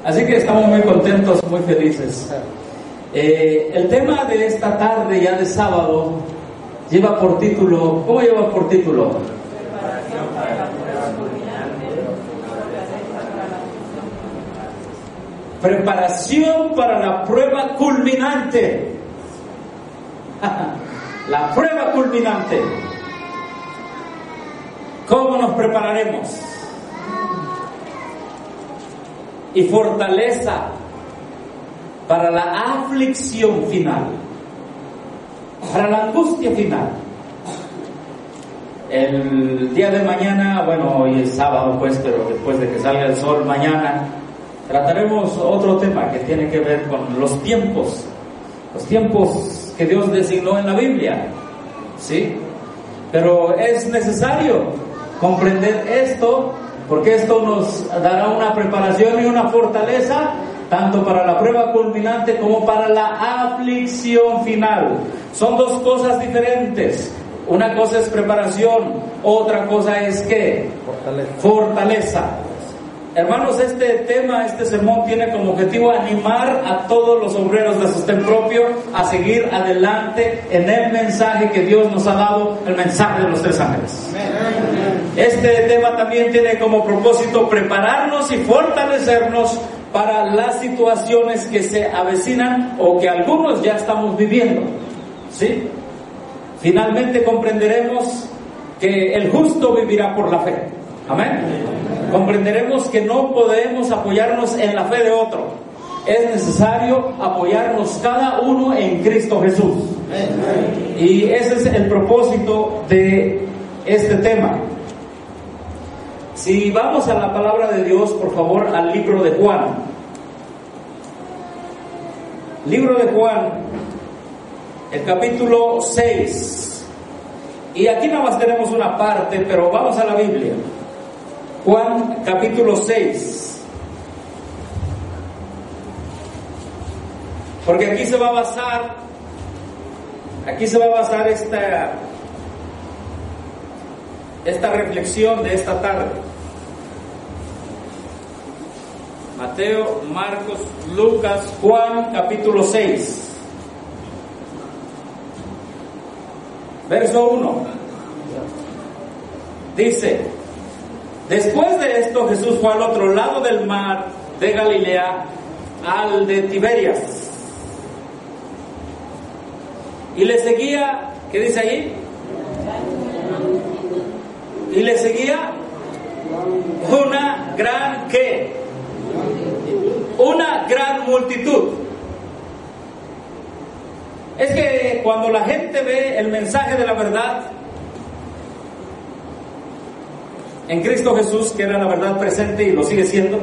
Así que estamos muy contentos, muy felices. El tema de esta tarde, ya de sábado, lleva por título, ¿cómo lleva por título? Preparación para la prueba culminante. La prueba culminante. ¿Cómo nos prepararemos? Y fortaleza para la aflicción final, para la angustia final. El día de mañana, bueno, hoy es sábado pues, pero después de que salga el sol mañana, trataremos otro tema que tiene que ver con los tiempos que Dios designó en la Biblia, ¿sí? Pero es necesario comprender esto, porque esto nos dará una preparación y una fortaleza tanto para la prueba culminante como para la aflicción final. Son dos cosas diferentes. Una cosa es preparación, otra cosa es ¿qué? Fortaleza. Hermanos, este tema, este sermón tiene como objetivo animar a todos los obreros de sostén propio a seguir adelante en el mensaje que Dios nos ha dado, el mensaje de los tres ángeles. Este tema también tiene como propósito prepararnos y fortalecernos para las situaciones que se avecinan o que algunos ya estamos viviendo, ¿sí? Finalmente comprenderemos que el justo vivirá por la fe. Amén. Comprenderemos que no podemos apoyarnos en la fe de otro. Es necesario apoyarnos cada uno en Cristo Jesús. Y ese es el propósito de este tema. Si vamos a la palabra de Dios, por favor, al libro de Juan. Libro de Juan, el capítulo 6. Y aquí nada más tenemos una parte, pero vamos a la Biblia. Juan, capítulo 6. Porque aquí se va a basar esta reflexión de esta tarde. Mateo, Marcos, Lucas, Juan, capítulo 6. Verso 1. Dice: después de esto Jesús fue al otro lado del mar de Galilea, al de Tiberias. Y le seguía, ¿qué dice ahí? Y le seguía una gran, ¿qué? Una gran multitud. Es que cuando la gente ve el mensaje de la verdad en Cristo Jesús, que era la verdad presente y lo sigue siendo,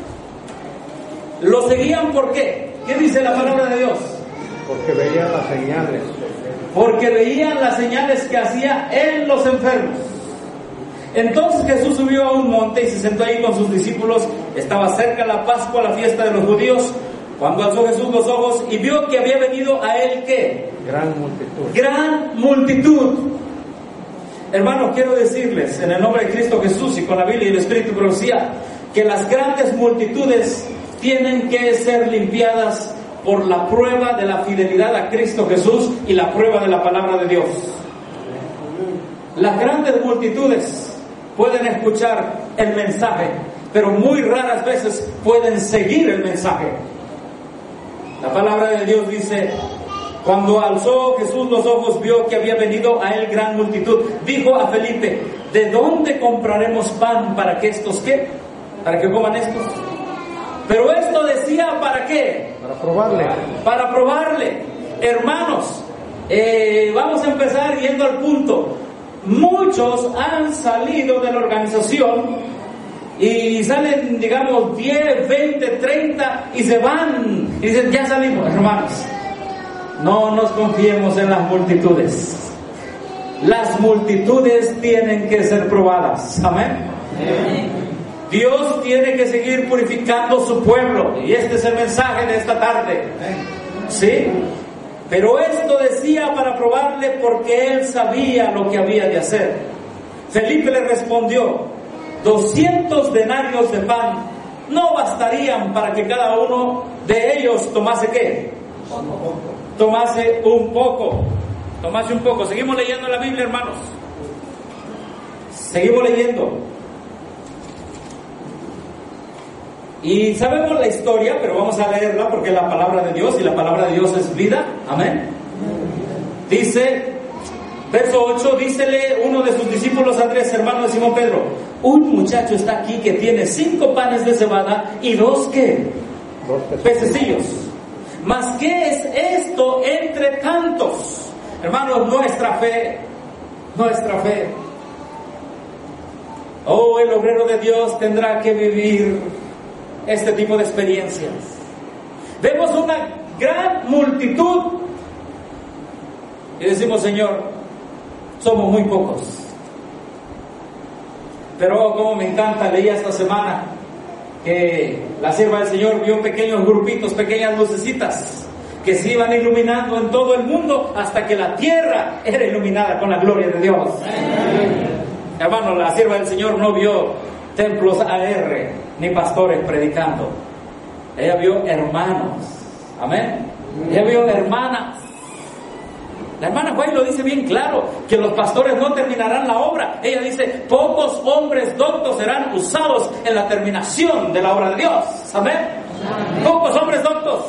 lo seguían. ¿Por qué? ¿Qué dice la palabra de Dios? Porque veían las señales. Porque veían las señales que hacía en los enfermos. Entonces Jesús subió a un monte y se sentó ahí con sus discípulos. Estaba cerca la Pascua, la fiesta de los judíos. Cuando alzó Jesús los ojos y vio que había venido a él, ¿qué? Gran multitud. Gran multitud. Hermanos, quiero decirles, en el nombre de Cristo Jesús y con la Biblia y el Espíritu y profecía, que las grandes multitudes tienen que ser limpiadas por la prueba de la fidelidad a Cristo Jesús y la prueba de la palabra de Dios. Las grandes multitudes pueden escuchar el mensaje, pero muy raras veces pueden seguir el mensaje. La palabra de Dios dice: cuando alzó Jesús los ojos, vio que había venido a él gran multitud. Dijo a Felipe: ¿de dónde compraremos pan para que estos qué? ¿Para que coman estos? Pero esto decía, ¿para qué? Para probarle. Para probarle. Hermanos, vamos a empezar yendo al punto. Muchos han salido de la organización y salen, digamos, 10, 20, 30 y se van y dicen: ya salimos. Hermanos, no nos confiemos en las multitudes. Las multitudes tienen que ser probadas. Amén. Dios tiene que seguir purificando su pueblo, y este es el mensaje de esta tarde. ¿Sí? Pero esto decía para probarle, porque él sabía lo que había de hacer. Felipe le respondió: 200 denarios de pan no bastarían para que cada uno de ellos tomase ¿qué? Tomase un poco. Tomase un poco. Seguimos leyendo la Biblia, hermanos. Seguimos leyendo. Y sabemos la historia, pero vamos a leerla porque es la palabra de Dios y la palabra de Dios es vida. Amén. Dice, verso 8, dícele uno de sus discípulos a Andrés, hermano de Simón Pedro: un muchacho está aquí que tiene 5 panes de cebada y 2 ¿qué? Pececillos. Mas ¿qué es esto entre tantos? Hermanos, nuestra fe. Oh, el obrero de Dios tendrá que vivir este tipo de experiencias. Vemos una gran multitud y decimos: Señor, somos muy pocos. Pero como me encanta, leía esta semana que la sierva del Señor vio pequeños grupitos, pequeñas lucecitas que se iban iluminando en todo el mundo hasta que la tierra era iluminada con la gloria de Dios. Hermano, la sierva del Señor no vio templos AR ni pastores predicando. Ella vio hermanos. Amén. Ella vio hermanas. La hermana Juárez lo dice bien claro, que los pastores no terminarán la obra. Ella dice: pocos hombres doctos serán usados en la terminación de la obra de Dios. Amén. Pocos hombres doctos.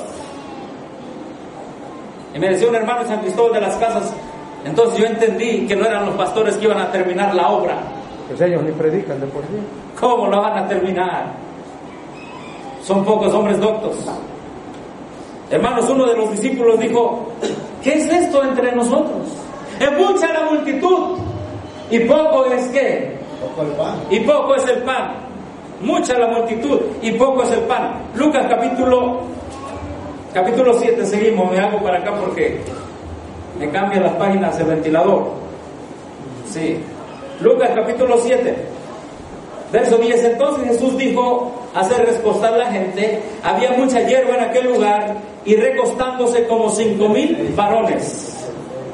Y me decía un hermano en San Cristóbal de las Casas, entonces yo entendí que no eran los pastores que iban a terminar la obra. Pues ellos ni predican de por sí. ¿Cómo la van a terminar? Son pocos hombres doctos. Hermanos, uno de los discípulos dijo: ¿qué es esto entre nosotros? Es mucha la multitud y poco es ¿qué? Poco el pan. Y poco es el pan. Mucha la multitud y poco es el pan. Lucas capítulo 7, seguimos. Me hago para acá porque me cambia las páginas el ventilador. Sí. Lucas capítulo 7, verso 10. Entonces Jesús dijo: hacer recostar la gente. Había mucha hierba en aquel lugar, y recostándose como 5,000 varones.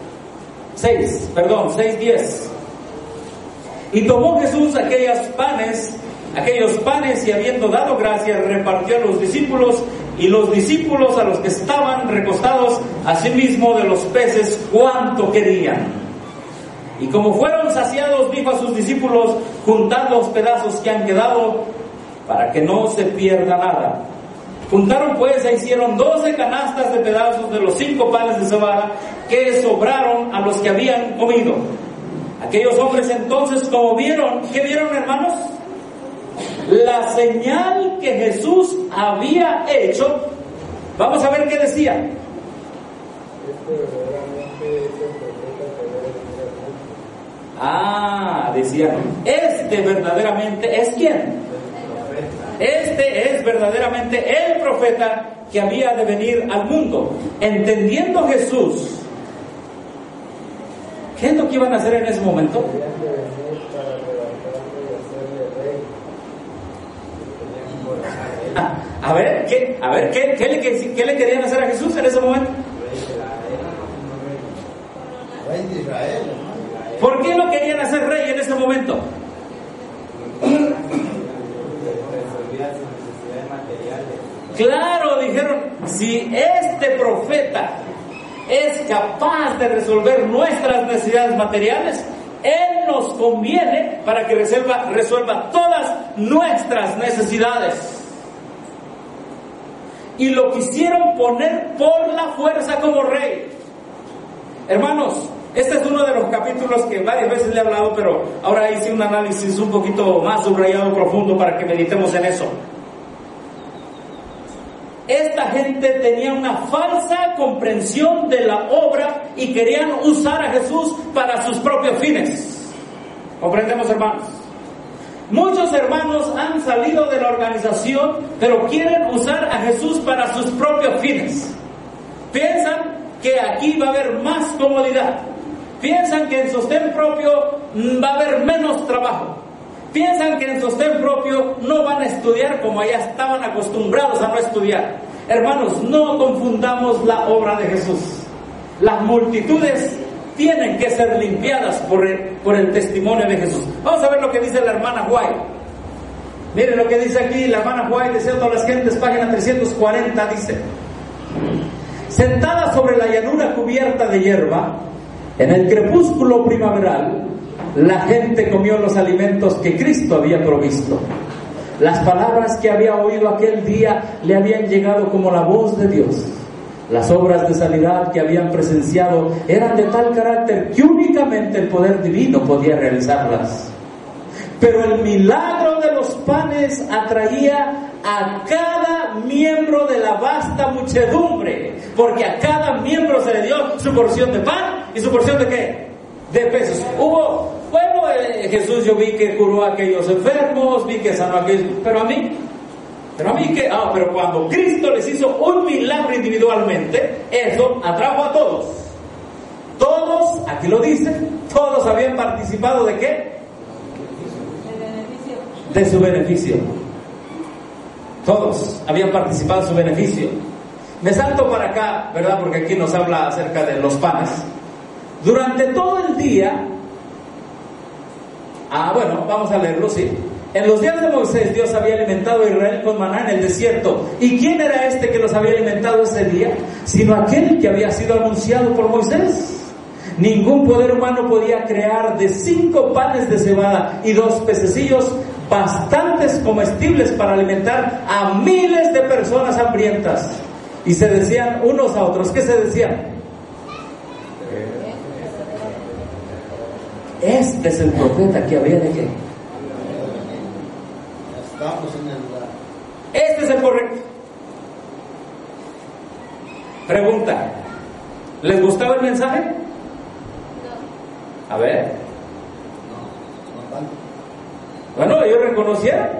6:10. Y tomó Jesús aquellos panes, y habiendo dado gracias, repartió a los discípulos, y los discípulos a los que estaban recostados, asimismo de los peces cuanto querían. Y como fueron saciados, dijo a sus discípulos: juntad los pedazos que han quedado, para que no se pierda nada. Juntaron pues e hicieron 12 canastas de pedazos de los 5 panes de cebada que sobraron a los que habían comido. Aquellos hombres entonces, como vieron, ¿qué vieron, hermanos? La señal que Jesús había hecho. Vamos a ver qué decía. Decían: este verdaderamente es ¿quién? Este es verdaderamente el profeta que había de venir al mundo. Entendiendo Jesús, ¿qué es lo que iban a hacer en ese momento? ¿Qué le querían hacer a Jesús en ese momento? Rey de Israel. ¿Por qué lo querían hacer rey en ese momento? Claro, dijeron: si este profeta es capaz de resolver nuestras necesidades materiales, Él nos conviene para que resuelva todas nuestras necesidades. Y lo quisieron poner por la fuerza como rey. Hermanos, este es uno de los capítulos que varias veces le he hablado, pero ahora hice un análisis un poquito más subrayado, profundo, para que meditemos en eso. Esta gente tenía una falsa comprensión de la obra y querían usar a Jesús para sus propios fines. ¿Comprendemos, hermanos? Muchos hermanos han salido de la organización, pero quieren usar a Jesús para sus propios fines. Piensan que aquí va a haber más comodidad. Piensan que en sostén propio va a haber menos trabajo. Piensan que en sostén propio no van a estudiar como allá estaban acostumbrados a no estudiar. Hermanos, no confundamos la obra de Jesús. Las multitudes tienen que ser limpiadas por el testimonio de Jesús. Vamos a ver lo que dice la hermana White. Miren lo que dice aquí la hermana White, deseando a las gentes, página 340, dice: sentada sobre la llanura cubierta de hierba, en el crepúsculo primaveral, la gente comió los alimentos que Cristo había provisto. Las palabras que había oído aquel día le habían llegado como la voz de Dios. Las obras de sanidad que habían presenciado eran de tal carácter que únicamente el poder divino podía realizarlas. Pero el milagro de los panes atraía a cada miembro de la vasta muchedumbre, porque a cada miembro se le dio su porción de pan y su porción de ¿qué? De peces. Jesús, yo vi que curó a aquellos enfermos, vi que sanó a aquellos, pero a mí que, pero cuando Cristo les hizo un milagro individualmente, eso atrajo a todos. Todos, aquí lo dice, todos habían participado ¿de qué? De su beneficio. Todos habían participado de su beneficio. Me salto para acá, ¿verdad? Porque aquí nos habla acerca de los panes. Durante todo el día, vamos a leerlo, sí. En los días de Moisés, Dios había alimentado a Israel con maná en el desierto. ¿Y quién era este que los había alimentado ese día? Sino aquel que había sido anunciado por Moisés. Ningún poder humano podía crear de 5 panes de cebada y 2 pececillos bastantes comestibles para alimentar a miles de personas hambrientas. Y se decían unos a otros, ¿qué se decían? Este es el profeta que había de qué. Estamos en el lugar. Este es el correcto. Pregunta: ¿les gustaba el mensaje? A ver. No tanto. Bueno, ellos reconocieron.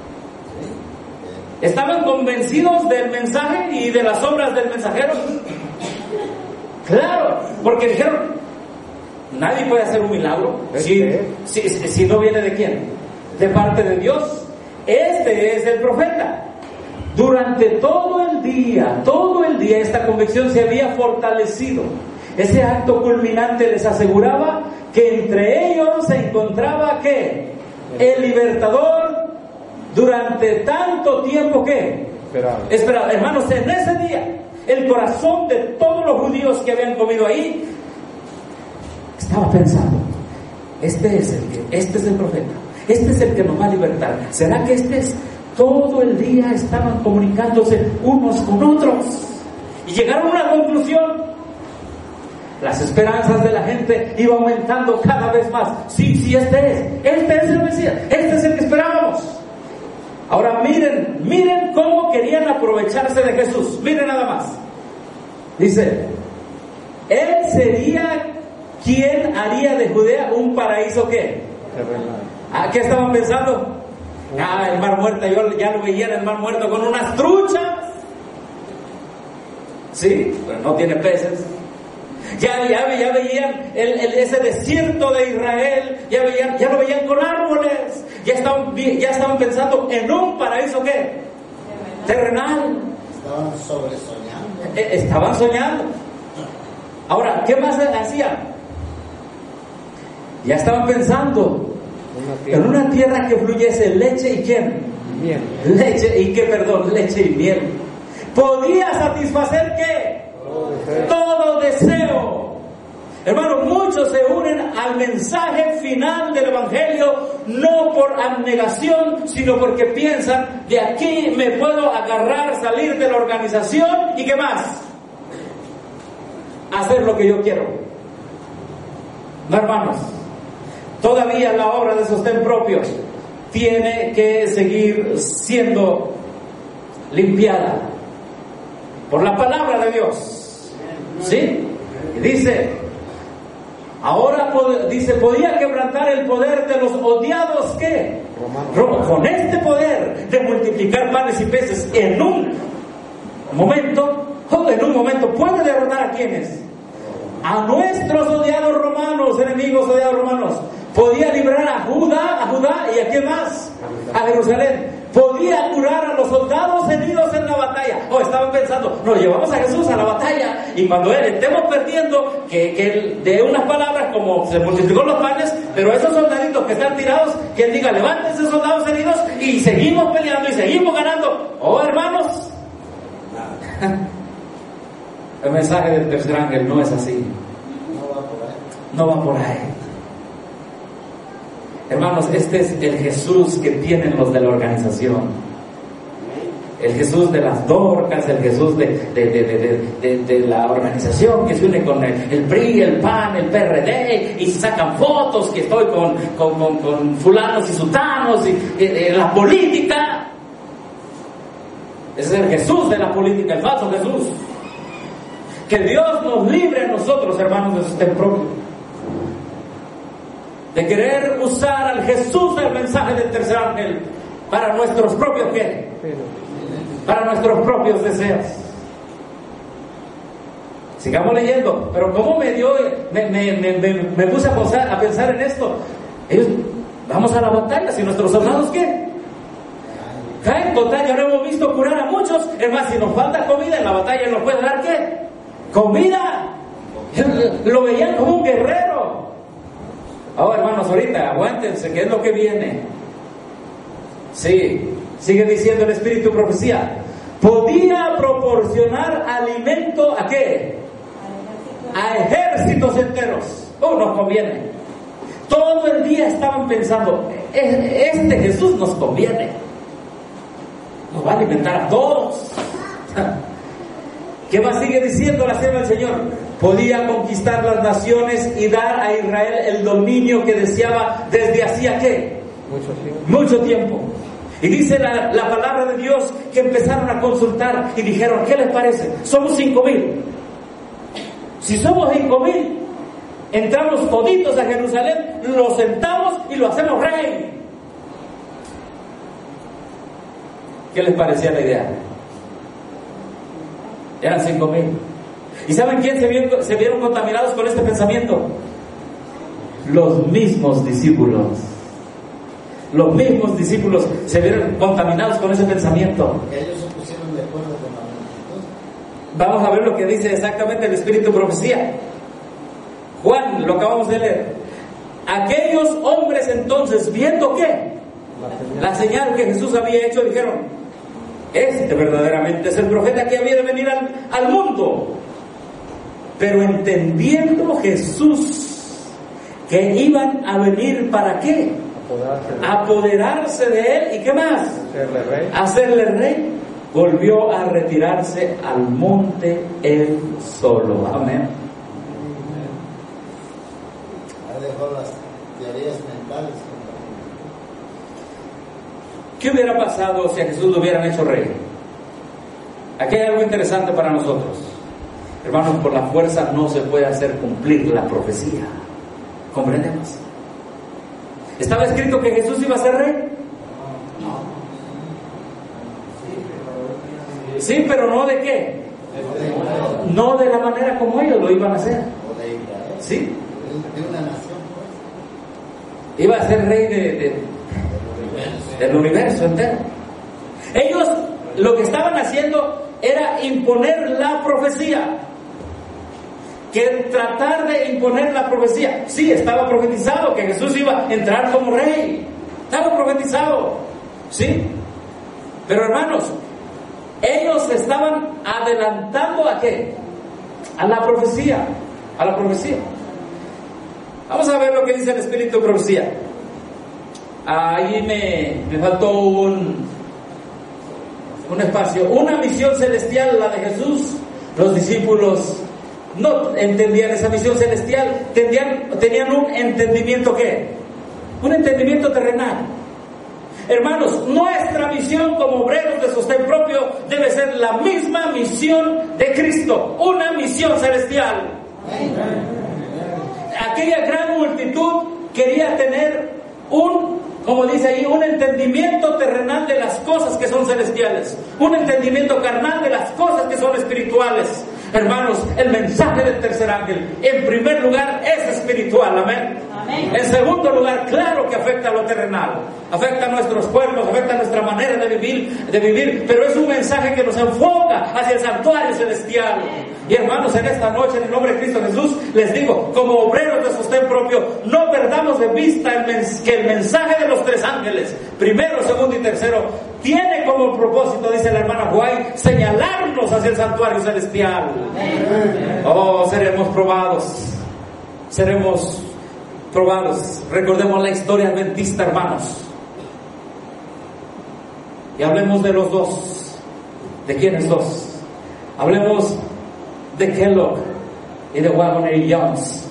¿Estaban convencidos del mensaje y de las obras del mensajero? Claro, porque dijeron: nadie puede hacer un milagro si no viene de quién, de parte de Dios. Este es el profeta. Durante todo el día, esta convicción se había fortalecido. Ese acto culminante les aseguraba que entre ellos se encontraba ¿qué? El libertador durante tanto tiempo que esperaba. Hermanos, en ese día el corazón de todos los judíos que habían comido ahí estaba pensando: este es el profeta, este es el que nos va a libertar. ¿Será que este es? Todo el día estaban comunicándose unos con otros y llegaron a una conclusión. Las esperanzas de la gente iban aumentando cada vez más. Sí, este es el Mesías, este es el que esperábamos. Ahora miren cómo querían aprovecharse de Jesús. Miren nada más. Dice: él sería quien haría de Judea un paraíso ¿qué? ¿Qué estaban pensando? El mar muerto, yo ya lo veía en el mar muerto con unas truchas. Sí, pero no tiene peces. Ya veían ese desierto de Israel, ya lo veían con árboles, ya estaban pensando en un paraíso ¿qué? Terrenal. Estaban sobresoñando. Estaban soñando. Ahora, ¿qué más hacían? Ya estaban pensando en una tierra que fluyese leche y ¿quién? Miel. Leche y miel. ¿Podía satisfacer qué? Todo deseo. Hermanos, muchos se unen al mensaje final del Evangelio no por abnegación, sino porque piensan: de aquí me puedo agarrar, salir de la organización y ¿qué más? Hacer lo que yo quiero. No, hermanos, todavía la obra de sostén propio tiene que seguir siendo limpiada por la palabra de Dios. ¿Sí? Y dice: ahora podía quebrantar el poder de los odiados ¿qué? Con este poder de multiplicar panes y peces en un momento puede derrotar a quienes, a nuestros odiados romanos, enemigos odiados romanos. Podía librar a Judá y a quién más, a Jerusalén. podía curar a los soldados heridos en la batalla. Estaban pensando, nos llevamos a Jesús a la batalla y cuando él estemos perdiendo, que él de unas palabras como se multiplicó los panes, pero esos soldaditos que están tirados, que él diga, levántense soldados heridos y seguimos peleando y seguimos ganando. Hermanos, el mensaje del tercer ángel no es así. No va por ahí. Hermanos, este es el Jesús que tienen los de la organización. El Jesús de las Dorcas, el Jesús de la organización que se une con el PRI, el PAN, el PRD, y sacan fotos que estoy con fulanos y sutanos, y la política. Ese es el Jesús de la política, el falso Jesús. Que Dios nos libre a nosotros, hermanos, de sostén propio, de querer usar al Jesús del mensaje del tercer ángel para nuestros propios ¿qué? Para nuestros propios deseos. Sigamos leyendo. Pero ¿cómo me puse a pensar en esto? Ellos, vamos a la batalla, si nuestros soldados ¿qué? Caen, total, ya lo hemos visto curar a muchos. Es más, si nos falta comida en la batalla, ¿nos puede dar qué? Comida. Lo veían como un guerrero. Hermanos, ahorita aguántense, que es lo que viene. Sí, sigue diciendo el Espíritu profecía. Podía proporcionar alimento ¿a qué? A ejércitos enteros. Nos conviene. Todo el día estaban pensando, este Jesús nos conviene. Nos va a alimentar a todos. ¿Qué más sigue diciendo la sierva del Señor? Podía conquistar las naciones y dar a Israel el dominio que deseaba desde hacía ¿qué? Mucho tiempo. Y dice la palabra de Dios que empezaron a consultar y dijeron, ¿qué les parece? Somos 5,000. Si somos 5,000, entramos toditos a Jerusalén, lo sentamos y lo hacemos rey. ¿Qué les parecía la idea? Eran 5,000. ¿Y saben quién se vieron contaminados con este pensamiento? Los mismos discípulos. Los mismos discípulos se vieron contaminados con ese pensamiento. Porque ellos se pusieron de acuerdo con la multitud. Vamos a ver lo que dice exactamente el Espíritu de Profecía. Juan, lo acabamos de leer. Aquellos hombres entonces, viendo ¿qué? La señal que Jesús había hecho, dijeron, este verdaderamente es el profeta que había de venir al mundo. Pero entendiendo Jesús que iban a venir ¿para qué? Apoderarse de él. ¿Y qué más? Hacerle rey. Volvió a retirarse al monte él solo. Amén. Ahí dejó las teorías mentales. ¿Qué hubiera pasado si a Jesús lo hubieran hecho rey? Aquí hay algo interesante para nosotros. Hermanos, por la fuerza no se puede hacer cumplir la profecía. ¿Comprendemos? ¿Estaba escrito que Jesús iba a ser rey? Sí, pero no de qué. No de la manera como ellos lo iban a hacer. ¿Sí? De una nación. Iba a ser rey del universo entero. Ellos lo que estaban haciendo era imponer la profecía. Que tratar de imponer la profecía. Sí, estaba profetizado que Jesús iba a entrar como rey. Estaba profetizado. Sí. Pero hermanos, ellos estaban adelantando ¿a qué? A la profecía. A la profecía. Vamos a ver lo que dice el Espíritu de Profecía. Ahí me faltó un espacio. Una misión celestial, la de Jesús. Los discípulos no entendían esa misión celestial. Tenían un entendimiento ¿qué? Un entendimiento terrenal. Hermanos, nuestra misión como obreros de sostén propio debe ser la misma misión de Cristo. Una misión celestial. Aquella gran multitud quería tener como dice ahí, un entendimiento terrenal de las cosas que son celestiales, un entendimiento carnal de las cosas que son espirituales. Hermanos, el mensaje del tercer ángel, en primer lugar, es espiritual, amén. En segundo lugar, claro que afecta a lo terrenal, afecta a nuestros cuerpos, afecta a nuestra manera de vivir, pero es un mensaje que nos enfoca hacia el santuario celestial. Y hermanos, en esta noche, en el nombre de Cristo Jesús, les digo, como obreros de sostén propio, no perdamos de vista que el mensaje de los tres ángeles, primero, segundo y tercero, tiene como propósito, dice la hermana Guay, señalarnos hacia el santuario celestial. Oh, seremos probados. Recordemos la historia adventista, hermanos. Y hablemos de los dos. ¿De quiénes dos? Hablemos de Kellogg y de Waggoner y Jones.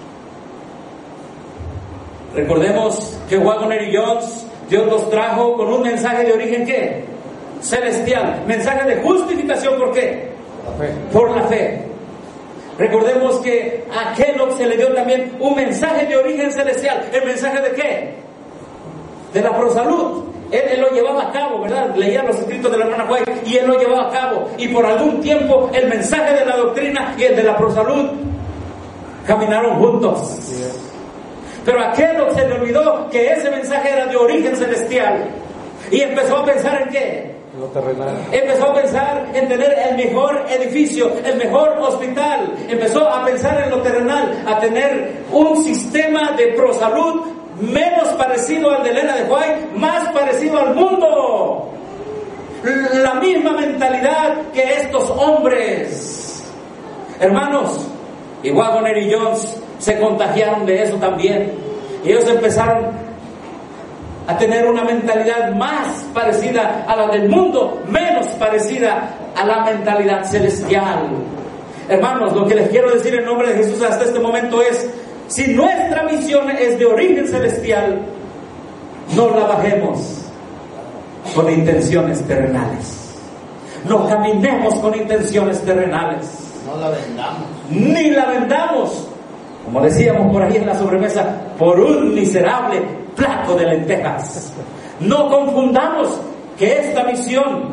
Recordemos que Waggoner y Jones, Dios los trajo con un mensaje de origen, ¿qué? Celestial. Mensaje de justificación, ¿por qué? La fe. Por la fe. Recordemos que a Kellogg se le dio también un mensaje de origen celestial. ¿El mensaje de qué? De la prosalud. Él lo llevaba a cabo, ¿verdad? Leía los escritos de la hermana White y él lo llevaba a cabo. Y por algún tiempo el mensaje de la doctrina y el de la prosalud caminaron juntos. Pero a Kellogg se le olvidó que ese mensaje era de origen celestial. Y empezó a pensar en qué. Lo terrenal. Empezó a pensar en tener el mejor edificio, el mejor hospital. Empezó a pensar en lo terrenal, a tener un sistema de prosalud menos parecido al de Elena de White, más parecido al mundo. La misma mentalidad que estos hombres. Hermanos, y Waggoner y Jones se contagiaron de eso también. Y ellos empezaron a tener una mentalidad más parecida a la del mundo, menos parecida a la mentalidad celestial. Hermanos, lo que les quiero decir en nombre de Jesús hasta este momento es: si nuestra misión es de origen celestial, no la bajemos con intenciones terrenales. No caminemos con intenciones terrenales. No la vendamos. Ni la vendamos, como decíamos por ahí en la sobremesa, por un miserable plato de lentejas. No confundamos que esta misión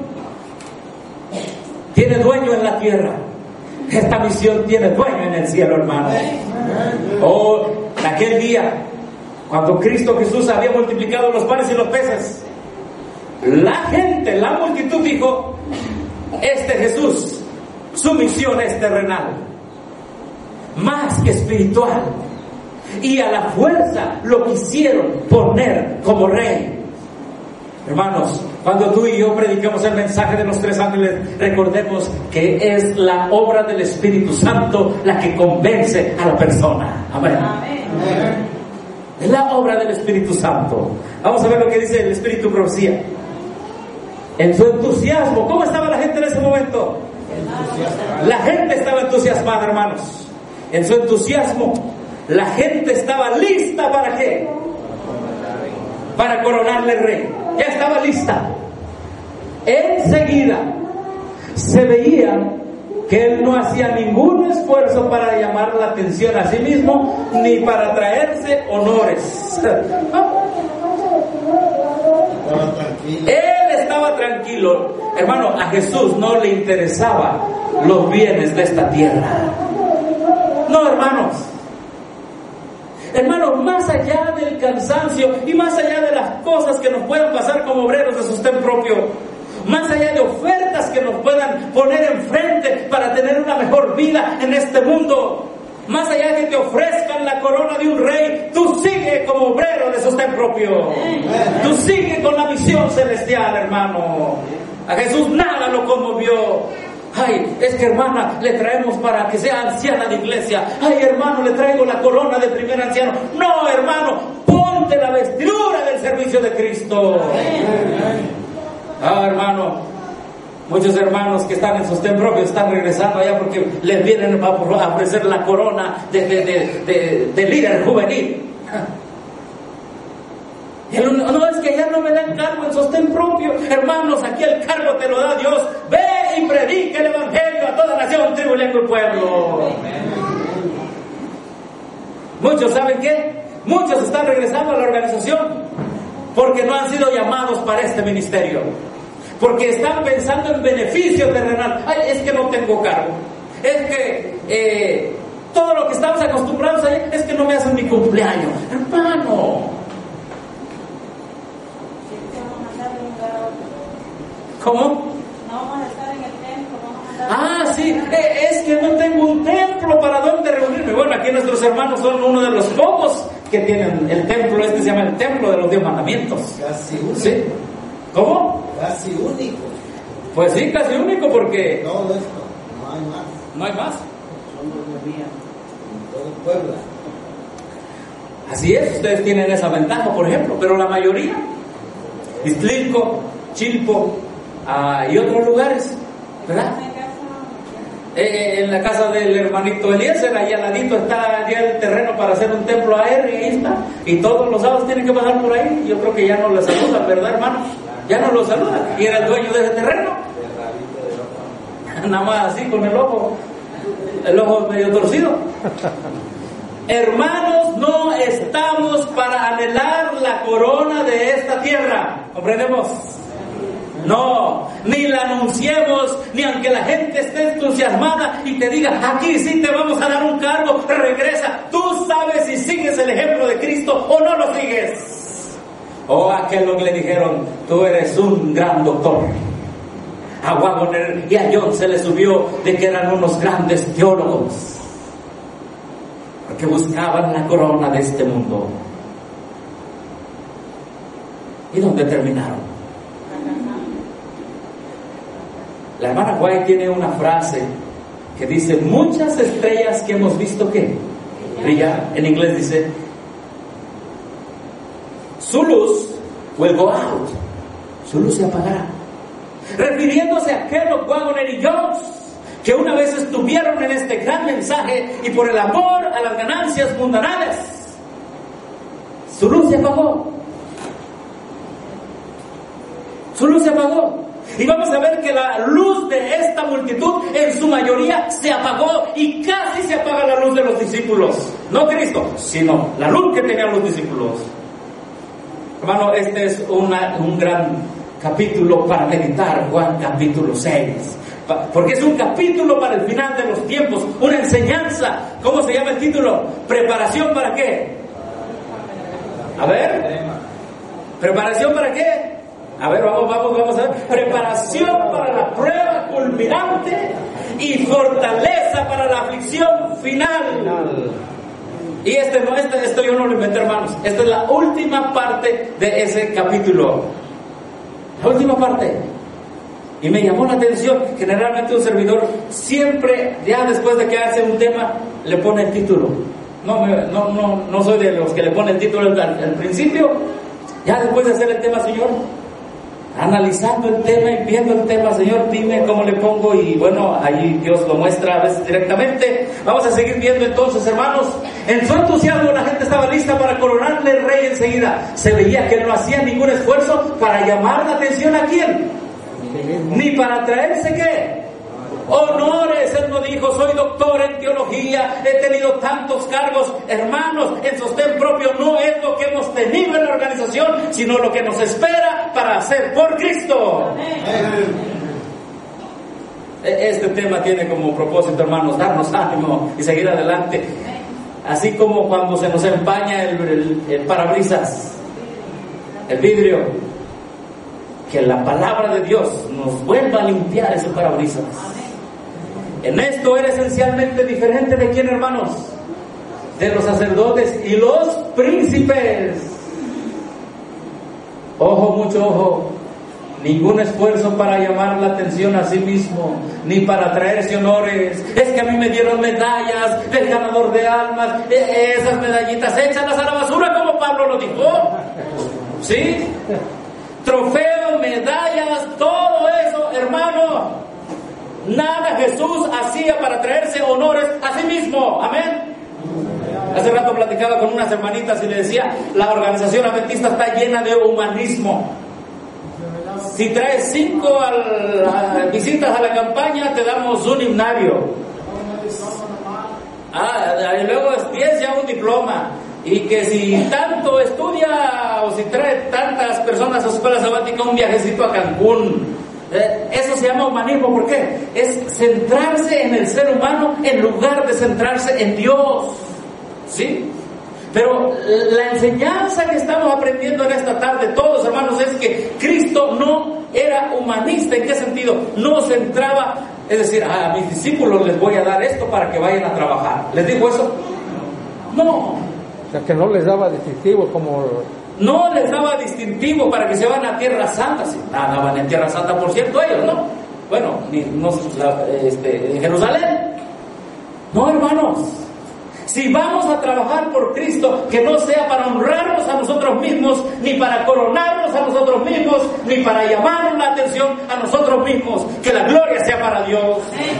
tiene dueño en la tierra. Esta misión tiene dueño en el cielo, hermano. Oh, en aquel día, cuando Cristo Jesús había multiplicado los panes y los peces, la gente, la multitud dijo: este Jesús, su misión es terrenal, más que espiritual. Y a la fuerza lo quisieron poner como rey. Hermanos, cuando tú y yo predicamos el mensaje de los tres ángeles, recordemos que es la obra del Espíritu Santo la que convence a la persona. Amén. Es la obra del Espíritu Santo. Vamos a ver lo que dice el Espíritu Profecía. En su entusiasmo, ¿cómo estaba la gente en ese momento? La gente estaba entusiasmada, hermanos. En su entusiasmo, la gente estaba lista ¿para qué? Para coronarle rey. Ya estaba lista. Enseguida se veía que él no hacía ningún esfuerzo para llamar la atención a sí mismo ni para traerse honores. Estaba tranquilo. Él estaba tranquilo. Hermano, a Jesús no le interesaban los bienes de esta tierra. No, hermanos. Hermanos, más allá del cansancio y más allá de las cosas que nos puedan pasar como obreros de sostén propio, más allá de ofertas que nos puedan poner enfrente para tener una mejor vida en este mundo, más allá de que te ofrezcan la corona de un rey, tú sigue como obrero de sostén propio. Tú sigue con la misión celestial, hermano. A Jesús nada lo conmovió. Ay, es que hermana, le traemos para que sea anciana de iglesia. Ay, hermano, le traigo la corona de primer anciano. No, hermano, ponte la vestidura del servicio de Cristo. Ah, hermano, muchos hermanos que están en sostén propio están regresando allá porque les vienen a ofrecer la corona de líder juvenil. No, es que ya no me dan cargo en sostén propio. Hermanos, aquí el cargo te lo da Dios. Ve y predica el evangelio a toda nación, tribu, lengua y pueblo. Muchos, ¿saben qué? Muchos están regresando a la organización porque no han sido llamados para este ministerio, porque están pensando en beneficio terrenal. Ay, es que no tengo cargo, es que todo lo que estamos acostumbrados a es que no me hacen mi cumpleaños. Hermano, ¿cómo? No vamos a estar en el templo, vamos a andar. Sí, es que no tengo un templo para donde reunirme. Bueno, aquí nuestros hermanos son uno de los pocos que tienen el templo, se llama el templo de los 10 mandamientos. Casi único. ¿Sí? ¿Cómo? Casi único. Pues sí, casi único porque Todo esto, no hay más. no hay más. En todo Puebla. Así es, ustedes tienen esa ventaja, por ejemplo, pero la mayoría, Iztlinco, Chilpo, y otros lugares, ¿verdad? En la casa del hermanito Eliezer, ahí al ladito está ya el terreno para hacer un templo a él, y ahí está. Y todos los sábados tienen que pasar por ahí. Yo creo que ya no le saludan, ¿verdad, hermano? Ya no lo saludan. Y era el dueño de ese terreno. Nada más así, con el ojo medio torcido. Hermanos, no estamos para anhelar la corona de esta tierra. ¿Comprendemos? No, ni la anunciemos, ni aunque la gente esté entusiasmada y te diga, aquí sí te vamos a dar un cargo, regresa. Tú sabes si sigues el ejemplo de Cristo o no lo sigues. O aquel que le dijeron, tú eres un gran doctor. A Waggoner y a John se les subió de que eran unos grandes teólogos, porque buscaban la corona de este mundo. ¿Y dónde terminaron? La hermana White tiene una frase que dice, muchas estrellas que hemos visto que brillar, en inglés dice, su luz will go out, su luz se apagará, refiriéndose a Kellogg, Waggoner y Jones, que una vez estuvieron en este gran mensaje y por el amor a las ganancias mundanales, su luz se apagó. Su luz se apagó. Y vamos a ver que la luz de esta multitud en su mayoría se apagó y casi se apaga la luz de los discípulos. No Cristo, sino la luz que tenían los discípulos. Hermano, este es un gran capítulo para meditar, Juan capítulo 6. Porque es un capítulo para el final de los tiempos, una enseñanza. ¿Cómo se llama el título? ¿Preparación para qué? A ver, ¿preparación para qué? A ver, vamos a ver. Preparación para la prueba culminante y fortaleza para la aflicción final. Y esto yo no lo inventé, hermanos. Esta es la última parte de ese capítulo. La última parte. Y me llamó la atención. Generalmente un servidor siempre, ya después de que hace un tema, le pone el título. No soy de los que le pone el título al principio. Ya después de hacer el tema, Señor, analizando el tema y viendo el tema, Señor, dime cómo le pongo, y bueno, ahí Dios lo muestra a veces directamente. Vamos a seguir viendo entonces, hermanos. En su entusiasmo la gente estaba lista para coronarle rey enseguida. Se veía que no hacía ningún esfuerzo para llamar la atención a quién, ni para traerse qué honores. Él no dijo, soy doctor en teología, he tenido tantos cargos. Hermanos, el sostén propio no es lo que hemos tenido en la organización, sino lo que nos espera para hacer por Cristo. Este tema tiene como propósito, hermanos, darnos ánimo y seguir adelante. Así como cuando se nos empaña el parabrisas, el vidrio, que la palabra de Dios nos vuelva a limpiar ese parabrisas. En esto era esencialmente diferente de quién, hermanos, de los sacerdotes y los príncipes. Ojo, mucho ojo. Ningún esfuerzo para llamar la atención a sí mismo, ni para traerse honores. Es que a mí me dieron medallas del ganador de almas. Esas medallitas, échalas a la basura, como Pablo lo dijo. ¿Sí? Trofeos, medallas, todo eso, hermano. Nada Jesús hacía para traerse honores a sí mismo. Amén. Hace rato platicaba con unas hermanitas y le decía, la organización adventista está llena de humanismo. Si traes 5 visitas a la campaña, te damos un himnario. Y luego 10 ya un diploma. Y que si tanto estudia o si trae tantas personas a su escuela sabática, un viajecito a Cancún. Eso se llama humanismo. ¿Por qué? Es centrarse en el ser humano en lugar de centrarse en Dios. ¿Sí? Pero la enseñanza que estamos aprendiendo en esta tarde, todos hermanos, es que Cristo no era humanista. ¿En qué sentido? No centraba, es decir, a mis discípulos les voy a dar esto para que vayan a trabajar. ¿Les dijo eso? No. O sea, que no les daba distintivo como... No les daba distintivo para que se van a Tierra Santa. Sí, nada, van en Tierra Santa, por cierto, ellos, ¿no? Bueno, en Jerusalén. No, hermanos. Si vamos a trabajar por Cristo, que no sea para honrarnos a nosotros mismos, ni para coronarnos a nosotros mismos, ni para llamarnos la atención a nosotros mismos, que la gloria sea para Dios.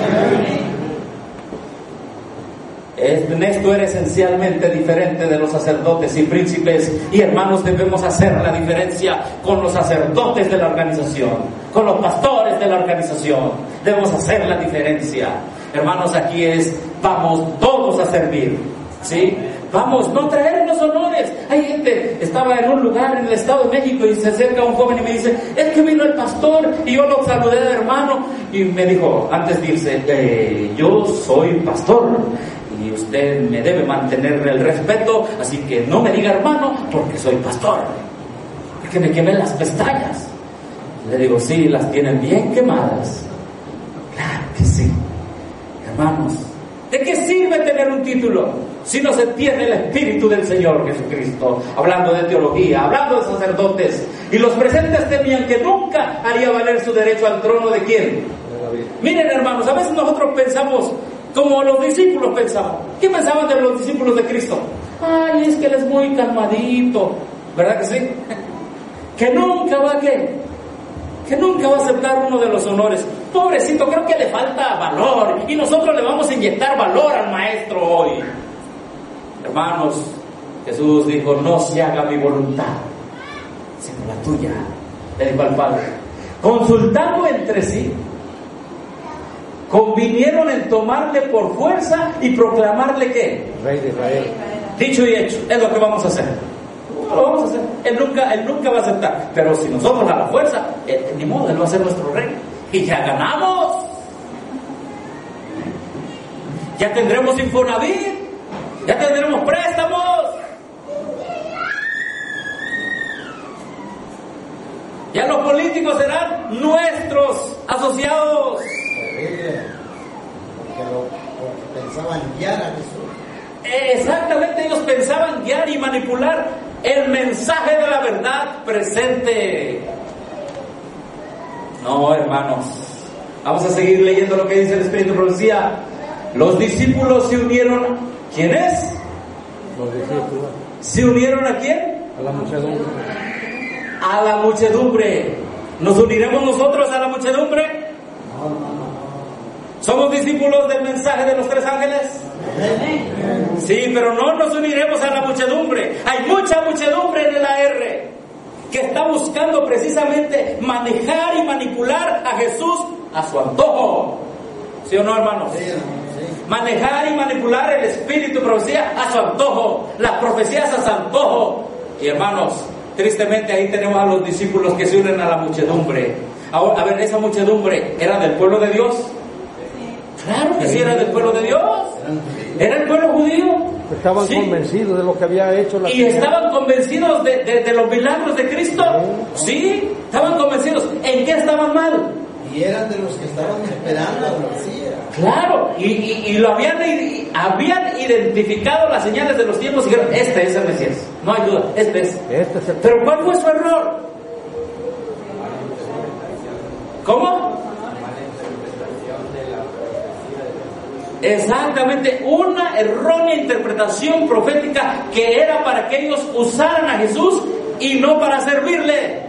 Esto era esencialmente diferente de los sacerdotes y príncipes, y hermanos, debemos hacer la diferencia con los sacerdotes de la organización, con los pastores de la organización. Debemos hacer la diferencia. Hermanos, aquí vamos todos a servir, ¿sí? Vamos, no traer los honores. Hay gente, estaba en un lugar en el Estado de México y se acerca un joven y me dice, es que vino el pastor, y yo lo saludé de hermano, y me dijo, antes de irse, yo soy pastor, y usted me debe mantener el respeto, así que no me diga hermano, porque soy pastor, porque me quemé las pestañas. Le digo, sí, las tienen bien quemadas. Claro que sí. Hermanos, ¿de qué sirve tener un título si no se tiene el Espíritu del Señor Jesucristo? Hablando de teología, hablando de sacerdotes, y los presentes temían que nunca haría valer su derecho al trono de ¿quién? Miren, hermanos, a veces nosotros pensamos como los discípulos pensaban. ¿Qué pensaban de los discípulos de Cristo? Ay, es que él es muy calmadito, ¿verdad que sí? Que nunca va a que nunca va a aceptar uno de los honores. Pobrecito, creo que le falta valor, y nosotros le vamos a inyectar valor al maestro hoy. Hermanos, Jesús dijo, no se haga mi voluntad, sino la tuya. Le dijo al Padre. Consultando entre sí, convinieron en tomarle por fuerza y proclamarle ¿qué? Rey de Israel. Dicho y hecho, es lo que vamos a hacer. Lo vamos a hacer. Él nunca va a aceptar. Pero si nosotros a la fuerza, ni modo, él va a ser nuestro rey. Y ya ganamos. Ya tendremos Infonavit. Ya tendremos préstamos. Ya los políticos serán nuestros asociados. Porque pensaban guiar a Jesús. Exactamente, ellos pensaban guiar y manipular el mensaje de la verdad presente. No, hermanos, vamos a seguir leyendo lo que dice el Espíritu de Profecía. Los discípulos se unieron. ¿Quién es? Los discípulos. ¿Se unieron a quién? A la muchedumbre. A la muchedumbre. ¿Nos uniremos nosotros a la muchedumbre? ¿Somos discípulos del mensaje de los tres ángeles? Sí, pero no nos uniremos a la muchedumbre. Hay mucha muchedumbre en el AR que está buscando precisamente manejar y manipular a Jesús a su antojo. ¿Sí o no, hermanos? Sí. Manejar y manipular el espíritu de profecía a su antojo, las profecías a su antojo. Y hermanos, tristemente ahí tenemos a los discípulos que se unen a la muchedumbre. Ahora, a ver, ¿esa muchedumbre era del pueblo de Dios? Claro que sí, era del pueblo de Dios. Era el pueblo judío. Estaban convencidos de lo que había hecho la y estaban convencidos de los milagros de Cristo. Sí, estaban convencidos. ¿En qué estaban mal? Y eran de los que estaban esperando a la Mesías. Claro, y lo habían identificado las señales de los tiempos y dijeron, este es el Mesías. No hay duda, este es. Pero ¿cuál fue su error? ¿Cómo? Exactamente, una errónea interpretación profética que era para que ellos usaran a Jesús y no para servirle.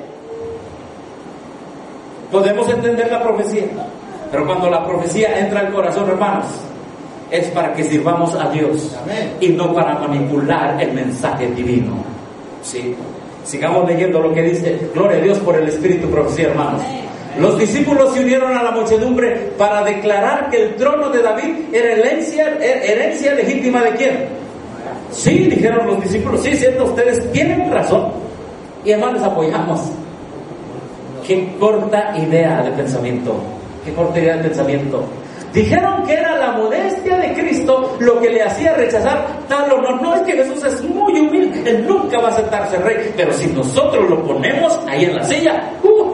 Podemos entender la profecía, pero cuando la profecía entra al corazón, hermanos, es para que sirvamos a Dios. Amén. Y no para manipular el mensaje divino. ¿Sí? Sigamos leyendo lo que dice. Gloria a Dios por el Espíritu de profecía, hermanos. Los discípulos se unieron a la muchedumbre para declarar que el trono de David era herencia legítima de ¿quién? Sí, dijeron los discípulos, sí, cierto, ustedes tienen razón. Y hermanos, apoyamos. qué corta idea de pensamiento. Qué corta idea de pensamiento. Dijeron que era la modestia de Cristo lo que le hacía rechazar tal honor. No, es que Jesús es muy humilde, Él nunca va a aceptarse rey, pero si nosotros lo ponemos ahí en la silla,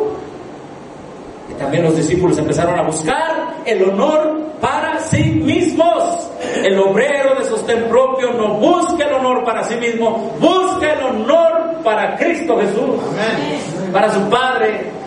Y también los discípulos empezaron a buscar el honor para sí mismos. El obrero de sostén propio no busca el honor para sí mismo, busca el honor para Cristo Jesús. Amén. Para su Padre.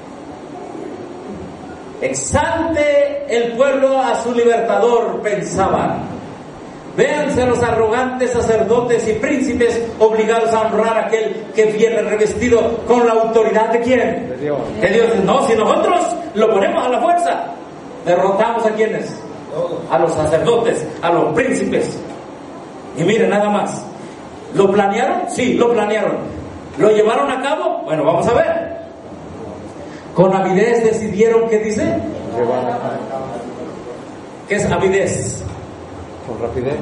Exalte el pueblo a su libertador, pensaban. Véanse los arrogantes sacerdotes y príncipes obligados a honrar a aquel que viene revestido con la autoridad de ¿quién? De Dios. De Dios. No, si nosotros lo ponemos a la fuerza, derrotamos a ¿quiénes? A los sacerdotes, a los príncipes. Y miren, nada más. ¿Lo planearon? Sí, lo planearon. ¿Lo llevaron a cabo? Bueno, vamos a ver. Con avidez decidieron, ¿qué dice? Llevar a cabo. ¿Qué es avidez? Con rapidez.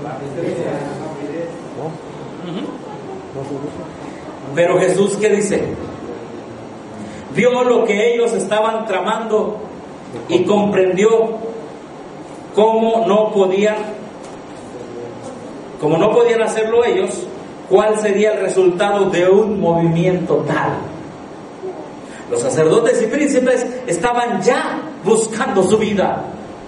Pero Jesús, ¿qué dice? Vio lo que ellos estaban tramando y comprendió cómo no podían hacerlo ellos, cuál sería el resultado de un movimiento tal. Los sacerdotes y príncipes estaban ya buscando su vida.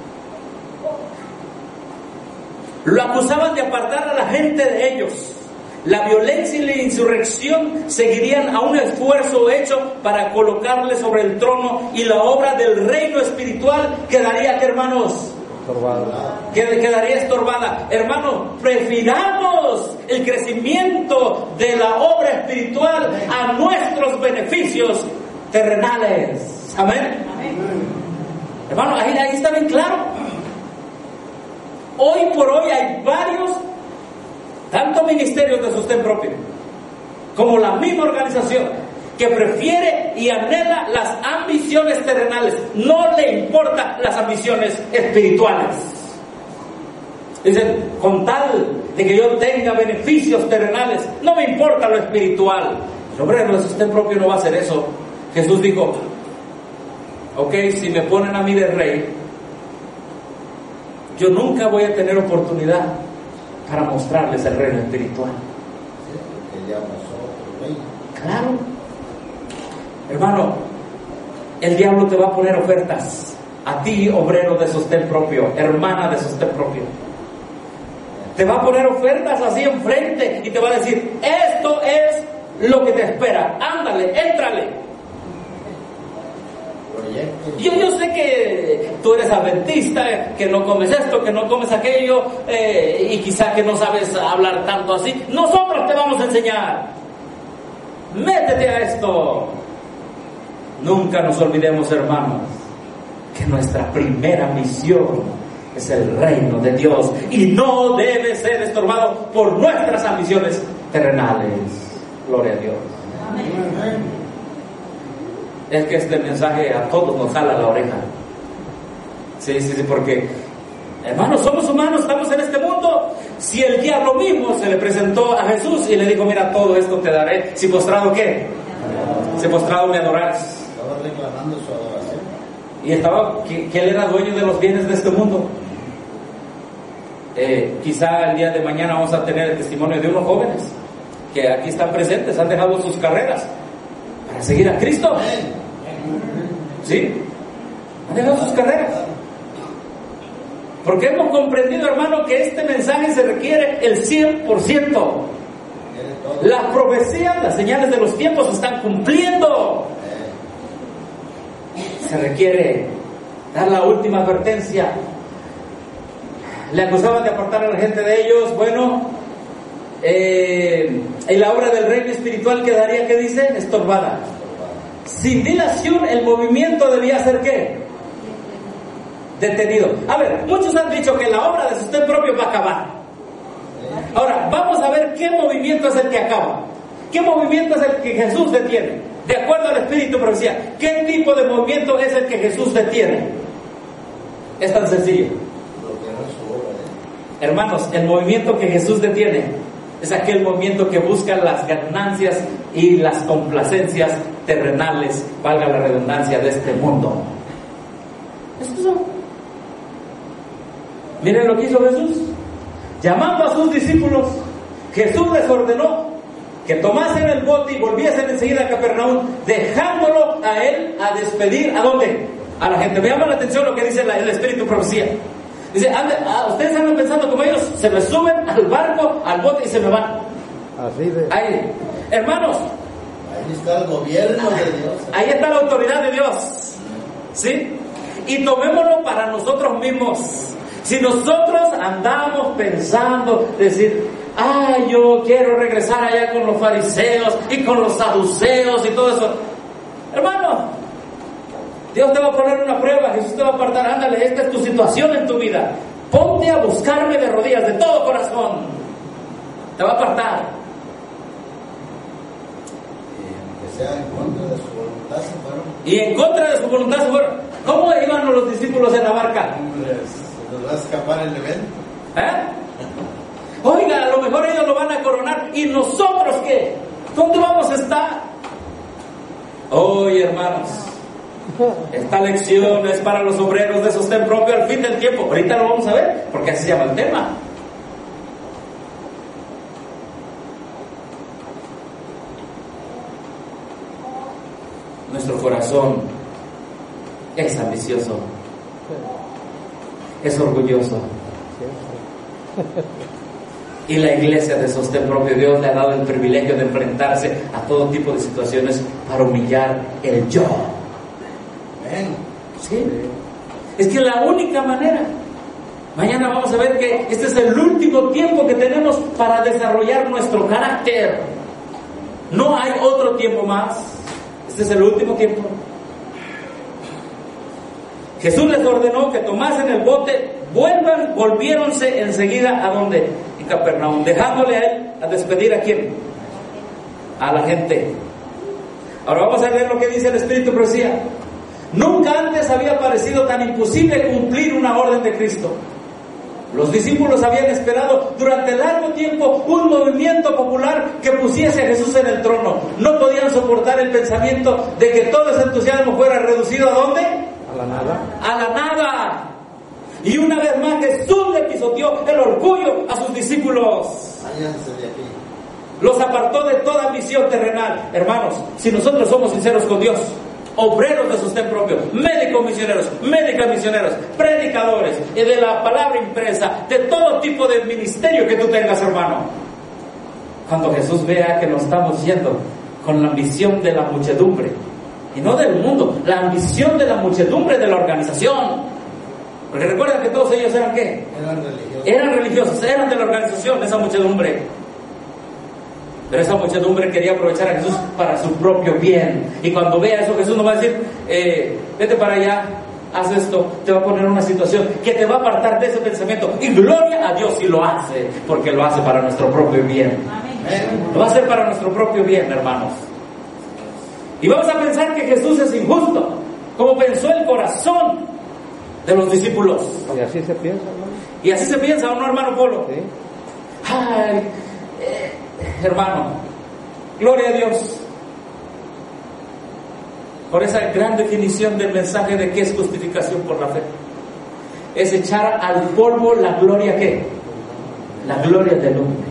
Lo acusaban de apartar a la gente de ellos. La violencia y la insurrección seguirían a un esfuerzo hecho para colocarle sobre el trono, y la obra del reino espiritual quedaría, ¿qué, hermanos? Estorbada. Quedaría estorbada. Hermanos, prefiramos el crecimiento de la obra espiritual a nuestros beneficios terrenales. Amén. Hermano, ahí está bien claro. Hoy por hoy hay varios, tanto ministerios de sostén propio como la misma organización, que prefiere y anhela las ambiciones terrenales, no le importan las ambiciones espirituales. Dicen, con tal de que yo tenga beneficios terrenales, no me importa lo espiritual. El obrero de sostén propio no va a hacer eso. Jesús dijo, ok, si me ponen a mí de rey, yo nunca voy a tener oportunidad para mostrarles el reino espiritual. Claro. Hermano, el diablo te va a poner ofertas. A ti, obrero de sostén propio, hermana de sostén propio. Te va a poner ofertas así enfrente y te va a decir, esto es lo que te espera. Ándale, éntrale. Yo sé que tú eres adventista, que no comes esto, que no comes aquello, y quizá que no sabes hablar tanto así. Nosotros te vamos a enseñar. Métete a esto. Nunca nos olvidemos, hermanos, que nuestra primera misión es el reino de Dios y no debe ser estorbado por nuestras ambiciones terrenales. Gloria a Dios. Amén. Es que este mensaje a todos nos jala la oreja. Sí, porque, hermanos, somos humanos, estamos en este mundo. Si el diablo mismo se le presentó a Jesús y le dijo, mira, todo esto te daré, si postrado, ¿qué? Si postrado me adorarás. Estaba reclamando su adoración. Y estaba, que él era dueño de los bienes de este mundo. Quizá el día de mañana vamos a tener el testimonio de unos jóvenes que aquí están presentes, han dejado sus carreras para seguir a Cristo. ¿Sí? Han dejado sus carreras. Porque hemos comprendido, hermano, que este mensaje se requiere el 100%. Las profecías, las señales de los tiempos se están cumpliendo. Se requiere dar la última advertencia. Le acusaban de apartar a la gente de ellos. Bueno, en la obra del reino espiritual quedaría, ¿qué dice? Estorbada. Sin dilación, el movimiento debía ser ¿qué? Detenido. A ver, muchos han dicho que la obra de sostén propio va a acabar. Ahora, vamos a ver qué movimiento es el que acaba. ¿Qué movimiento es el que Jesús detiene? De acuerdo al Espíritu profecía, ¿qué tipo de movimiento es el que Jesús detiene? Es tan sencillo. Hermanos, el movimiento que Jesús detiene Es aquel movimiento que busca las ganancias y las complacencias terrenales, valga la redundancia, de este mundo. Estos son. Miren lo que hizo Jesús. Llamando a sus discípulos, Jesús les ordenó que tomasen el bote y volviesen enseguida a Capernaum, dejándolo a él a despedir. ¿A dónde? A la gente. Me llama la atención lo que dice el Espíritu Profecía. Dice, ustedes andan pensando como ellos, se me suben al barco, al bote y se me van. Así de. Ahí, hermanos, ahí está el gobierno de Dios. Ahí está la autoridad de Dios. ¿Sí? Y tomémoslo para nosotros mismos. Si nosotros andamos pensando, decir, yo quiero regresar allá con los fariseos y con los saduceos y todo eso, hermano, Dios te va a poner una prueba, Jesús te va a apartar. Ándale, esta es tu situación en tu vida, ponte a buscarme de rodillas, de todo corazón. Te va a apartar. Que sea en contra de su voluntad se fueron. Y en contra de su voluntad se fueron. ¿Cómo iban los discípulos en la barca? Se nos va a escapar el evento. Oiga, a lo mejor ellos lo van a coronar. ¿Y nosotros qué? ¿Dónde vamos a estar? Oye, hermanos, esta lección es para los obreros de sostén propio al fin del tiempo. Ahorita lo vamos a ver, porque así se llama el tema. Nuestro corazón es ambicioso, es orgulloso. Y la iglesia de sostén propio, Dios le ha dado el privilegio de enfrentarse a todo tipo de situaciones para humillar el yo. ¿Sí? Es que la única manera. Mañana vamos a ver que este es el último tiempo que tenemos para desarrollar nuestro carácter. No hay otro tiempo más. Este es el último tiempo. Jesús les ordenó que tomasen el bote, volviéronse enseguida a donde, en Capernaum, dejándole a él a despedir a quién, a la gente. Ahora vamos a ver lo que dice el Espíritu Profecía. Nunca antes había parecido tan imposible cumplir una orden de Cristo. Los discípulos habían esperado durante largo tiempo un movimiento popular que pusiese a Jesús en el trono. No podían soportar el pensamiento de que todo ese entusiasmo fuera reducido ¿a dónde? A la nada. A la nada. Y una vez más Jesús le pisoteó el orgullo a sus discípulos. Váyanse de aquí. Los apartó de toda misión terrenal. Hermanos, si nosotros somos sinceros con Dios, obreros de sostén propio, médicos misioneros, médicas misioneros, predicadores, y de la palabra impresa, de todo tipo de ministerio que tú tengas, hermano. Cuando Jesús vea que nos estamos yendo con la ambición de la muchedumbre, y no del mundo, la ambición de la muchedumbre de la organización. Porque recuerden que todos ellos eran ¿qué? Eran religiosos, eran de la organización, esa muchedumbre. Pero esa muchedumbre quería aprovechar a Jesús para su propio bien. Y cuando vea eso, Jesús no va a decir, vete para allá, haz esto, te va a poner en una situación que te va a apartar de ese pensamiento. Y gloria a Dios si lo hace, porque lo hace para nuestro propio bien. Amén. Lo va a hacer para nuestro propio bien, hermanos. Y vamos a pensar que Jesús es injusto, como pensó el corazón de los discípulos. Y así se piensa, hermano. Y así se piensa, ¿o no, hermano Polo? Sí. Ay, hermano, gloria a Dios por esa gran definición del mensaje de qué es justificación por la fe. Es echar al polvo la gloria ¿qué? La gloria del hombre.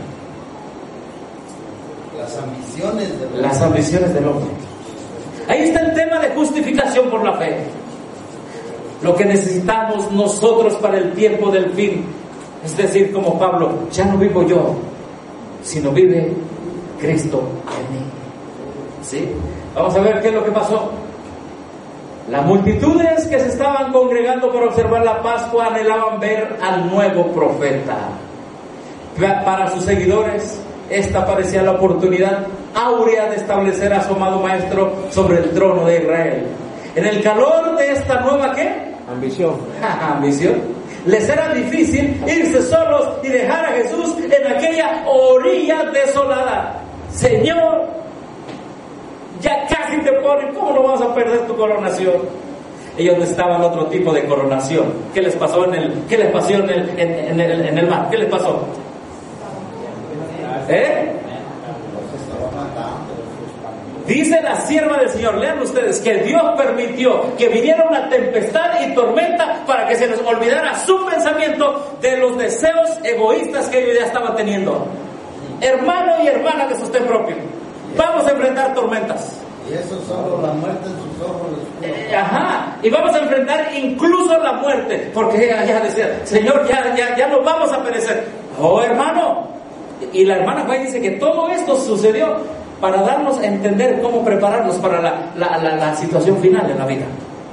Las ambiciones del hombre. Ahí está el tema de justificación por la fe. Lo que necesitamos nosotros para el tiempo del fin, es decir, como Pablo, ya no vivo yo, sino vive Cristo en mí. ¿Sí? Vamos a ver qué es lo que pasó. Las multitudes que se estaban congregando para observar la Pascua anhelaban ver al nuevo profeta. Para sus seguidores, esta parecía la oportunidad áurea de establecer a su amado Maestro sobre el trono de Israel. En el calor de esta nueva ¿qué? Ambición. Ambición. Les era difícil irse solos y dejar a Jesús en aquella orilla desolada. Señor, ya casi te ponen, ¿cómo no vas a perder tu coronación? Ellos necesitaban otro tipo de coronación. ¿Qué les pasó en el mar? ¿Qué les pasó? Los estaba matando. Dice la sierva del Señor, lean ustedes, que Dios permitió que viniera una tempestad y tormenta para que se les olvidara su pensamiento de los deseos egoístas que ellos ya estaban teniendo. Hermano y hermana de sostén propio, vamos a enfrentar tormentas. Y eso solo la muerte en sus ojos. Y vamos a enfrentar incluso la muerte, porque ella decía, Señor, ya no vamos a perecer. Oh, hermano. Y la hermana Juan dice que todo esto sucedió para darnos a entender cómo prepararnos para la situación final de la vida.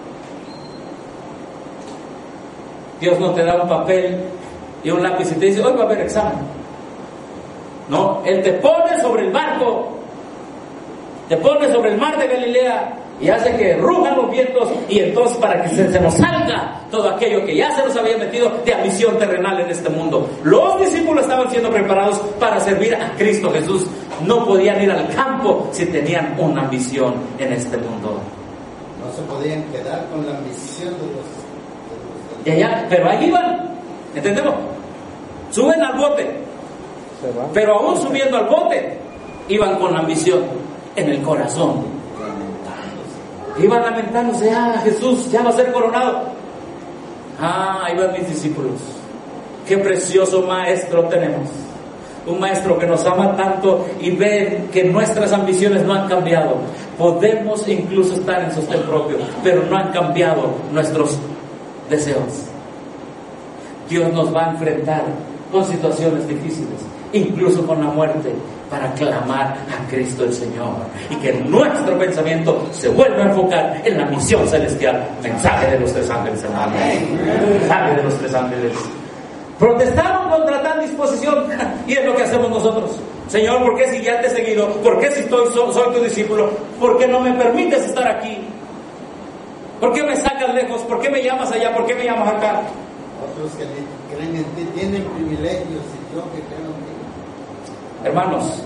Dios no te da un papel y un lápiz y te dice, hoy va a haber examen. No, Él te pone sobre el barco, te pone sobre el mar de Galilea y hace que rujan los vientos, y entonces para que se nos salga todo aquello que ya se nos había metido de ambición terrenal en este mundo. Los discípulos estaban siendo preparados para servir a Cristo Jesús. No podían ir al campo si tenían una ambición en este mundo. No se podían quedar con la ambición de los Pero ahí iban, ¿entendemos? Suben al bote, pero aún subiendo al bote iban con ambición en el corazón, iban lamentándose, Jesús ya va a ser coronado. Ahí van mis discípulos. Qué precioso maestro tenemos, un maestro que nos ama tanto y ve que nuestras ambiciones no han cambiado. Podemos incluso estar en sostén propio, pero no han cambiado nuestros deseos. Dios nos va a enfrentar con situaciones difíciles, incluso con la muerte, para clamar a Cristo el Señor, y que nuestro pensamiento se vuelva a enfocar en la misión celestial. Mensaje de los tres ángeles, hermano. Mensaje de los tres ángeles. Protestaron contra tal disposición, y es lo que hacemos nosotros. Señor, ¿por qué si ya te he seguido? ¿Por qué si soy tu discípulo? ¿Por qué no me permites estar aquí? ¿Por qué me sacas lejos? ¿Por qué me llamas allá? ¿Por qué me llamas acá? Otros que creen en ti tienen privilegios, y yo que creo en ti. Hermanos,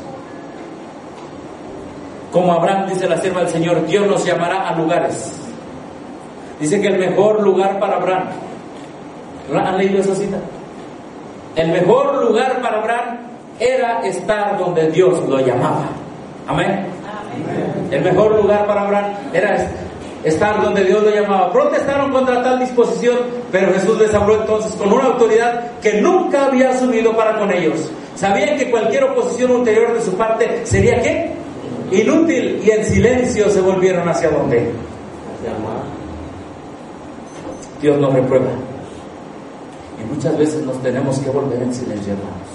como Abraham, dice la sierva del Señor, Dios nos llamará a lugares. Dice que el mejor lugar para Abraham, ¿han leído esa cita? El mejor lugar para Abraham era estar donde Dios lo llamaba. Amén. El mejor lugar para Abraham era estar donde Dios lo llamaba. Protestaron contra tal disposición, pero Jesús les habló entonces con una autoridad que nunca había asumido para con ellos. Sabían que cualquier oposición ulterior de su parte sería ¿qué? Inútil, y en silencio se volvieron hacia donde. Dios nos reprueba, y muchas veces nos tenemos que volver en silencio, hermanos.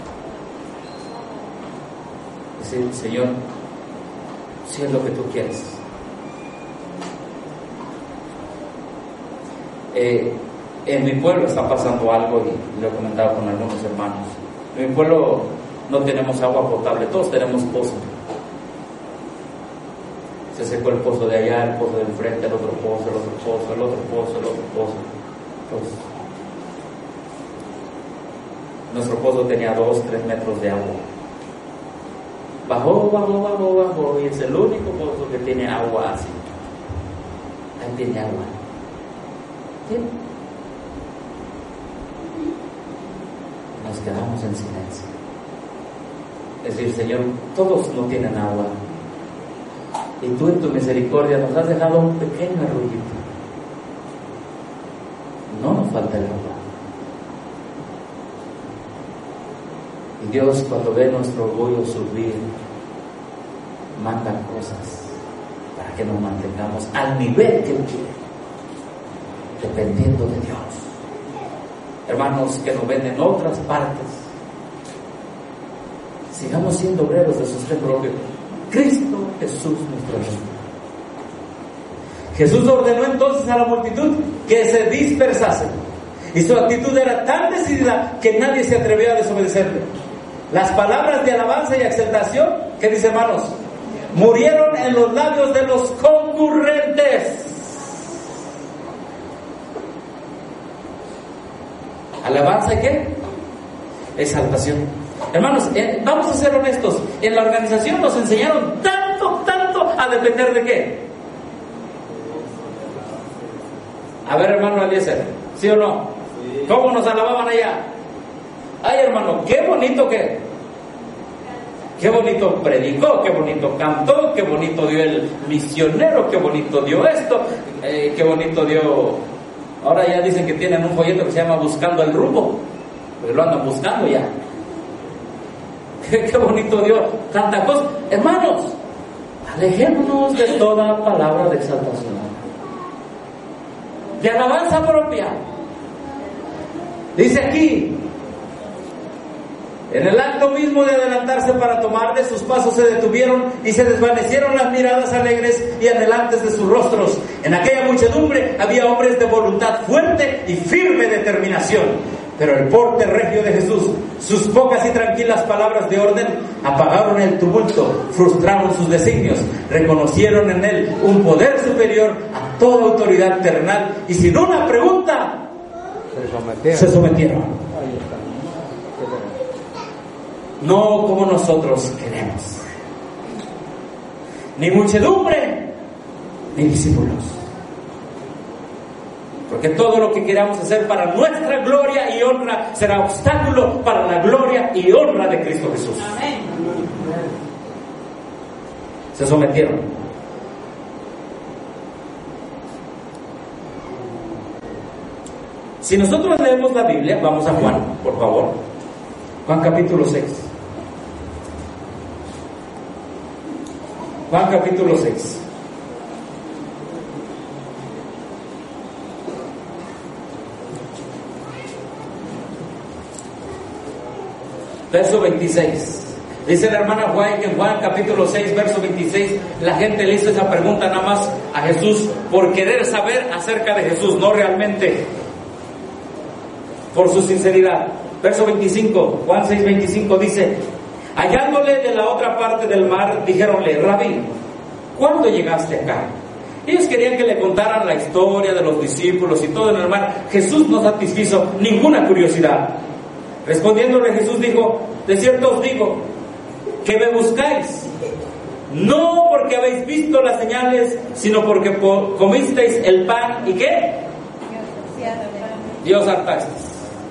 Decir, Señor, si es lo que tú quieres. En mi pueblo está pasando algo, y lo he comentado con algunos hermanos. En mi pueblo no tenemos agua potable, todos tenemos pozo. Se secó el pozo de allá, el pozo del frente, el otro pozo, el otro pozo, el otro pozo, el otro pozo. Entonces, nuestro pozo tenía 2-3 metros de agua. Bajó, y es el único pozo que tiene agua así. Ahí tiene agua. ¿Sí? Nos quedamos en silencio. Es decir, Señor, todos no tienen agua, y tú en tu misericordia nos has dejado un pequeño arroyito. No nos falta el agua. Y Dios, cuando ve nuestro orgullo subir, manda cosas para que nos mantengamos al nivel que Él quiere, dependiendo de Dios. Hermanos que nos ven en otras partes, sigamos siendo obreros de sostén propio. Cristo Jesús nuestro Rey. Jesús ordenó entonces a la multitud que se dispersase, y su actitud era tan decidida que nadie se atrevió a desobedecerle. Las palabras de alabanza y exaltación, ¿qué dice, hermanos? Murieron en los labios de los concurrentes. ¿Alabanza y qué? Exaltación. Hermanos, vamos a ser honestos. En la organización nos enseñaron tanto a depender de qué. A ver, hermano Eliezer, ¿sí o no? Sí. ¿Cómo nos alababan allá? Ay, hermano, qué bonito que Qué bonito predicó, qué bonito cantó, qué bonito dio el misionero, qué bonito dio esto, qué bonito dio... Ahora ya dicen que tienen un folleto que se llama Buscando el Rumbo, porque lo andan buscando ya. Qué bonito dio tanta cosa. Hermanos, alejémonos de toda palabra de exaltación, de alabanza propia. Dice aquí, en el acto mismo de adelantarse para tomarle, sus pasos se detuvieron y se desvanecieron las miradas alegres y anhelantes de sus rostros. En aquella muchedumbre había hombres de voluntad fuerte y firme determinación. Pero el porte regio de Jesús, sus pocas y tranquilas palabras de orden, apagaron el tumulto, frustraron sus designios, reconocieron en él un poder superior a toda autoridad terrenal y sin una pregunta se sometieron. No como nosotros queremos, ni muchedumbre, ni discípulos. Porque todo lo que queramos hacer para nuestra gloria y honra será obstáculo para la gloria y honra de Cristo Jesús. Amén. Se sometieron. Si nosotros leemos la Biblia, vamos a Juan, por favor. Juan capítulo 6. Juan capítulo 6. Verso 26. Dice la hermana White que en Juan capítulo 6, verso 26, la gente le hizo esa pregunta nada más a Jesús por querer saber acerca de Jesús, no realmente por su sinceridad. Verso 25, Juan 6, 25 dice: hallándole de la otra parte del mar, dijéronle: Rabí, ¿cuándo llegaste acá? Ellos querían que le contaran la historia de los discípulos y todo en el mar. Jesús no satisfizo ninguna curiosidad. Respondiéndole Jesús dijo: de cierto os digo que me buscáis, no porque habéis visto las señales, sino porque comisteis el pan. ¿Y qué? Dios hartasteis.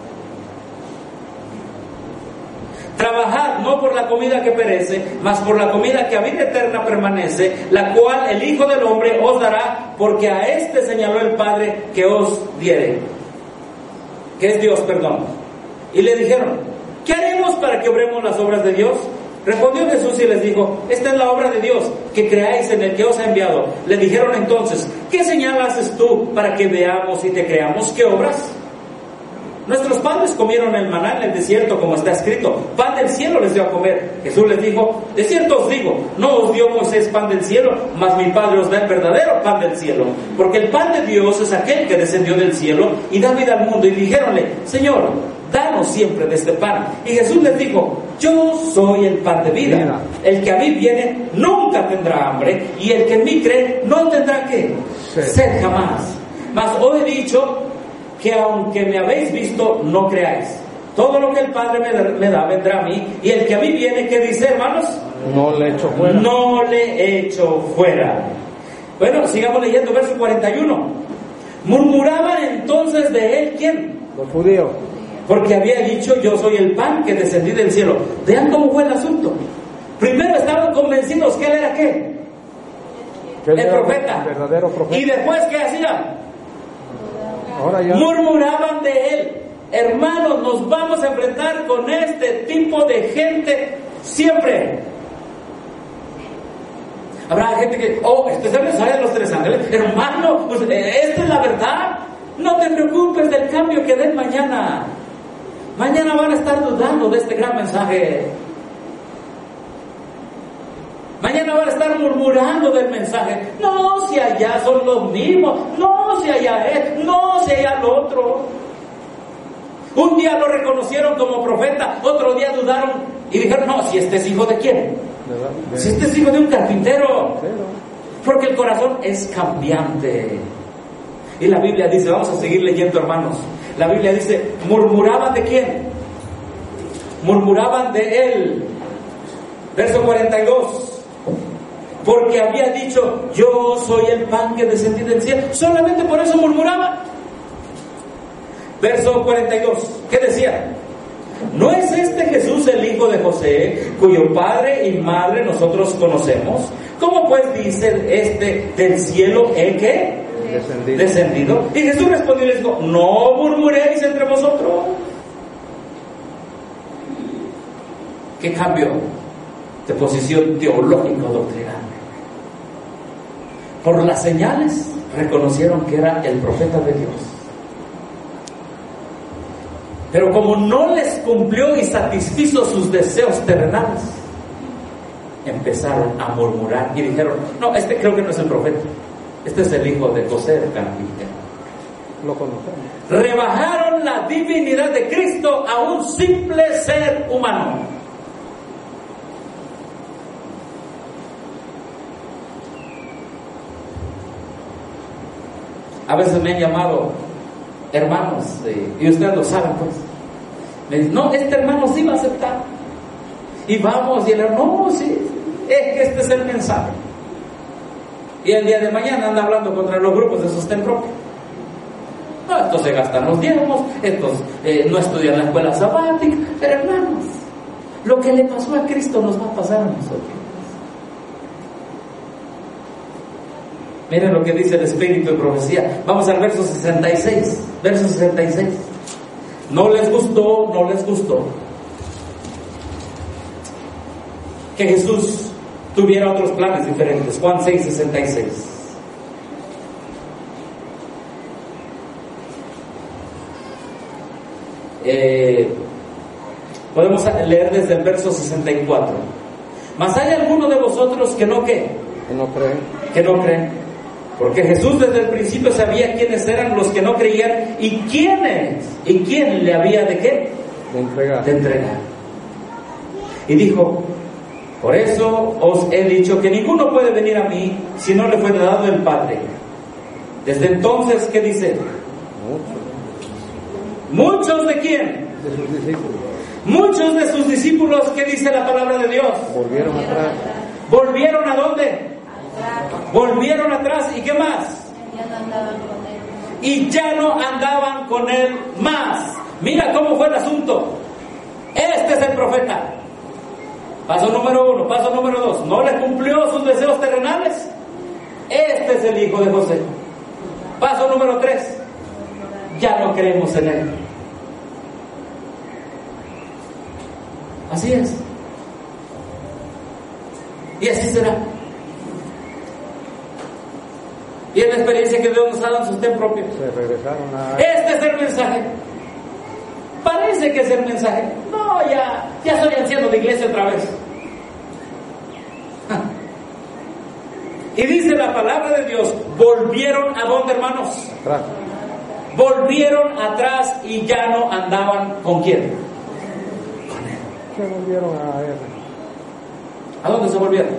Trabajad no por la comida que perece, mas por la comida que a vida eterna permanece, la cual el Hijo del Hombre os dará, porque a este señaló el Padre que os diere, que es Dios, perdón. Y le dijeron: ¿qué haremos para que obremos las obras de Dios? Respondió Jesús y les dijo: esta es la obra de Dios, que creáis en el que os ha enviado. Le dijeron entonces: ¿qué señal haces tú para que veamos y te creamos? ¿Qué obras? Nuestros padres comieron el maná en el desierto, como está escrito: pan del cielo les dio a comer. Jesús les dijo: de cierto os digo, no os dio Moisés pan del cielo, mas mi Padre os da el verdadero pan del cielo. Porque el pan de Dios es aquel que descendió del cielo y da vida al mundo. Y dijéronle: Señor, danos siempre de este pan. Y Jesús les dijo: yo soy el pan de vida. El que a mí viene nunca tendrá hambre, y el que en mí cree no tendrá ¿qué? Sed jamás. Mas os he dicho que aunque me habéis visto, no creáis. Todo lo que el Padre me da vendrá a mí, y el que a mí viene, ¿qué dice, hermanos? No le echo fuera. No le echo fuera. Bueno, sigamos leyendo, verso 41. Murmuraban entonces de él, ¿quién? Los judíos. Porque había dicho: yo soy el pan que descendí del cielo. Vean cómo fue el asunto. Primero estaban convencidos que él era ¿qué? El profeta. El verdadero profeta. Y después, ¿qué hacían? Ahora ya. Murmuraban de él. Hermanos, nos vamos a enfrentar con este tipo de gente siempre. Habrá gente que, este es el mensaje de los tres ángeles. Hermano, pues, esta es la verdad. No te preocupes del cambio que den mañana. Mañana van a estar dudando de este gran mensaje. Mañana van a estar murmurando del mensaje. No, si allá son los mismos. No, si allá es. No, si allá lo otro. Un día lo reconocieron como profeta, otro día dudaron y dijeron: no, si este es hijo de quién. Si este es hijo de un carpintero. Porque el corazón es cambiante. Y la Biblia dice, vamos a seguir leyendo, hermanos. La Biblia dice: murmuraban de quién. Murmuraban de él. Verso 42. Porque había dicho: yo soy el pan que descendí del cielo. Solamente por eso murmuraban. Verso 42. ¿Qué decía? ¿no es este Jesús el hijo de José, cuyo padre y madre nosotros conocemos? ¿Cómo pues dice este del cielo he que descendido? Y Jesús respondió y les dijo, no murmuréis entre vosotros. ¿Qué cambio de posición teológico doctrinal? Por las señales reconocieron que era el profeta de Dios. Pero como no les cumplió y satisfizo sus deseos terrenales, empezaron a murmurar y dijeron, no, este creo que no es el profeta, este es el hijo de José de Cananita. Lo conocemos. Rebajaron la divinidad de Cristo a un simple ser humano. A veces me han llamado hermanos, y ustedes lo saben, pues. Me dicen, no, este hermano sí va a aceptar. Y vamos, y el hermano, no, sí, es que este es el mensaje. Y el día de mañana anda hablando contra los grupos de sostén propio. No, estos se gastan los diezmos, estos no estudian la escuela sabática. Pero hermanos, lo que le pasó a Cristo nos va a pasar a nosotros. Miren lo que dice el Espíritu de Profecía. Vamos al verso 66. Verso 66. No les gustó que Jesús tuviera otros planes diferentes. Juan 6, 66. Podemos leer desde el verso 64. Mas hay alguno de vosotros que no creen. Porque Jesús desde el principio sabía quiénes eran los que no creían y quién le había de qué? De entregar. Y dijo, por eso os he dicho que ninguno puede venir a mí si no le fue dado el Padre. Desde entonces, ¿qué dice? ¿Muchos de quién? De sus discípulos. Muchos de sus discípulos, ¿qué dice la palabra de Dios? Volvieron atrás. ¿Volvieron a dónde? Volvieron atrás. ¿Y qué más? Y ya no andaban con él más. Mira cómo fue el asunto. Este es el profeta. Paso número 1. Paso número 2. No le cumplió sus deseos terrenales. Este es el hijo de José. Paso número 3. Ya no creemos en él. Así es. Y así será. Y es la experiencia que Dios nos ha dado en sostén propio. Se regresaron a... Este es el mensaje. Parece que es el mensaje. No, ya soy anciano de iglesia otra vez. Y dice la palabra de Dios, volvieron a dónde, hermanos? Atrás. Volvieron atrás y ya no andaban con quién. Con él. Se volvieron a él. ¿A dónde se volvieron?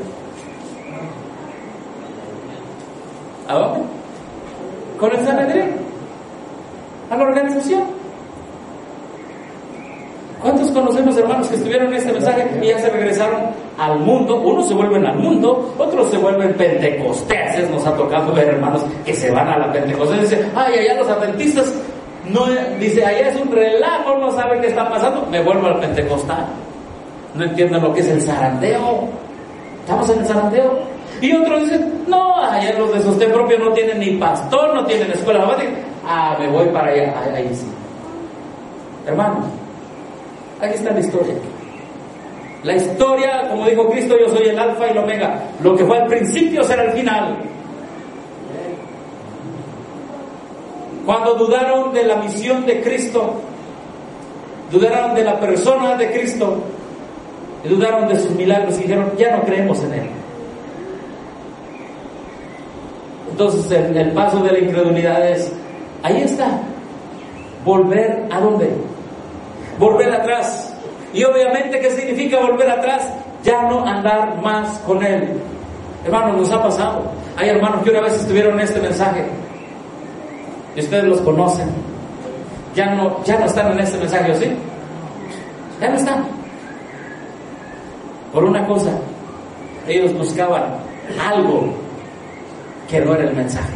¿A dónde? Con el Sanedrín, a la organización. ¿Cuántos conocemos hermanos que estuvieron en este mensaje y ya se regresaron al mundo? Unos se vuelven al mundo, otros se vuelven pentecosteses. Nos ha tocado ver hermanos que se van a la Pentecostés y dicen, ay, allá los adventistas, no, dice, allá es un relajo, no saben qué está pasando, me vuelvo al pentecostal. No entienden lo que es el zarandeo. Estamos en el zarandeo. Y otros dicen, no, allá los de sostén propio no tienen ni pastor, no tienen escuela sabática. Ah, me voy para allá, ahí sí. Hermanos, aquí está la historia. La historia, como dijo Cristo, yo soy el alfa y el omega. Lo que fue al principio será el final. Cuando dudaron de la misión de Cristo, dudaron de la persona de Cristo, y dudaron de sus milagros y dijeron, ya no creemos en Él. Entonces el paso de la incredulidad es, ahí está, volver ¿a dónde? Volver atrás. Y obviamente, ¿qué significa volver atrás? Ya no andar más con Él. Hermanos, nos ha pasado. Hay hermanos que una vez estuvieron en este mensaje y ustedes los conocen. Ya no están en este mensaje, ¿o sí? Ya no están. Por una cosa, ellos buscaban algo que no era el mensaje.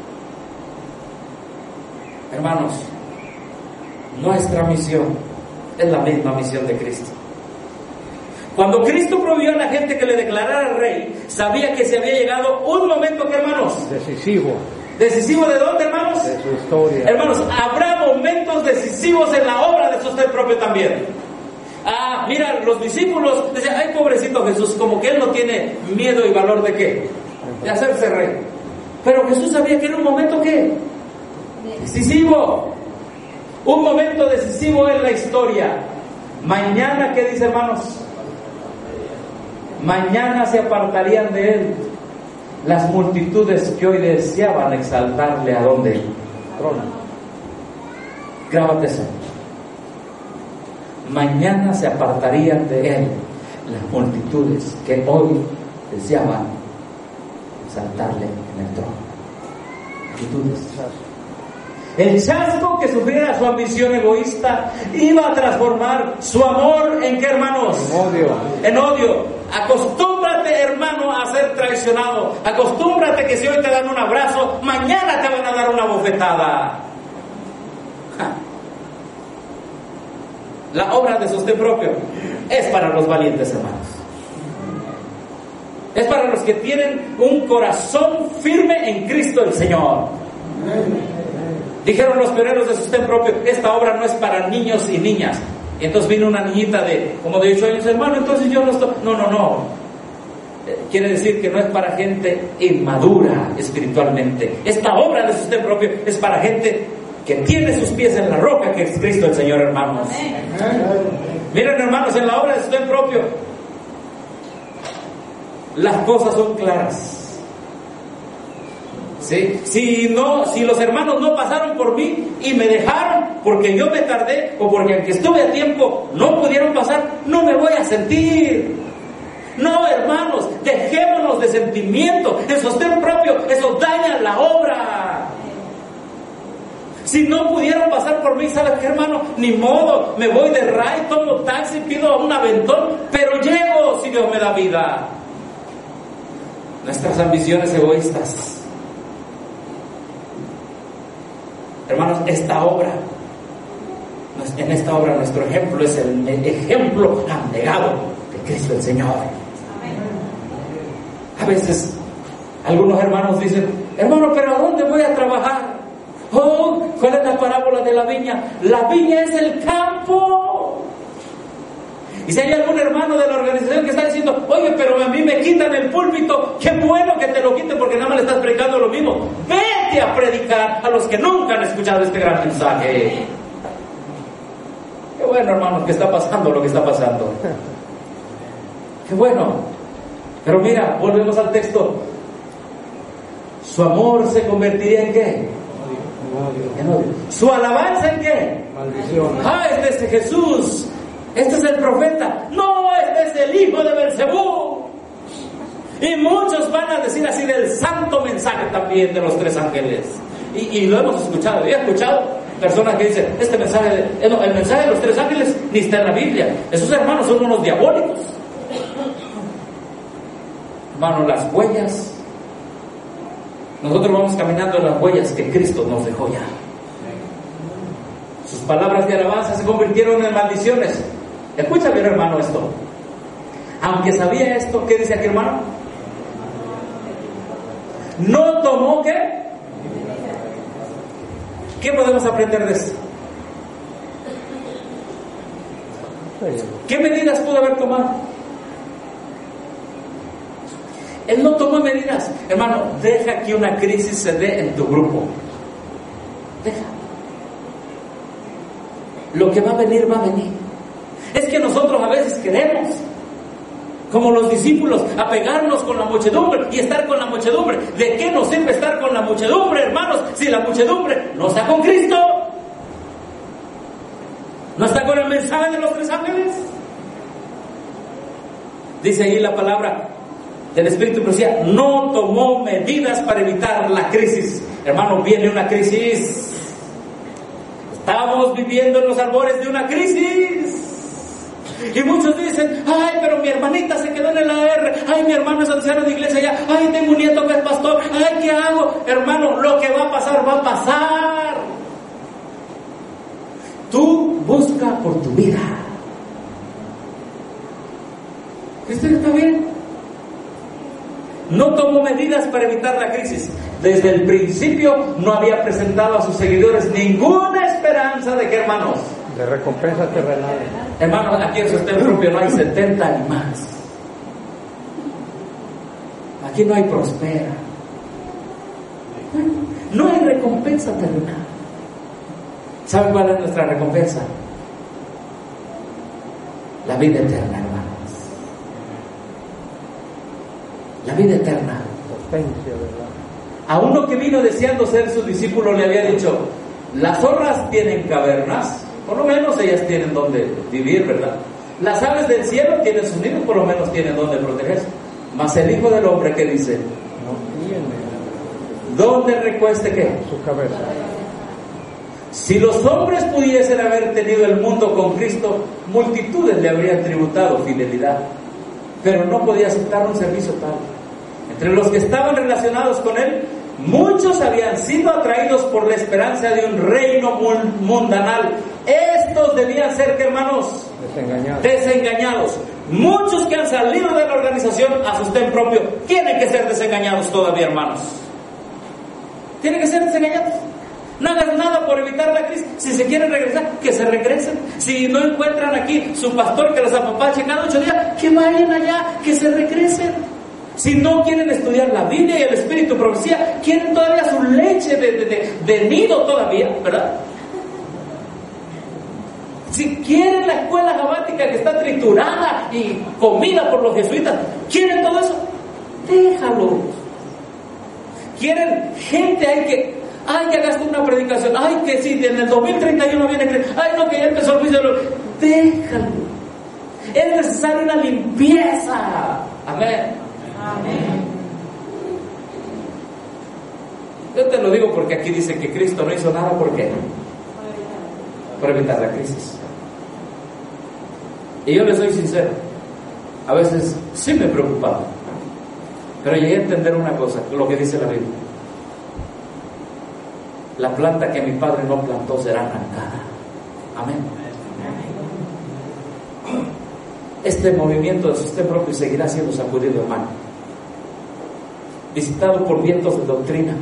Hermanos, nuestra misión es la misma misión de Cristo. Cuando Cristo prohibió a la gente que le declarara rey, sabía que se había llegado un momento, ¿qué, hermanos? Decisivo. ¿Decisivo de dónde, hermanos? De su historia. Hermanos, habrá momentos decisivos en la obra de sostén propio también. Mira, los discípulos decían, ay, pobrecito Jesús, como que él no tiene miedo y valor de qué, de hacerse rey. Pero Jesús sabía que era un momento, ¿qué? Decisivo. Un momento decisivo en la historia. Mañana, ¿qué dice, hermanos? Mañana se apartarían de él las multitudes que hoy deseaban exaltarle a donde trono. Grábate eso. Mañana se apartarían de él las multitudes que hoy deseaban exaltarle en el trono. Multitudes. El chasco que sufriera su ambición egoísta iba a transformar su amor en ¿qué, hermanos? En odio. En odio. Acostúmbrate, hermano, a ser traicionado. Acostúmbrate que si hoy te dan un abrazo, mañana te van a dar una bofetada. La obra de sostén propio es para los valientes, hermanos. Es para los que tienen un corazón firme en Cristo el Señor. Dijeron los pioneros de sostén propio, esta obra no es para niños y niñas. Y entonces vino una niñita de como de 8 años, hermano, entonces yo no estoy... No. Quiere decir que no es para gente inmadura espiritualmente. Esta obra de sostén propio es para gente que tiene sus pies en la roca, que es Cristo el Señor, hermanos. Miren, hermanos, en la obra de sostén propio las cosas son claras. ¿Sí? Si los hermanos no pasaron por mí y me dejaron porque yo me tardé o porque aunque estuve a tiempo no pudieron pasar, no me voy a sentir. No, hermanos, dejémonos de sentimiento. El sostén propio, eso daña la obra. Si no pudieron pasar por mí, ¿sabes qué, hermano? Ni modo, me voy de ride, tomo taxi, pido un aventón, pero llego si Dios me da vida. Nuestras ambiciones egoístas. Hermanos, en esta obra nuestro ejemplo es el ejemplo abnegado de Cristo el Señor. A veces algunos hermanos dicen, hermano, pero ¿a dónde voy a trabajar? Oh, ¿cuál es la parábola de la viña? La viña es el campo. Y si hay algún hermano de la organización que está diciendo, oye, pero a mí me quitan el púlpito, qué bueno que te lo quiten porque nada más le estás predicando lo mismo. Vete a predicar a los que nunca han escuchado este gran mensaje. Qué bueno, hermanos, que está pasando lo que está pasando. Qué bueno. Pero mira, volvemos al texto. Su amor se convertiría en ¿qué? En odio. ¿Su alabanza en qué? Maldición. Este es Jesús. Este es el profeta. No, este es el hijo de Belcebú. Y muchos van a decir así del santo mensaje también de los 3 ángeles. Y lo hemos escuchado. He escuchado personas que dicen, este mensaje, el mensaje de los 3 ángeles ni está en la Biblia. Esos hermanos son unos diabólicos. Hermanos, las huellas. Nosotros vamos caminando en las huellas que Cristo nos dejó ya. Sus palabras de alabanza se convirtieron en maldiciones. Escucha bien, hermano, esto. Aunque sabía esto, ¿qué dice aquí, hermano? No tomó ¿qué? ¿Qué podemos aprender de esto? ¿Qué medidas pudo haber tomado? Él no tomó medidas. Hermano, deja que una crisis se dé en tu grupo. Deja. Lo que va a venir, va a venir. Es que nosotros a veces queremos, como los discípulos, apegarnos con la muchedumbre y estar con la muchedumbre. ¿De qué nos sirve estar con la muchedumbre, hermanos, si la muchedumbre no está con Cristo? ¿No está con el mensaje de los 3 ángeles? Dice ahí la palabra del Espíritu Profecía, no tomó medidas para evitar la crisis. Hermano, viene una crisis. Estamos viviendo en los albores de una crisis. Y muchos dicen, ay, pero mi hermanita se quedó en el AR, ay, mi hermano es anciano de iglesia ya, ay, tengo un nieto que es pastor, ay, ¿qué hago? Hermano, lo que va a pasar, va a pasar. Tú busca juzga por tu vida. ¿Esto está bien? No tomó medidas para evitar la crisis. Desde el principio no había presentado a sus seguidores ninguna esperanza de que, hermanos, De recompensas terrenales. hermanos, aquí en su propio no hay 70 ni más. Aquí no hay prospera. No hay recompensa terrenal. ¿Saben cuál es nuestra recompensa? La vida eterna, hermanos. La vida eterna. Potencia, ¿verdad? A uno que vino deseando ser su discípulo le había dicho: las zorras tienen cavernas, por lo menos ellas tienen donde vivir, ¿verdad? Las aves del cielo tienen sus nidos, por lo menos tienen donde protegerse. Mas el Hijo del Hombre, ¿qué dice? No tiene ¿Dónde recueste qué? su cabeza. Si los hombres pudiesen haber tenido el mundo con Cristo, multitudes le habrían tributado fidelidad, pero no podía aceptar un servicio tal. Entre los que estaban relacionados con él, muchos habían sido atraídos por la esperanza de un reino mundanal. Estos debían ser, ¿qué, hermanos? Desengañados. Muchos que han salido de la organización a sostén propio tienen que ser desengañados todavía, hermanos. Tienen que ser desengañados. No hagan nada por evitar la crisis. Si se quieren regresar, que se regresen. Si no encuentran aquí su pastor que los apapache cada 8 días, que vayan allá, que se regresen. Si no quieren estudiar la Biblia y el Espíritu Profecía, quieren todavía su leche de nido todavía, ¿verdad? Si quieren la escuela sabática que está triturada y comida por los jesuitas, quieren todo eso, déjalo. Quieren gente ahí que hagas una predicación, que si en el 2031 viene Cristo, no, que ya empezó el juicio, déjalo. Es necesaria una limpieza. Amén. Amén. Yo te lo digo porque aquí dice que Cristo no hizo nada. ¿Por qué? Por evitar la crisis. Y yo les soy sincero, a veces sí me preocupaba, pero llegué a entender una cosa, lo que dice la Biblia: la planta que mi padre no plantó será arrancada. Amén. Este movimiento de sostén propio seguirá siendo sacudido, hermano, visitado por vientos de doctrina,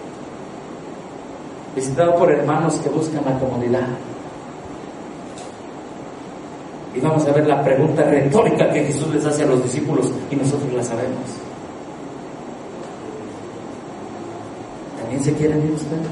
visitado por hermanos que buscan la comodidad. Y vamos a ver la pregunta retórica que Jesús les hace a los discípulos, y nosotros la sabemos. ¿También se quieren ir ustedes?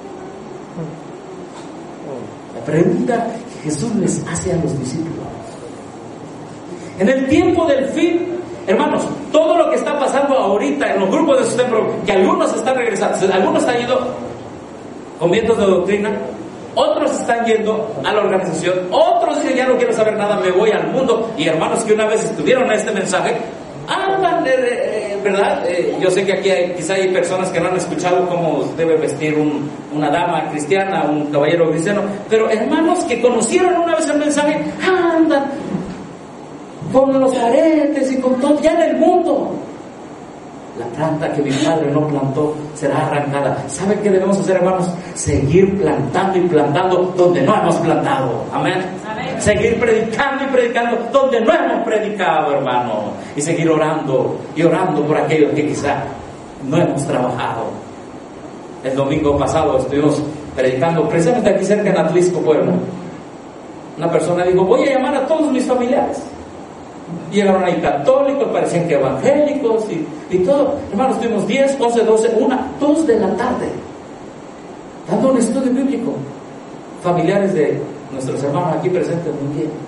La pregunta que Jesús les hace a los discípulos. En el tiempo del fin, hermanos, todo lo que está pasando ahorita en los grupos de sostén propio, que algunos están regresando, algunos están yendo con vientos de doctrina, otros están yendo a la organización, otros dicen: ya no quiero saber nada, me voy al mundo. Y hermanos que una vez estuvieron a este mensaje, hablan ¿verdad? Yo sé que aquí quizá hay personas que no han escuchado cómo debe vestir una dama cristiana, un caballero cristiano, pero hermanos que conocieron una vez el mensaje, andan con los aretes y con todo, ya en el mundo. La planta que mi padre no plantó será arrancada. ¿Saben qué debemos hacer, hermanos? Seguir plantando y plantando donde no hemos plantado. Amén. Amén. Seguir predicando y predicando donde no hemos predicado, hermano. Y seguir orando y orando por aquellos que quizá no hemos trabajado. El domingo pasado estuvimos predicando precisamente aquí cerca en Atlisco, Puebla. Una persona dijo: voy a llamar a todos mis familiares. Llegaron ahí católicos, parecían que evangélicos y todo. Hermanos, tuvimos 10, 11, 12, 1, 2 de la tarde dando un estudio bíblico. Familiares de nuestros hermanos aquí presentes muy bien.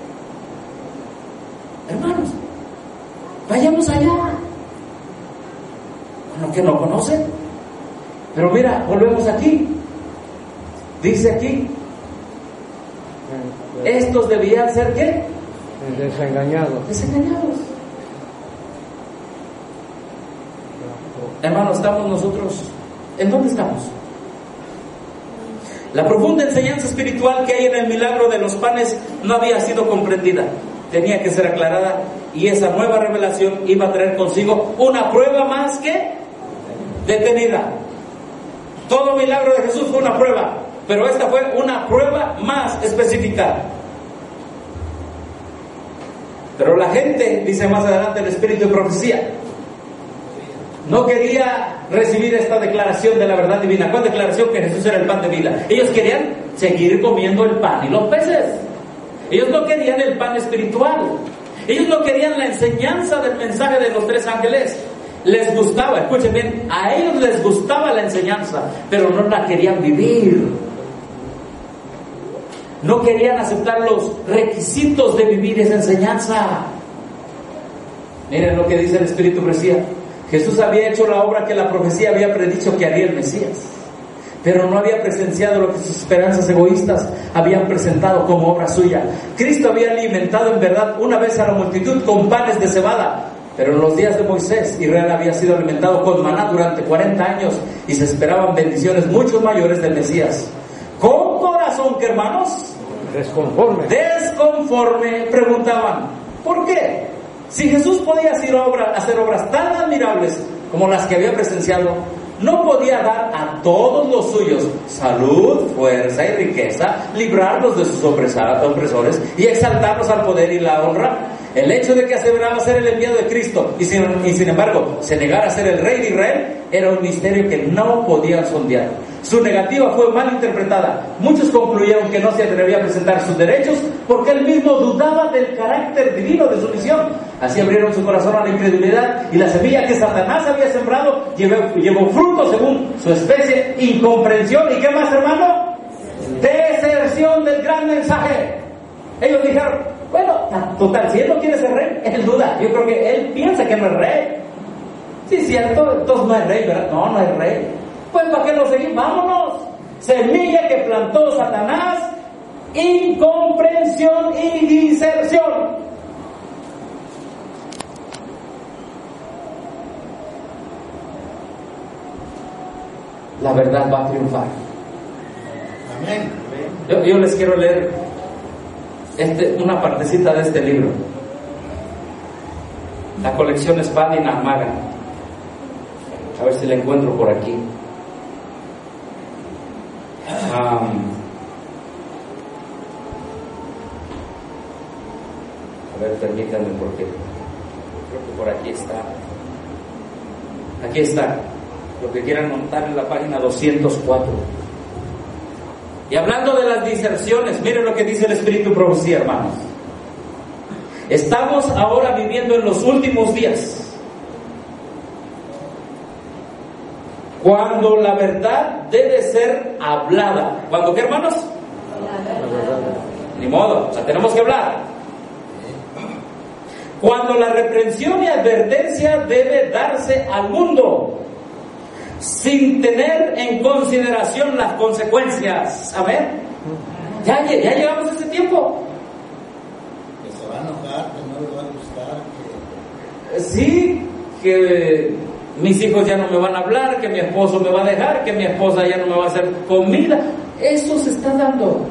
Hermanos, vayamos allá. Bueno, que no conocen. Pero mira, volvemos aquí. Dice aquí: estos debían ser ¿qué? Desengañados. Desengañados. Hermanos, estamos nosotros, ¿en dónde estamos? La profunda enseñanza espiritual que hay en el milagro de los panes no había sido comprendida, tenía que ser aclarada, y esa nueva revelación iba a traer consigo una prueba más que detenida. Todo milagro de Jesús fue una prueba, pero esta fue una prueba más específica. Pero la gente, dice más adelante el espíritu de profecía, no quería recibir esta declaración de la verdad divina. ¿Cuál declaración? Que Jesús era el pan de vida. Ellos querían seguir comiendo el pan y los peces. Ellos no querían el pan espiritual. Ellos no querían la enseñanza del mensaje de los 3 ángeles. Les gustaba, escuchen bien, a ellos les gustaba la enseñanza, pero no la querían vivir. No querían aceptar los requisitos de vivir esa enseñanza. Miren lo que dice el espíritu de profecía. Jesús había hecho la obra que la profecía había predicho que haría el Mesías, pero no había presenciado lo que sus esperanzas egoístas habían presentado como obra suya. Cristo había alimentado en verdad una vez a la multitud con panes de cebada, pero en los días de Moisés, Israel había sido alimentado con maná durante 40 años y se esperaban bendiciones mucho mayores del Mesías. Con corazón, que hermanos, desconforme, preguntaban, ¿por qué? Si Jesús podía hacer obras tan admirables como las que había presenciado, ¿no podía dar a todos los suyos salud, fuerza y riqueza, librarlos de sus opresores y exaltarlos al poder y la honra? El hecho de que aseveraba ser el enviado de Cristo y sin embargo se negara a ser el rey de Israel era un misterio que no podían sondear. Su negativa fue mal interpretada. Muchos concluyeron que no se atrevía a presentar sus derechos porque él mismo dudaba del carácter divino de su misión. Así abrieron su corazón a la incredulidad y la semilla que Satanás había sembrado llevó fruto según su especie, incomprensión y ¿qué más, hermano? Deserción del gran mensaje. Ellos dijeron, bueno, total, si él no quiere ser rey, él duda. Yo creo que él piensa que no es rey. Sí, cierto, entonces no es rey, ¿verdad? No, no es rey. Pues ¿para qué lo seguimos? Vámonos. Semilla que plantó Satanás, incomprensión y diserción. La verdad va a triunfar. Amén. Yo les quiero leer una partecita de este libro. La colección Espada y Nahmaga. A ver si la encuentro por aquí. A ver, permítanme porque creo que por aquí está. Aquí está. Lo que quieran montar en la página 204. Y hablando de las diserciones, miren lo que dice el Espíritu de Profecía, hermanos. Estamos ahora viviendo en los últimos días, cuando la verdad debe ser hablada. ¿Cuándo qué, hermanos? Ni modo, o sea, tenemos que hablar. Cuando la reprensión y advertencia debe darse al mundo, sin tener en consideración las consecuencias. Amén. Ya llegamos a ese tiempo. Que se va a enojar, que no le va a gustar. Sí, que mis hijos ya no me van a hablar, que mi esposo me va a dejar, que mi esposa ya no me va a hacer comida. Eso se está dando.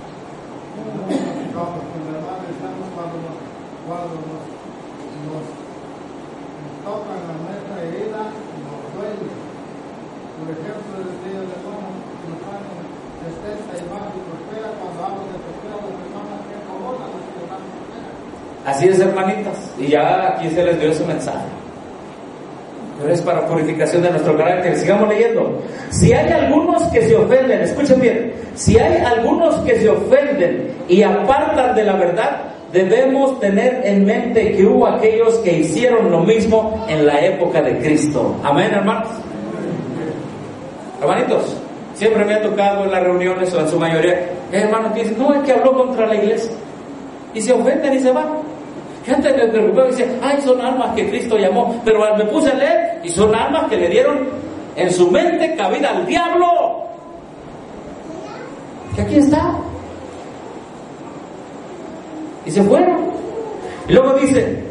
Cuando nos tocan la nuestra herida, nos duele. Por ejemplo, el día de Roma, nos ponen tristeza y más y prospera. Cuando hablo de prospera, las personas que provocan las que dan prospera. Así es, hermanitas. Y ya aquí se les dio ese mensaje. Pero es para purificación de nuestro carácter. Sigamos leyendo. Si hay algunos que se ofenden, escuchen bien, si hay algunos que se ofenden y apartan de la verdad, debemos tener en mente que hubo aquellos que hicieron lo mismo en la época de Cristo. Amén, hermanos. Hermanitos, siempre me ha tocado en las reuniones o en su mayoría, hermanos que dicen, no, es que habló contra la iglesia. Y se ofenden y se van. Gente me preocupó y dice, ay, son almas que Cristo llamó. Pero me puse a leer y son almas que le dieron en su mente cabida al diablo. Que aquí está. Y se fueron. Y luego dice,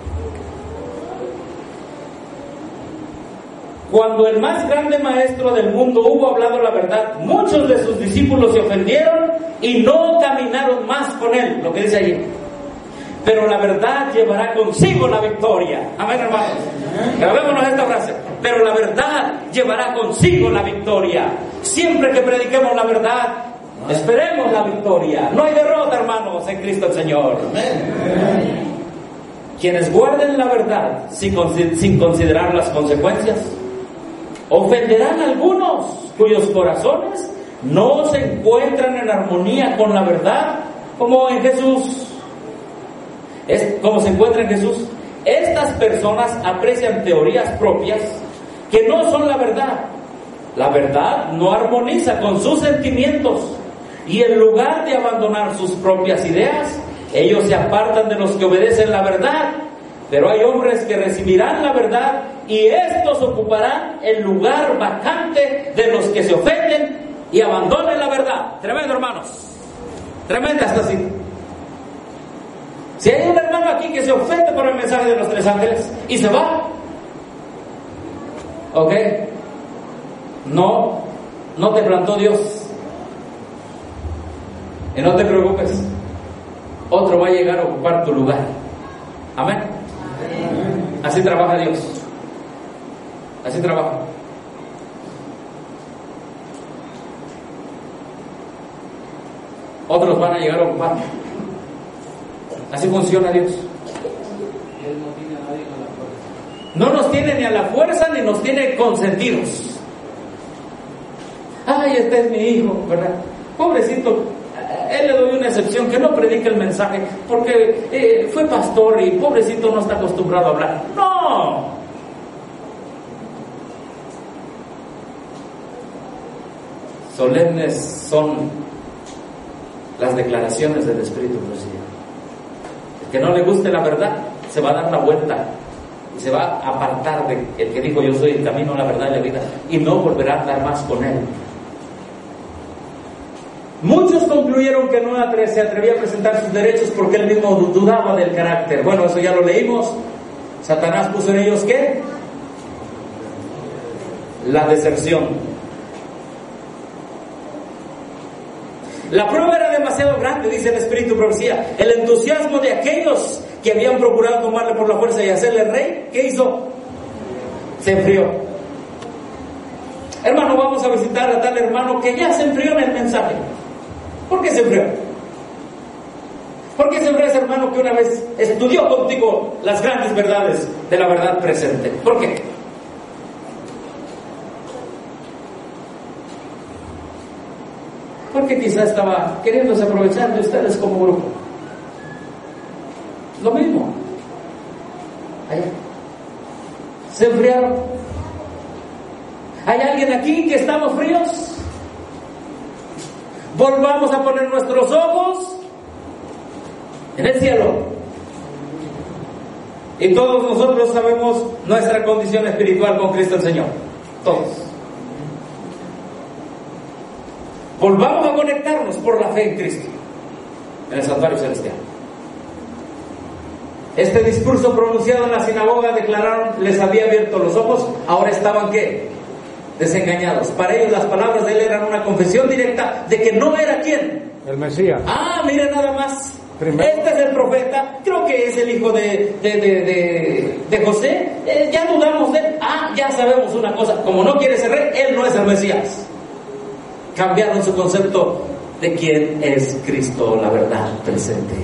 cuando el más grande maestro del mundo hubo hablado la verdad, muchos de sus discípulos se ofendieron y no caminaron más con él. Lo que dice allí. Pero la verdad llevará consigo la victoria. Amén, hermanos. Grabémonos esta frase. Pero la verdad llevará consigo la victoria. Siempre que prediquemos la verdad, esperemos la victoria. No hay derrota, hermanos, en Cristo el Señor. quienes guarden la verdad sin considerar las consecuencias. Ofenderán a algunos cuyos corazones no se encuentran en armonía con la verdad, como en Jesús. Como se encuentra en Jesús. Estas personas aprecian teorías propias que no son la verdad. La verdad no armoniza con sus sentimientos, y en lugar de abandonar sus propias ideas, ellos se apartan de los que obedecen la verdad. Pero hay hombres que recibirán la verdad y estos ocuparán el lugar vacante de los que se ofenden y abandonen la verdad. Tremendo, hermanos. Tremenda esta cita. Si hay un hermano aquí que se ofende por el mensaje de los 3 ángeles y se va, ok, no te plantó Dios. Y no te preocupes, otro va a llegar a ocupar tu lugar. Amén. Así trabaja Dios. Así trabaja. Otros van a llegar a ocupar. Así funciona Dios. No nos tiene ni a la fuerza ni nos tiene consentidos. Ay, este es mi hijo, ¿verdad? Pobrecito, él le doy una excepción, que no predique el mensaje porque fue pastor y pobrecito no está acostumbrado a hablar. ¡No! Solemnes son las declaraciones del Espíritu Profecía. El que no le guste la verdad se va a dar la vuelta y se va a apartar de el que dijo: yo soy el camino, la verdad y la vida, y no volverá a hablar más con él. Muchos concluyeron que no se atrevía a presentar sus derechos porque él mismo dudaba del carácter. Bueno, eso ya lo leímos. Satanás puso en ellos ¿qué? La deserción. La prueba era demasiado grande, dice el Espíritu Profecía. El entusiasmo de aquellos que habían procurado tomarle por la fuerza y hacerle rey, ¿qué hizo? Se enfrió. Hermano, vamos a visitar a tal hermano que ya se enfrió en el mensaje. ¿Por qué se enfrió? ¿Por qué se enfrió ese hermano que una vez estudió contigo las grandes verdades de la verdad presente? ¿Por qué? Porque quizás estaba queriéndose aprovechar de ustedes como grupo. Lo mismo. Allá. Se enfriaron. ¿Hay alguien aquí que estamos fríos? Volvamos a poner nuestros ojos en el cielo. Y todos nosotros sabemos nuestra condición espiritual con Cristo el Señor. Todos. Volvamos a conectarnos por la fe en Cristo, en el santuario celestial. Este discurso pronunciado en la sinagoga, declararon, les había abierto los ojos. Ahora estaban ¿qué? Desengañados. Para ellos las palabras de él eran una confesión directa de que no era ¿quién? El Mesías. Ah, mire nada más. Primero. Este es el profeta, creo que es el hijo de José. Ya dudamos de él. Ah, ya sabemos una cosa, como no quiere ser rey, él no es el Mesías. Cambiaron su concepto de quién es Cristo, la verdad presente.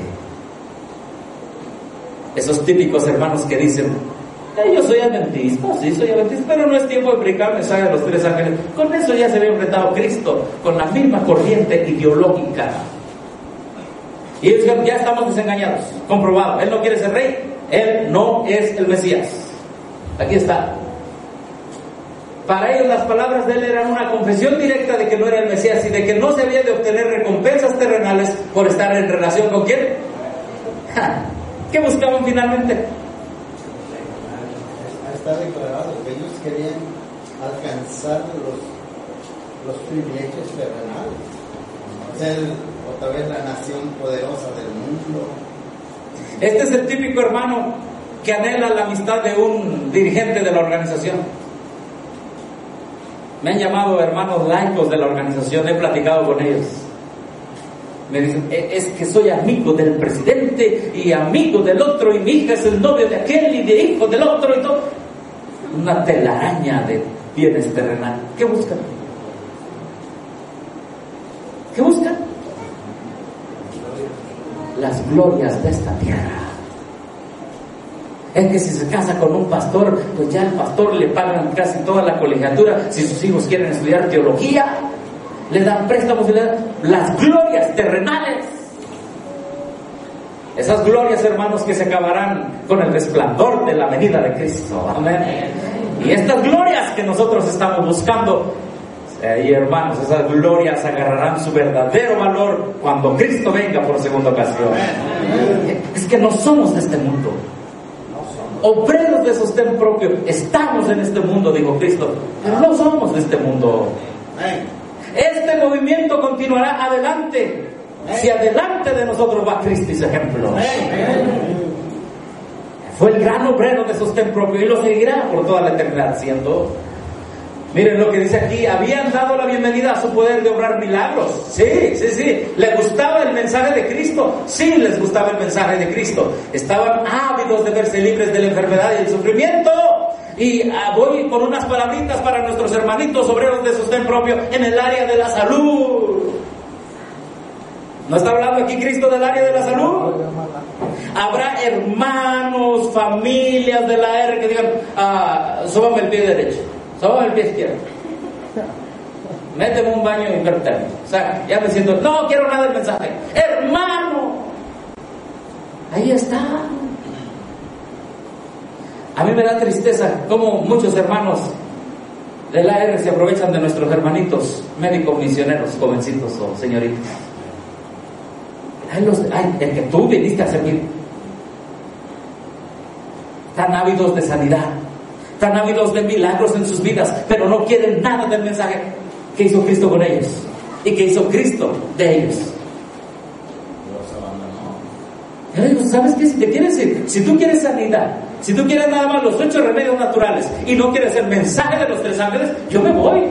Esos típicos hermanos que dicen: yo soy adventista, sí soy adventista, pero no es tiempo de predicar el mensaje de los 3 ángeles. Con eso ya se había enfrentado Cristo, con la misma corriente ideológica. Y ellos dijeron: ya estamos desengañados, comprobado, él no quiere ser rey, él no es el Mesías. Aquí está. Para ellos las palabras de él eran una confesión directa de que no era el Mesías y de que no se había de obtener recompensas terrenales por estar en relación con ¿quién? ¿Qué buscaban finalmente? Está declarado que ellos querían alcanzar los privilegios terrenales, ser otra vez la nación poderosa del mundo. Este es el típico hermano que anhela la amistad de un dirigente de la organización. Me han llamado hermanos laicos de la organización, he platicado con ellos. Me dicen: es que soy amigo del presidente y amigo del otro, y mi hija es el novio de aquel y de hijo del otro y todo. Una telaraña de bienes terrenales. ¿Qué buscan? ¿Qué buscan? Las glorias de esta tierra. Es que si se casa con un pastor, pues ya al pastor le pagan casi toda la colegiatura. Si sus hijos quieren estudiar teología, le dan préstamos y le dan las glorias terrenales. Esas glorias, hermanos, que se acabarán con el resplandor de la venida de Cristo. Amén. Y estas glorias que nosotros estamos buscando, y hermanos, esas glorias agarrarán su verdadero valor cuando Cristo venga por segunda ocasión. Es que no somos de este mundo. Obreros de sostén propio, estamos en este mundo, dijo Cristo, pero no somos de este mundo. Este movimiento continuará adelante. Si adelante de nosotros va Cristo y su ejemplo. Fue el gran obrero de sostén propio y lo seguirá por toda la eternidad siendo. Miren lo que dice aquí: habían dado la bienvenida a su poder de obrar milagros. Sí. ¿Les gustaba el mensaje de Cristo? Sí, les gustaba el mensaje de Cristo. Estaban ávidos de verse libres de la enfermedad y el sufrimiento. Y voy con unas palabritas para nuestros hermanitos obreros de sostén propio en el área de la salud. ¿No está hablando aquí Cristo del área de la salud? Habrá hermanos, familias de la R que digan: sóbame el pie derecho, sóbame el pie izquierdo, méteme un baño hipertermo. O sea, ya me siento, no quiero nada del mensaje. Hermano, ahí está. A mí me da tristeza cómo muchos hermanos del AR se aprovechan de nuestros hermanitos médicos misioneros, jovencitos o señoritos. El que tú viniste a servir. Tan ávidos de sanidad, tan ávidos de milagros en sus vidas, pero no quieren nada del mensaje que hizo Cristo con ellos y que hizo Cristo de ellos. Yo digo, ¿sabes qué? Si tú quieres sanidad, si tú quieres nada más los 8 remedios naturales y no quieres el mensaje de los 3 ángeles, yo me voy.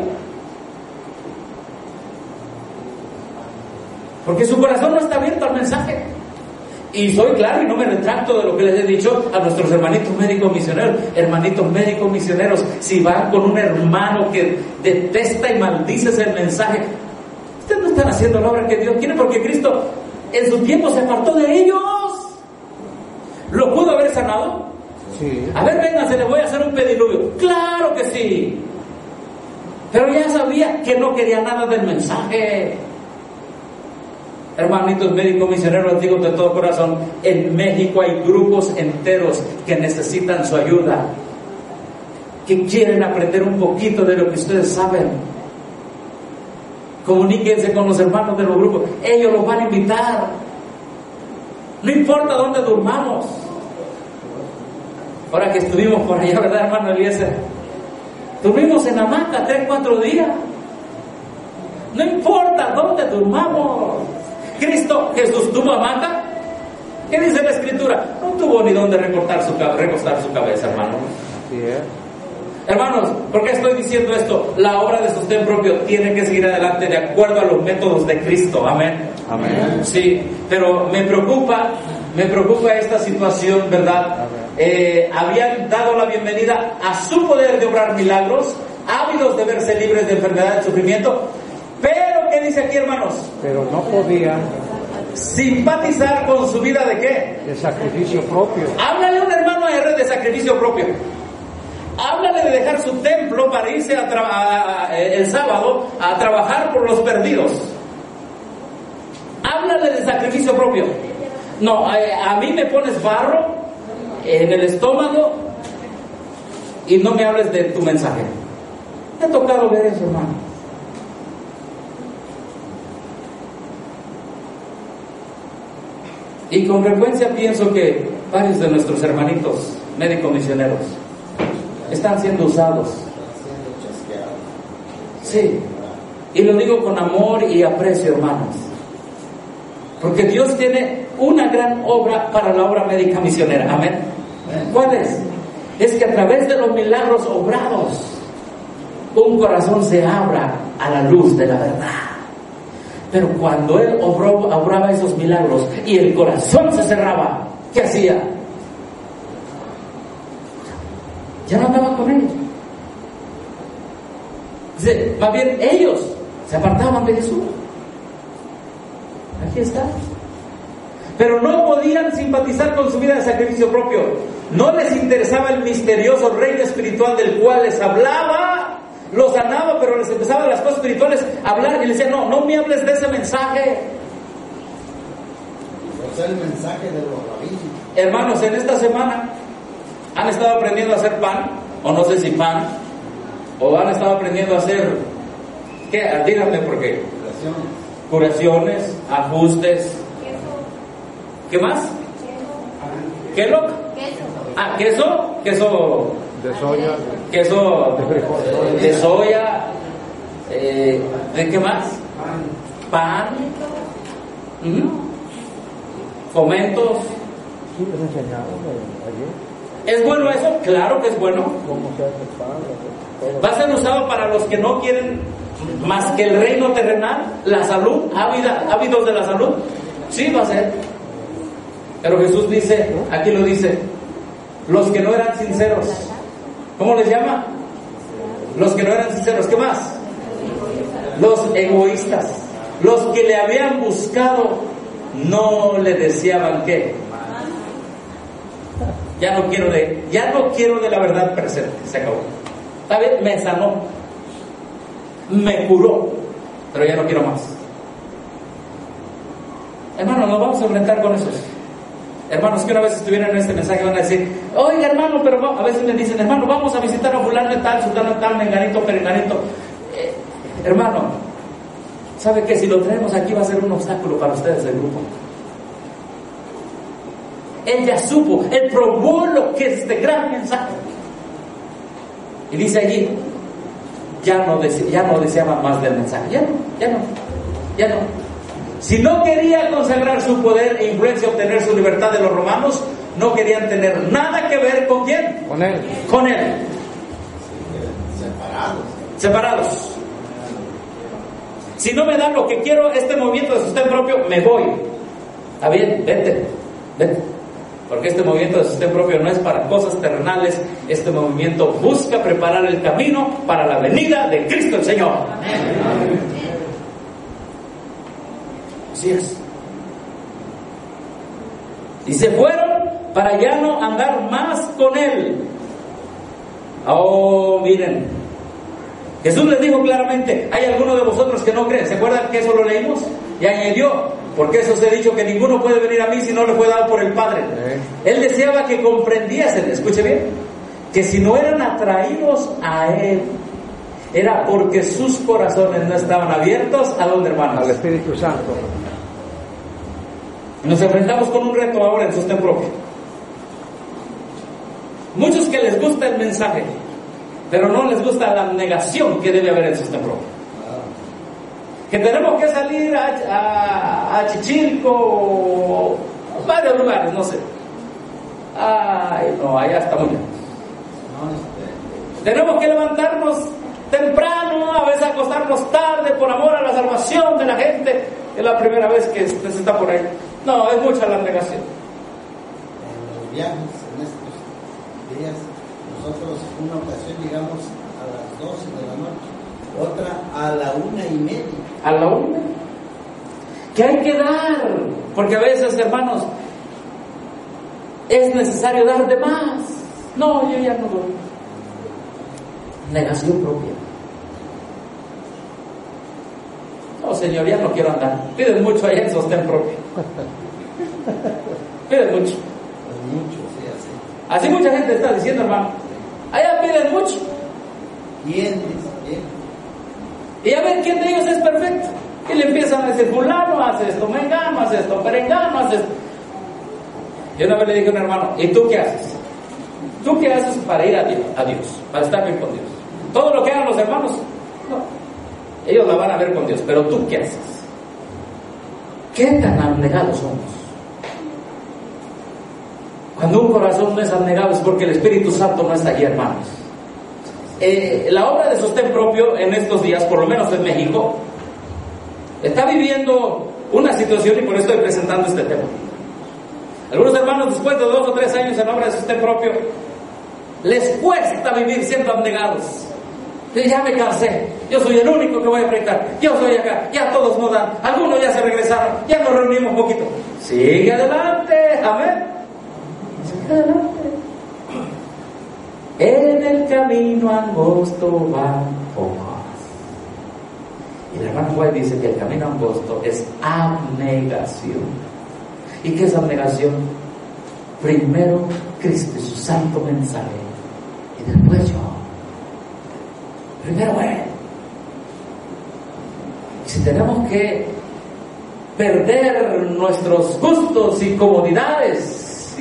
Porque su corazón no está abierto al mensaje. Y soy claro y no me retracto de lo que les he dicho a nuestros hermanitos médicos misioneros. Hermanitos médicos misioneros, si van con un hermano que detesta y maldices el mensaje, ustedes no están haciendo la obra que Dios quiere, porque Cristo en su tiempo se apartó de ellos. ¿Lo pudo haber sanado? Sí. A ver, venga, se le voy a hacer un pediluvio. Claro que sí. Pero ya sabía que no quería nada del mensaje. Hermanitos médicos misioneros, les digo de todo corazón, en México hay grupos enteros que necesitan su ayuda, que quieren aprender un poquito de lo que ustedes saben. Comuníquense con los hermanos de los grupos, ellos los van a invitar. No importa dónde durmamos. Ahora que estuvimos por allá, ¿verdad, hermano Eliezer? Dormimos en hamaca 3-4 días. No importa dónde durmamos. Cristo, Jesús, tuvo hamaca. ¿Qué dice la Escritura? No tuvo ni dónde recostar su cabeza, hermano. Sí, Hermanos, ¿por qué estoy diciendo esto? La obra de sostén propio tiene que seguir adelante de acuerdo a los métodos de Cristo. Amén. Amén. Sí, pero me preocupa esta situación, ¿verdad? Habían dado la bienvenida a su poder de obrar milagros, ávidos de verse libres de enfermedad y sufrimiento. Pero, ¿qué dice aquí, hermanos? Pero no podían simpatizar con su vida ¿de qué? de sacrificio propio. Háblale a un hermano R de sacrificio propio. Háblale de dejar su templo para irse el sábado a trabajar por los perdidos. Háblale de sacrificio propio. No, a mí me pones barro en el estómago y no me hables de tu mensaje. Me ha tocado ver eso, hermano. Y con frecuencia pienso que varios de nuestros hermanitos médicos misioneros están siendo usados. Sí, y lo digo con amor y aprecio, hermanos, porque Dios tiene una gran obra para la obra médica misionera. Amén. ¿Cuál es? Es que a través de los milagros obrados, un corazón se abra a la luz de la verdad. Pero cuando Él obraba esos milagros y el corazón se cerraba, ¿qué hacía? Ya no andaba con ellos. Dice, más bien ellos se apartaban de Jesús. Aquí está. pero no podían simpatizar con su vida de sacrificio propio. No les interesaba el misterioso reino espiritual del cual les hablaba, los sanaba, pero les empezaba las cosas espirituales a hablar y les decía, no me hables de ese mensaje. O sea, el mensaje de los rabinos. Hermanos, en esta semana han estado aprendiendo a hacer pan, o no sé si pan, o han estado aprendiendo a hacer, ¿qué? Díganme por qué. Curaciones, ajustes. ¿Qué más? ¿Kellogg? Queso. Queso De soya. Queso De frijol. de soya. ¿De qué más? Pan. Fomentos. Sí, les enseñaron ayer ¿Es bueno eso? Claro que es bueno. cómo se hace el pan. Va a ser usado para los que no quieren más que el reino terrenal, la salud, hábitos de la salud. Sí, va a ser. Pero Jesús dice, aquí lo dice, los que no eran sinceros. ¿Cómo les llama? Los que no eran sinceros. ¿Qué más? Los egoístas. Los que le habían buscado no le deseaban ¿qué? Ya no quiero de la verdad presente. Se acabó. ¿Sabe? Me sanó, me curó, pero ya no quiero más. Hermanos, nos vamos a enfrentar con esos hermanos que una vez estuvieron en este mensaje. Van a decir, oiga hermano, pero a veces me dicen, hermano, vamos a visitar a fulano de tal, sultano de tal, menganito, perenganito. Hermano, ¿sabe que si lo traemos aquí va a ser un obstáculo para ustedes del grupo? Él ya supo, él probó lo que es este gran mensaje. Y dice allí, ya no deseaban más del mensaje. Ya no. Si no quería consagrar su poder e influencia, obtener su libertad de los romanos, no querían tener nada que ver ¿con quién? Con él. Separados. Si no me dan lo que quiero, este movimiento de sostén propio, me voy. Está bien, vete. Porque este movimiento de sostén propio no es para cosas terrenales. Este movimiento busca preparar el camino para la venida de Cristo el Señor. Amén. Así es. Y se fueron para ya no andar más con él. Oh, miren, Jesús les dijo claramente, hay algunos de vosotros que no creen. ¿Se acuerdan que eso lo leímos? Y añadió, porque eso os he dicho que ninguno puede venir a mí si no le fue dado por el Padre. Él deseaba que comprendiesen, escuche bien, que si no eran atraídos a él, era porque sus corazones no estaban abiertos. ¿A dónde, hermanos? Al Espíritu Santo. Nos enfrentamos con un reto ahora en sostén propio. Muchos que les gusta el mensaje, pero no les gusta la negación que debe haber en sostén propio. Que tenemos que salir a Chichilco o a varios lugares, no sé. Ay, no, allá está muy bien. Tenemos que levantarnos temprano, a veces acostarnos tarde por amor a la salvación de la gente. Es la primera vez que se está por ahí. No, es mucha la negación. En los viajes, en estos días, nosotros una ocasión llegamos a las 12 de la noche, otra a la 1:30. ¿A la 1? ¿Qué hay que dar? Porque a veces, hermanos, es necesario dar de más. No, yo ya no doy. Negación propia. No, Señor, ya no quiero andar. Piden mucho ahí en sostén propio. Piden mucho. Así mucha gente está diciendo, hermano. Allá piden mucho. Bien. Y a ver quién de ellos es perfecto. Y le empiezan a decir, fulano, hace esto, mengano, hace esto, perengano, hace esto. Yo una vez le dije a un hermano, ¿y tú qué haces? ¿Tú qué haces para ir a Dios? Para estar bien con Dios. Todo lo que hagan los hermanos, no. Ellos la van a ver con Dios, pero ¿tú qué haces? ¿Qué tan abnegados somos? Cuando un corazón no es abnegado es porque el Espíritu Santo no está allí, hermanos. La obra de sostén propio en estos días, por lo menos en México, está viviendo una situación, y por eso estoy presentando este tema. Algunos hermanos, después de 2 o 3 años en obra de sostén propio, les cuesta vivir siendo abnegados. Ya me cansé, yo soy el único que voy a predicar, yo soy acá, ya todos no dan, algunos ya se regresaron, ya nos reunimos un poquito. Sigue adelante, amén. Sigue adelante. En el camino angosto van pocos. Y el hermano White dice que el camino angosto es abnegación. ¿Y qué es abnegación? Primero Cristo y su santo mensaje, y después yo. Primero Él. Y si tenemos que perder nuestros gustos y comodidades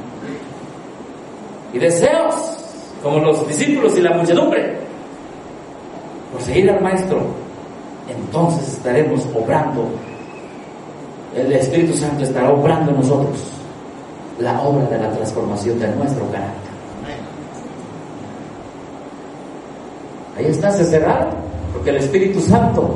y deseos, como los discípulos y la muchedumbre, por seguir al Maestro, entonces estaremos obrando. El Espíritu Santo estará obrando en nosotros la obra de la transformación de nuestro carácter. Ahí está, se cerraron, porque el Espíritu Santo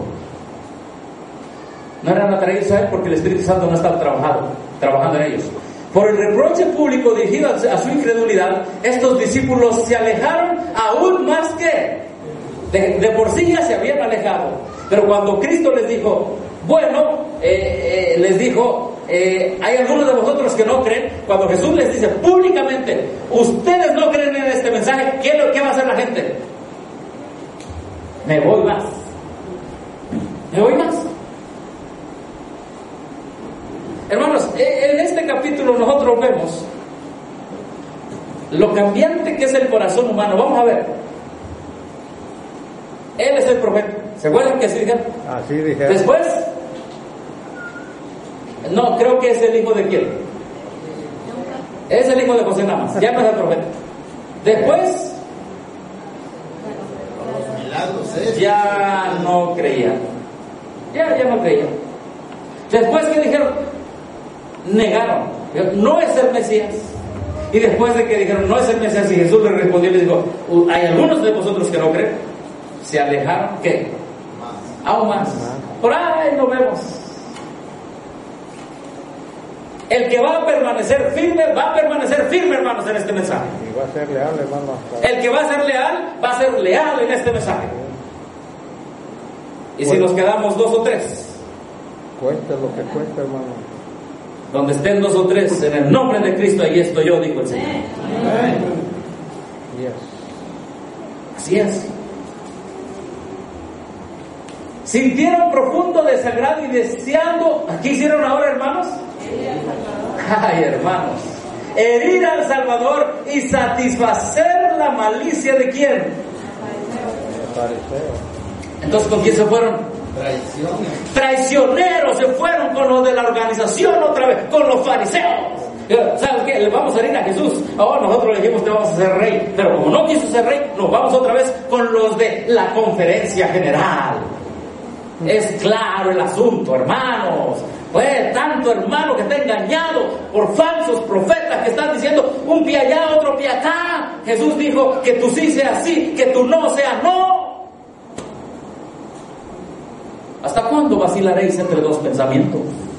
no eran atraídos a Él, porque el Espíritu Santo no estaba trabajando en ellos. Por el reproche público dirigido a su incredulidad, estos discípulos se alejaron aún más que de por sí ya se habían alejado. Pero cuando Cristo les dijo, hay algunos de vosotros que no creen. Cuando Jesús les dice públicamente, ustedes no creen en este mensaje, ¿qué va a hacer la gente? Me voy más. Hermanos, en este capítulo nosotros vemos lo cambiante que es el corazón humano. Vamos a ver. Él es el profeta. ¿Se acuerdan que así dijeron? Así dijeron. Después, no, creo que es el hijo de quién. Es el hijo de José nada más. Ya no es el profeta. Después, ya no creían. Ya no creían. Después, ¿qué dijeron? Negaron. No es el Mesías. Y después de que dijeron no es el Mesías, y Jesús les respondió y les dijo, hay algunos de vosotros que no creen, se alejaron. ¿Qué? Aún más. Por ahí lo vemos. El que va a permanecer firme, hermanos, en este mensaje. Y va a ser leal, hermano. El que va a ser leal en este mensaje. Y si nos quedamos 2 o 3, cueste lo que cueste, hermano. donde estén 2 o 3, en el nombre de Cristo, ahí estoy yo, dijo el Señor. Yes. Así es. Sintieron profundo desagrado y deseando. ¿Qué hicieron ahora, hermanos? Ay, hermanos, herir al Salvador y satisfacer la malicia de quién. Entonces, ¿con quién se fueron? Traicioneros. Se fueron con los de la organización otra vez, con los fariseos. ¿Sabes qué? Le vamos a herir a Jesús. Ahora nosotros le dijimos que vamos a ser rey, pero como no quiso ser rey, nos vamos otra vez con los de la conferencia general. Es claro el asunto, hermanos. Pues tanto hermano que está engañado por falsos profetas que están diciendo un pie allá, otro pie acá. Jesús dijo que tú sí sea sí, que tú no sea no. ¿Hasta cuándo vacilaréis entre 2 pensamientos?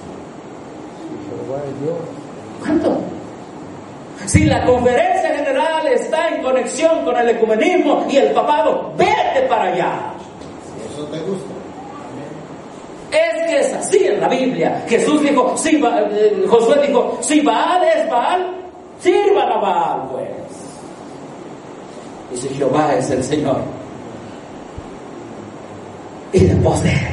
¿Cuánto? Si la conferencia general está en conexión con el ecumenismo y el papado, vete para allá. Eso te gusta. Es que es así en la Biblia. Jesús dijo, Josué dijo, si Baal es Baal, sirvan a Baal, pues. Y si Jehová es el Señor, y de poder.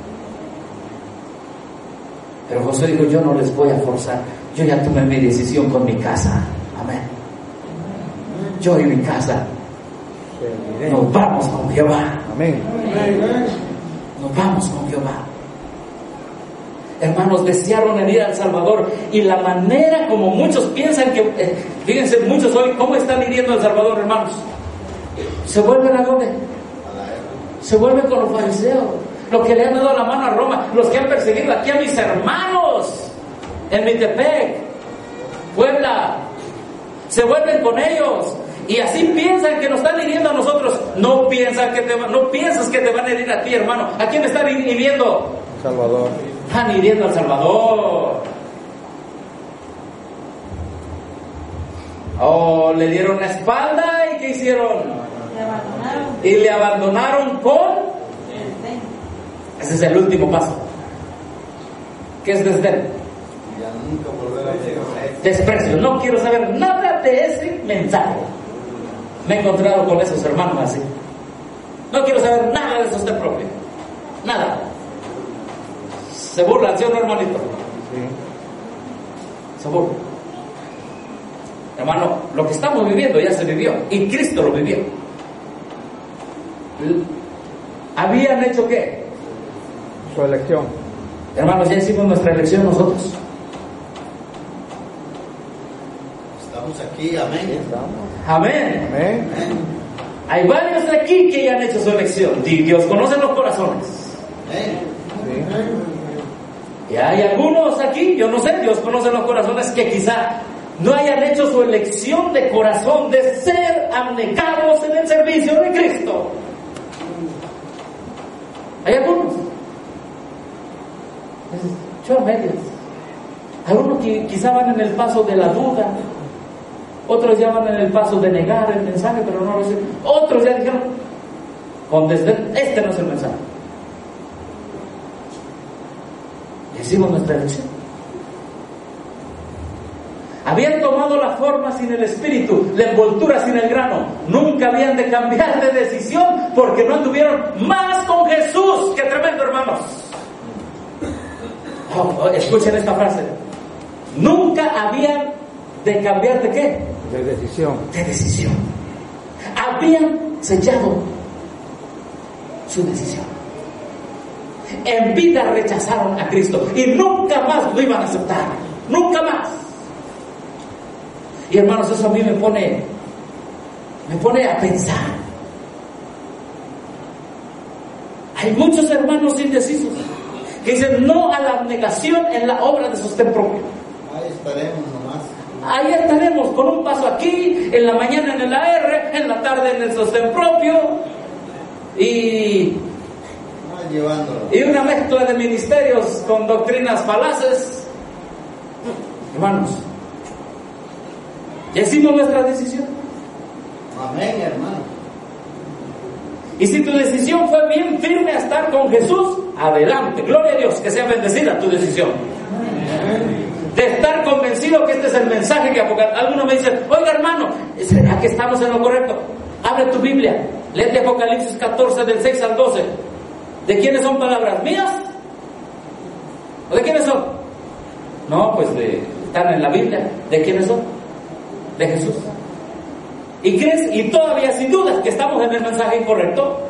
Pero Josué dijo, yo no les voy a forzar. Yo ya tomé mi decisión con mi casa. Amén. Yo y mi casa nos vamos con Jehová. Amén. Nos vamos con Jehová. Hermanos, desearon herir al Salvador, y la manera como muchos piensan que, fíjense, muchos hoy, ¿cómo están hiriendo al Salvador, hermanos? Se vuelven a dónde? Se vuelven con los fariseos, los que le han dado la mano a Roma, los que han perseguido aquí a mis hermanos en Mitepec, Puebla. Se vuelven con ellos y así piensan que nos están hiriendo a nosotros. No piensas que te van a herir a ti, hermano. ¿A quién están hiriendo? Salvador. Están hiriendo al Salvador. Oh, le dieron la espalda, ¿y qué hicieron? Y le abandonaron con... Ese es el último paso. ¿Qué es desdén? nunca volver a llegar. Desprecio, no quiero saber nada de ese mensaje. Me he encontrado con esos hermanos así. No quiero saber nada de sostén propio. Nada. Se burlan, ¿sí o no, hermanito? Sí. Se burlan. Hermano, lo que estamos viviendo ya se vivió. Y Cristo lo vivió. ¿Habían hecho qué? Su elección. Hermanos, ya hicimos nuestra elección nosotros. Estamos aquí, amén. Amén. Amén. Amén. Hay varios de aquí que ya han hecho su elección. Dios conoce los corazones. Amén. Sí. Y hay algunos aquí, yo no sé, Dios conoce los corazones que quizá no hayan hecho su elección de corazón de ser abnegados en el servicio de Cristo. Hay algunos. Yo a medias. Algunos que quizá van en el paso de la duda. Otros ya van en el paso de negar el mensaje, pero no lo sé. Otros ya dijeron, con desdén, este no es el mensaje. Y hicimos nuestra elección. Habían tomado la forma sin el espíritu, la envoltura sin el grano. Nunca habían de cambiar de decisión porque no anduvieron más con Jesús. ¡Qué tremendo, hermanos! Escuchen esta frase. Nunca habían de cambiar de qué? De decisión. De decisión. Habían sellado su decisión. En vida rechazaron a Cristo y nunca más lo iban a aceptar. Nunca más. Y hermanos, eso a mí me pone a pensar. Hay muchos hermanos indecisos que dicen no a la abnegación en la obra de sostén propio. Ahí estaremos nomás. Ahí estaremos con un paso aquí, en la mañana en el AR, en la tarde en el sostén propio y Llevándolo. una mezcla de ministerios con doctrinas falaces. Hermanos, ya hicimos nuestra decisión. Amén, hermano. Y si tu decisión fue bien firme a estar con Jesús, adelante, gloria a Dios, que sea bendecida tu decisión. De estar convencido que este es el mensaje que Apocalipsis. Algunos me dicen, oiga hermano, ¿será que estamos en lo correcto? Abre tu Biblia, léete Apocalipsis 14 del 6 al 12. ¿De quiénes son palabras mías? ¿O de quiénes son? No, pues están en la Biblia. ¿De quiénes son? De Jesús. ¿Y crees? Y todavía sin duda que estamos en el mensaje incorrecto.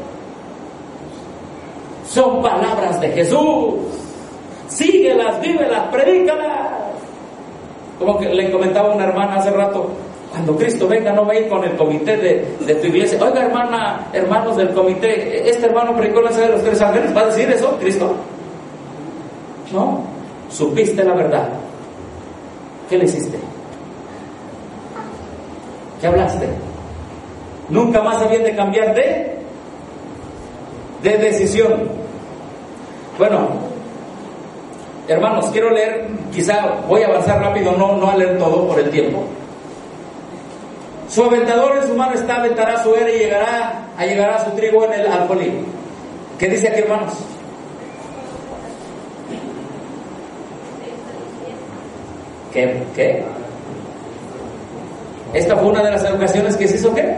Son palabras de Jesús. Síguelas, vívelas, predícalas. Como que le comentaba una hermana hace rato, cuando Cristo venga no va a ir con el comité de tu iglesia. Oiga hermana, hermanos del comité, este hermano predicó la de los 3 ángeles. ¿Va a decir eso Cristo? No, supiste la verdad. ¿Qué le hiciste? ¿Qué hablaste? Nunca más habían de cambiar de decisión. Bueno, hermanos, quiero leer, quizá voy a avanzar rápido, no a leer todo por el tiempo. Su aventador en su mano está, aventará su era y llegará su trigo en el alfolí. ¿Qué dice aquí, hermanos? ¿Qué? Esta fue una de las ocasiones que se hizo ¿qué?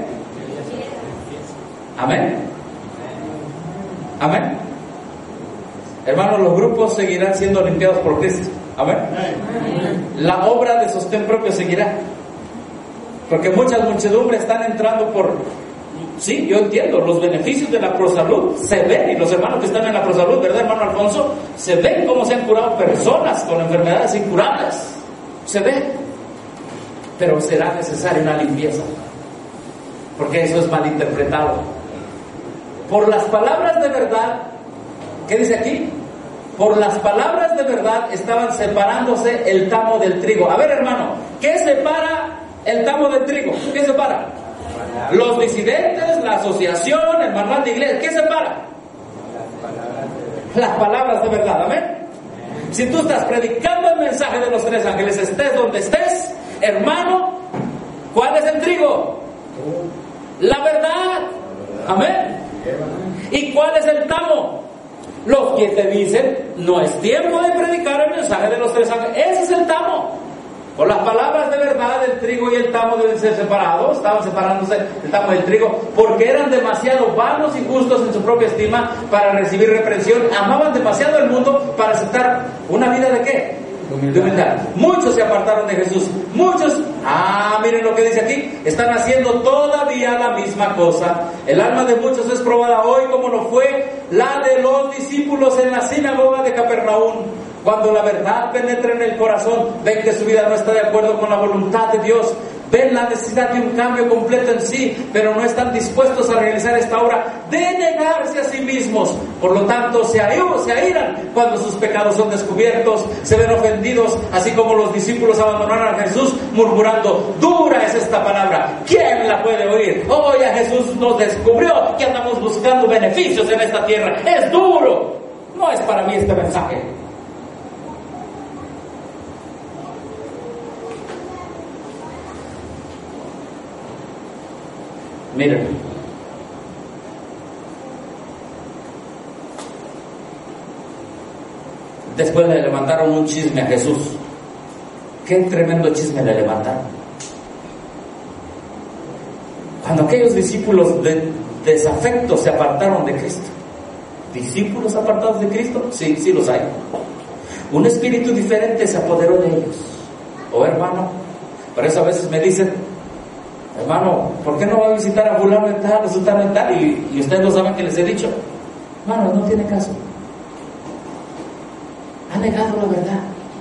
Amén. Amén. Hermanos, los grupos seguirán siendo limpiados por Cristo. Amén. La obra de sostén propio seguirá. Porque muchas muchedumbres están entrando por... Sí, yo entiendo, los beneficios de la prosalud se ven, y los hermanos que están en la prosalud, ¿verdad, hermano Alfonso? Se ven cómo se han curado personas con enfermedades incurables. Se ve. Pero será necesaria una limpieza, porque eso es malinterpretado. Por las palabras de verdad, ¿qué dice aquí? Por las palabras de verdad estaban separándose el tamo del trigo. A ver, hermano, ¿qué separa el tamo del trigo? ¿Qué separa? Los disidentes, la asociación, el manual de iglesia. ¿Qué separa? Las palabras de verdad, amén. Si tú estás predicando el mensaje de los 3 ángeles, estés donde estés, hermano, ¿cuál es el trigo? La verdad, amén. ¿Y cuál es el tamo? Los que te dicen, no es tiempo de predicar el mensaje de los 3 ángeles. Ese es el tamo. Por las palabras de verdad, el trigo y el tamo deben ser separados. Estaban separándose el tamo y el trigo porque eran demasiado vanos y justos en su propia estima para recibir reprensión. Amaban demasiado el mundo para aceptar una vida ¿de qué? De humildad. Muchos se apartaron de Jesús. Muchos, miren lo que dice aquí, están haciendo todavía la misma cosa. El alma de muchos es probada hoy como lo fue la de los discípulos en la sinagoga de Capernaum. Cuando la verdad penetra en el corazón, ven que su vida no está de acuerdo con la voluntad de Dios, ven la necesidad de un cambio completo en sí, pero no están dispuestos a realizar esta obra de negarse a sí mismos. Por lo tanto, se airan cuando sus pecados son descubiertos, se ven ofendidos, así como los discípulos abandonaron a Jesús murmurando, dura es esta palabra, ¿quién la puede oír? Oh, ya Jesús nos descubrió que andamos buscando beneficios en esta tierra, es duro, no es para mí este mensaje. Miren, después le levantaron un chisme a Jesús. Qué tremendo chisme le levantaron. Cuando aquellos discípulos desafectos se apartaron de Cristo. ¿Discípulos apartados de Cristo? Sí, sí los hay. Un espíritu diferente se apoderó de ellos. Oh, hermano, por eso a veces me dicen, hermano, ¿por qué no va a visitar a fulano y tal, a sultano y tal? Y ustedes lo saben que les he dicho. Hermano, no tiene caso. Ha negado la verdad.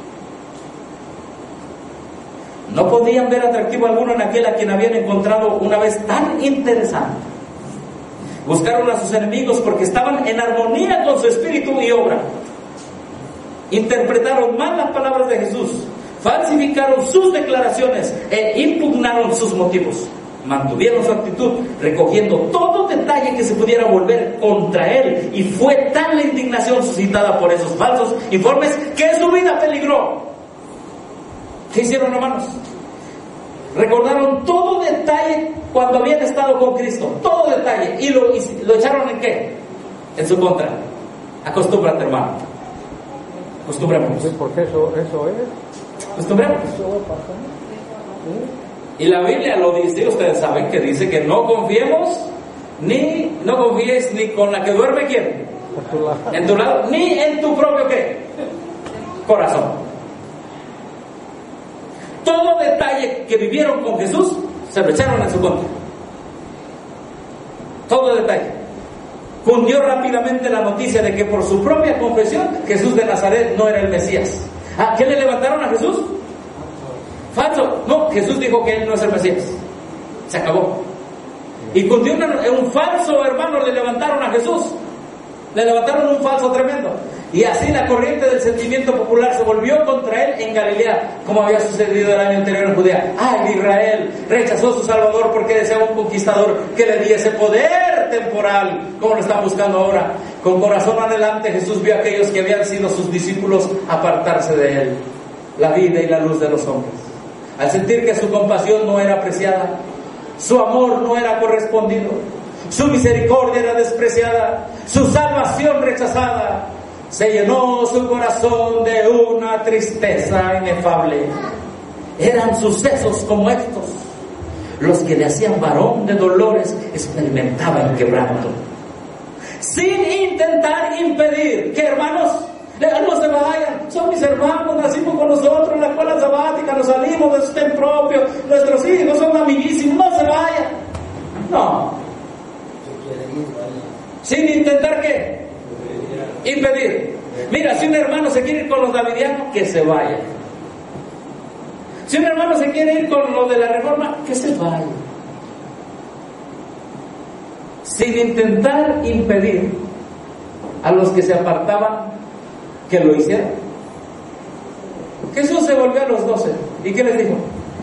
No podían ver atractivo alguno en aquel a quien habían encontrado una vez tan interesante. Buscaron a sus enemigos porque estaban en armonía con su espíritu y obra. Interpretaron mal las palabras de Jesús, falsificaron sus declaraciones e impugnaron sus motivos. Mantuvieron su actitud, recogiendo todo detalle que se pudiera volver contra él, y fue tal la indignación suscitada por esos falsos informes que su vida peligró. ¿Qué hicieron, hermanos? Recordaron todo detalle cuando habían estado con Cristo, todo detalle, y lo echaron ¿en qué? En su contra. Acostúmbrate, hermano. Acostumbrémonos. Porque eso es. Acostumbrémonos. Y la Biblia lo dice, ustedes saben que dice que no confiemos, no confíes ni con la que duerme, ¿quién? En tu lado, ni en tu propio ¿qué? Corazón. Todo detalle que vivieron con Jesús se lo echaron en su contra. Todo detalle. Cundió rápidamente la noticia de que por su propia confesión Jesús de Nazaret no era el Mesías. ¿Qué le levantaron a Jesús? Falso. No, Jesús dijo que él no es el Mesías. Se acabó. Y cundió un falso, hermano, le levantaron a Jesús. Le levantaron un falso tremendo. Y así la corriente del sentimiento popular se volvió contra él en Galilea, como había sucedido el año anterior en Judea. Israel rechazó su Salvador porque deseaba un conquistador que le diese poder temporal, como lo están buscando ahora. Con corazón adelante Jesús vio a aquellos que habían sido sus discípulos apartarse de él, la vida y la luz de los hombres. Al sentir que su compasión no era apreciada, su amor no era correspondido, su misericordia era despreciada, su salvación rechazada, se llenó su corazón de una tristeza inefable. Eran sucesos como estos los que le hacían varón de dolores experimentaba el quebranto, sin intentar impedir que, hermanos, no se vayan, son mis hermanos, nacimos con nosotros en la escuela sabática, nos salimos de sustento propio, nuestros hijos son amiguísimos, no se vayan. No. Sin intentar ¿qué? Impedir. Mira, si un hermano se quiere ir con los davidianos, que se vaya. Si un hermano se quiere ir con los de la Reforma, que se vaya. Sin intentar impedir a los que se apartaban que lo hicieran. Jesús se volvió a los 12. ¿Y qué les dijo?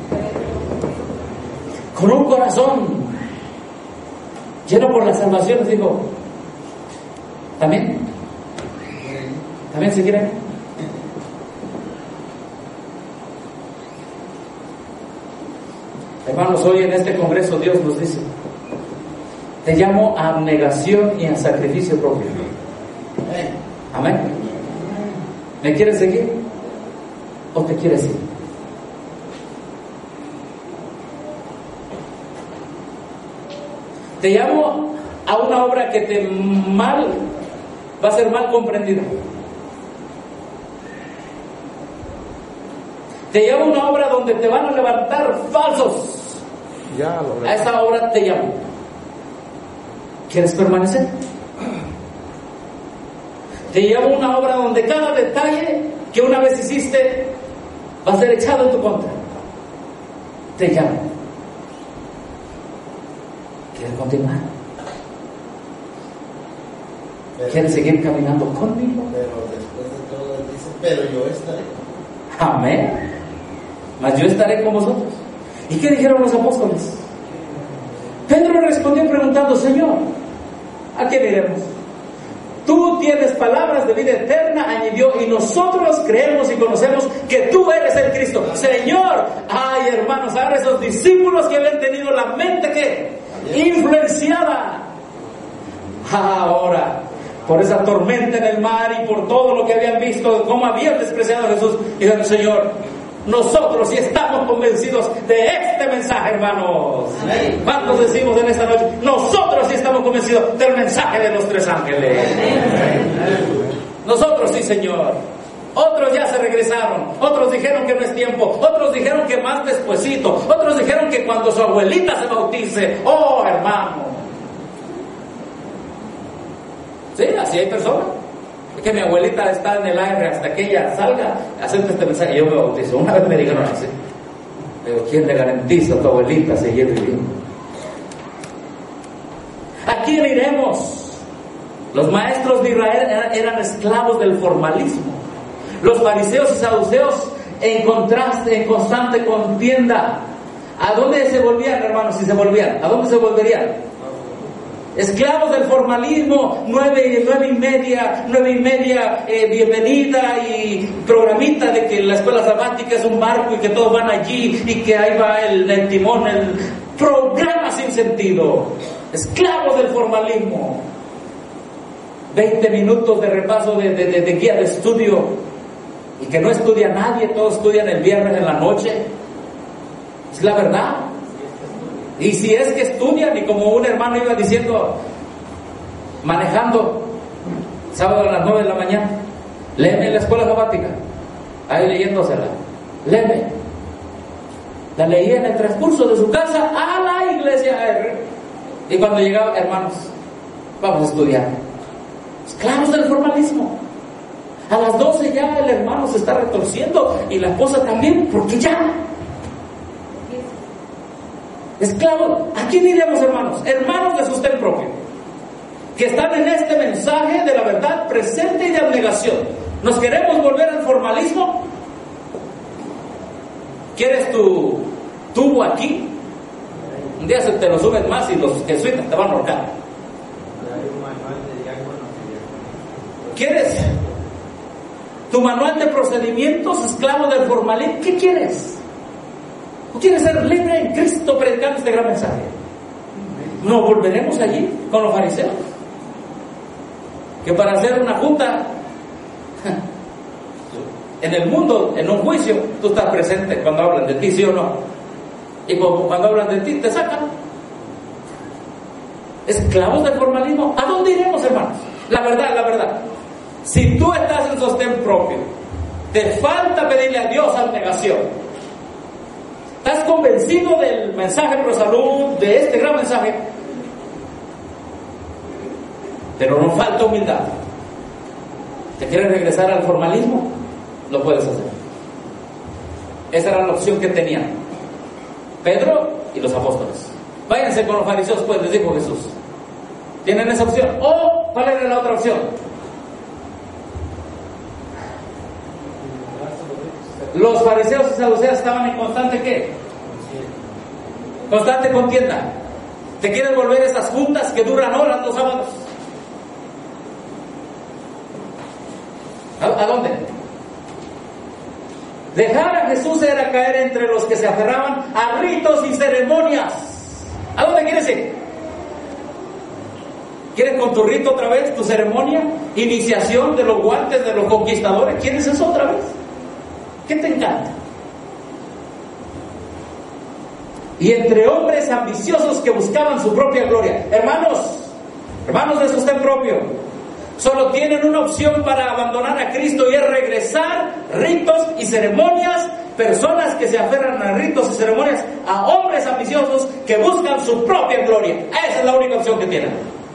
Con un corazón lleno por la salvación, les dijo, ¿también se quieren? Hermanos, hoy en este congreso Dios nos dice, te llamo a abnegación y a sacrificio propio. Amén. ¿Me quieres seguir? ¿O te quieres ir? Te llamo a una obra que va a ser mal comprendida. Te llamo a una obra donde te van a levantar falsos. A esa obra te llamo. ¿Quieres permanecer? Te llamo a una obra donde cada detalle que una vez hiciste va a ser echado en tu contra. Te llamo. ¿Quieres continuar? ¿Quieres seguir caminando conmigo? Pero después de todo él dice, pero yo estaré. Amén. Mas yo estaré con vosotros. ¿Y qué dijeron los apóstoles? Pedro respondió preguntando: Señor, ¿a quién iremos? Tú tienes palabras de vida eterna, añadió, y nosotros creemos y conocemos que tú eres el Cristo. Señor, ay hermanos, ahora esos discípulos que habían tenido la mente que influenciada, ahora por esa tormenta en el mar y por todo lo que habían visto, cómo habían despreciado a Jesús, y dijeron: Señor, nosotros sí estamos convencidos de este mensaje, hermanos. ¿Cuántos decimos en esta noche? Nosotros sí estamos convencidos del mensaje de los tres ángeles. Nosotros sí, Señor. Otros ya se regresaron, otros dijeron que no es tiempo, otros dijeron que más despuesito, otros dijeron que cuando su abuelita se bautice. Oh, hermano. Sí, así hay personas. Es que mi abuelita está en el aire hasta que ella salga, acepta este mensaje y yo me bautizo. Una vez me dijeron así. Pero ¿quién le garantiza a tu abuelita seguir viviendo? ¿A quién iremos? Los maestros de Israel eran esclavos del formalismo. Los fariseos y saduceos en contraste, en constante contienda. ¿A dónde se volvían, hermanos? Si se volvían, ¿a dónde se volverían? Esclavos del formalismo, 9:30, bienvenida y programita de que la escuela sabática es un barco y que todos van allí y que ahí va el timón, el programa sin sentido. Esclavos del formalismo. 20 minutos de repaso de guía de estudio y que no estudia nadie, todos estudian el viernes en la noche. Es la verdad. Y si es que estudian, y como un hermano iba diciendo, manejando sábado a las 9 de la mañana, léeme la escuela sabática, ahí leyéndosela, léeme. La leía en el transcurso de su casa a la iglesia. Y cuando llegaba, hermanos, vamos a estudiar. Esclavos del formalismo. A las 12 ya el hermano se está retorciendo y la esposa también, porque ya. Esclavos. ¿A quién iremos, hermanos? Hermanos de sostén propio, que están en este mensaje de la verdad presente y de abnegación. ¿Nos queremos volver al formalismo? ¿Quieres tu tubo aquí? Un día se te lo suben más y los jesuitas te van a ahorcar. ¿Quieres tu manual de procedimientos, esclavo del formalismo? ¿Qué quieres? ¿Tú quieres ser libre en Cristo predicando este gran mensaje? ¿Nos volveremos allí con los fariseos? Que para hacer una junta en el mundo, en un juicio, tú estás presente cuando hablan de ti, ¿sí o no? Y cuando hablan de ti, te sacan. Esclavos del formalismo. ¿A dónde iremos, hermanos? La verdad. Si tú estás en sostén propio, te falta pedirle a Dios abnegación. ¿Estás convencido del mensaje pro salud, de este gran mensaje? Pero nos falta humildad. ¿Te quieres regresar al formalismo? Lo puedes hacer. Esa era la opción que tenían Pedro y los apóstoles. Váyanse con los fariseos, pues, les dijo Jesús. ¿Tienen esa opción? ¿O cuál era la otra opción? Los fariseos y saduceos estaban en constante ¿qué? Constante contienda. ¿Te quieres volver a esas juntas que duran horas los sábados? ¿A dónde? Dejar a Jesús era caer entre los que se aferraban a ritos y ceremonias. ¿A dónde quieres ir? ¿Quieres con tu rito otra vez, tu ceremonia? Iniciación de los guantes de los conquistadores. ¿Quieres eso otra vez? ¿Qué te encanta? Y entre hombres ambiciosos que buscaban su propia gloria. Hermanos de sostén propio, solo tienen una opción para abandonar a Cristo, y es regresar ritos y ceremonias. Personas que se aferran a ritos y ceremonias, a hombres ambiciosos que buscan su propia gloria. Esa es la única opción que tienen.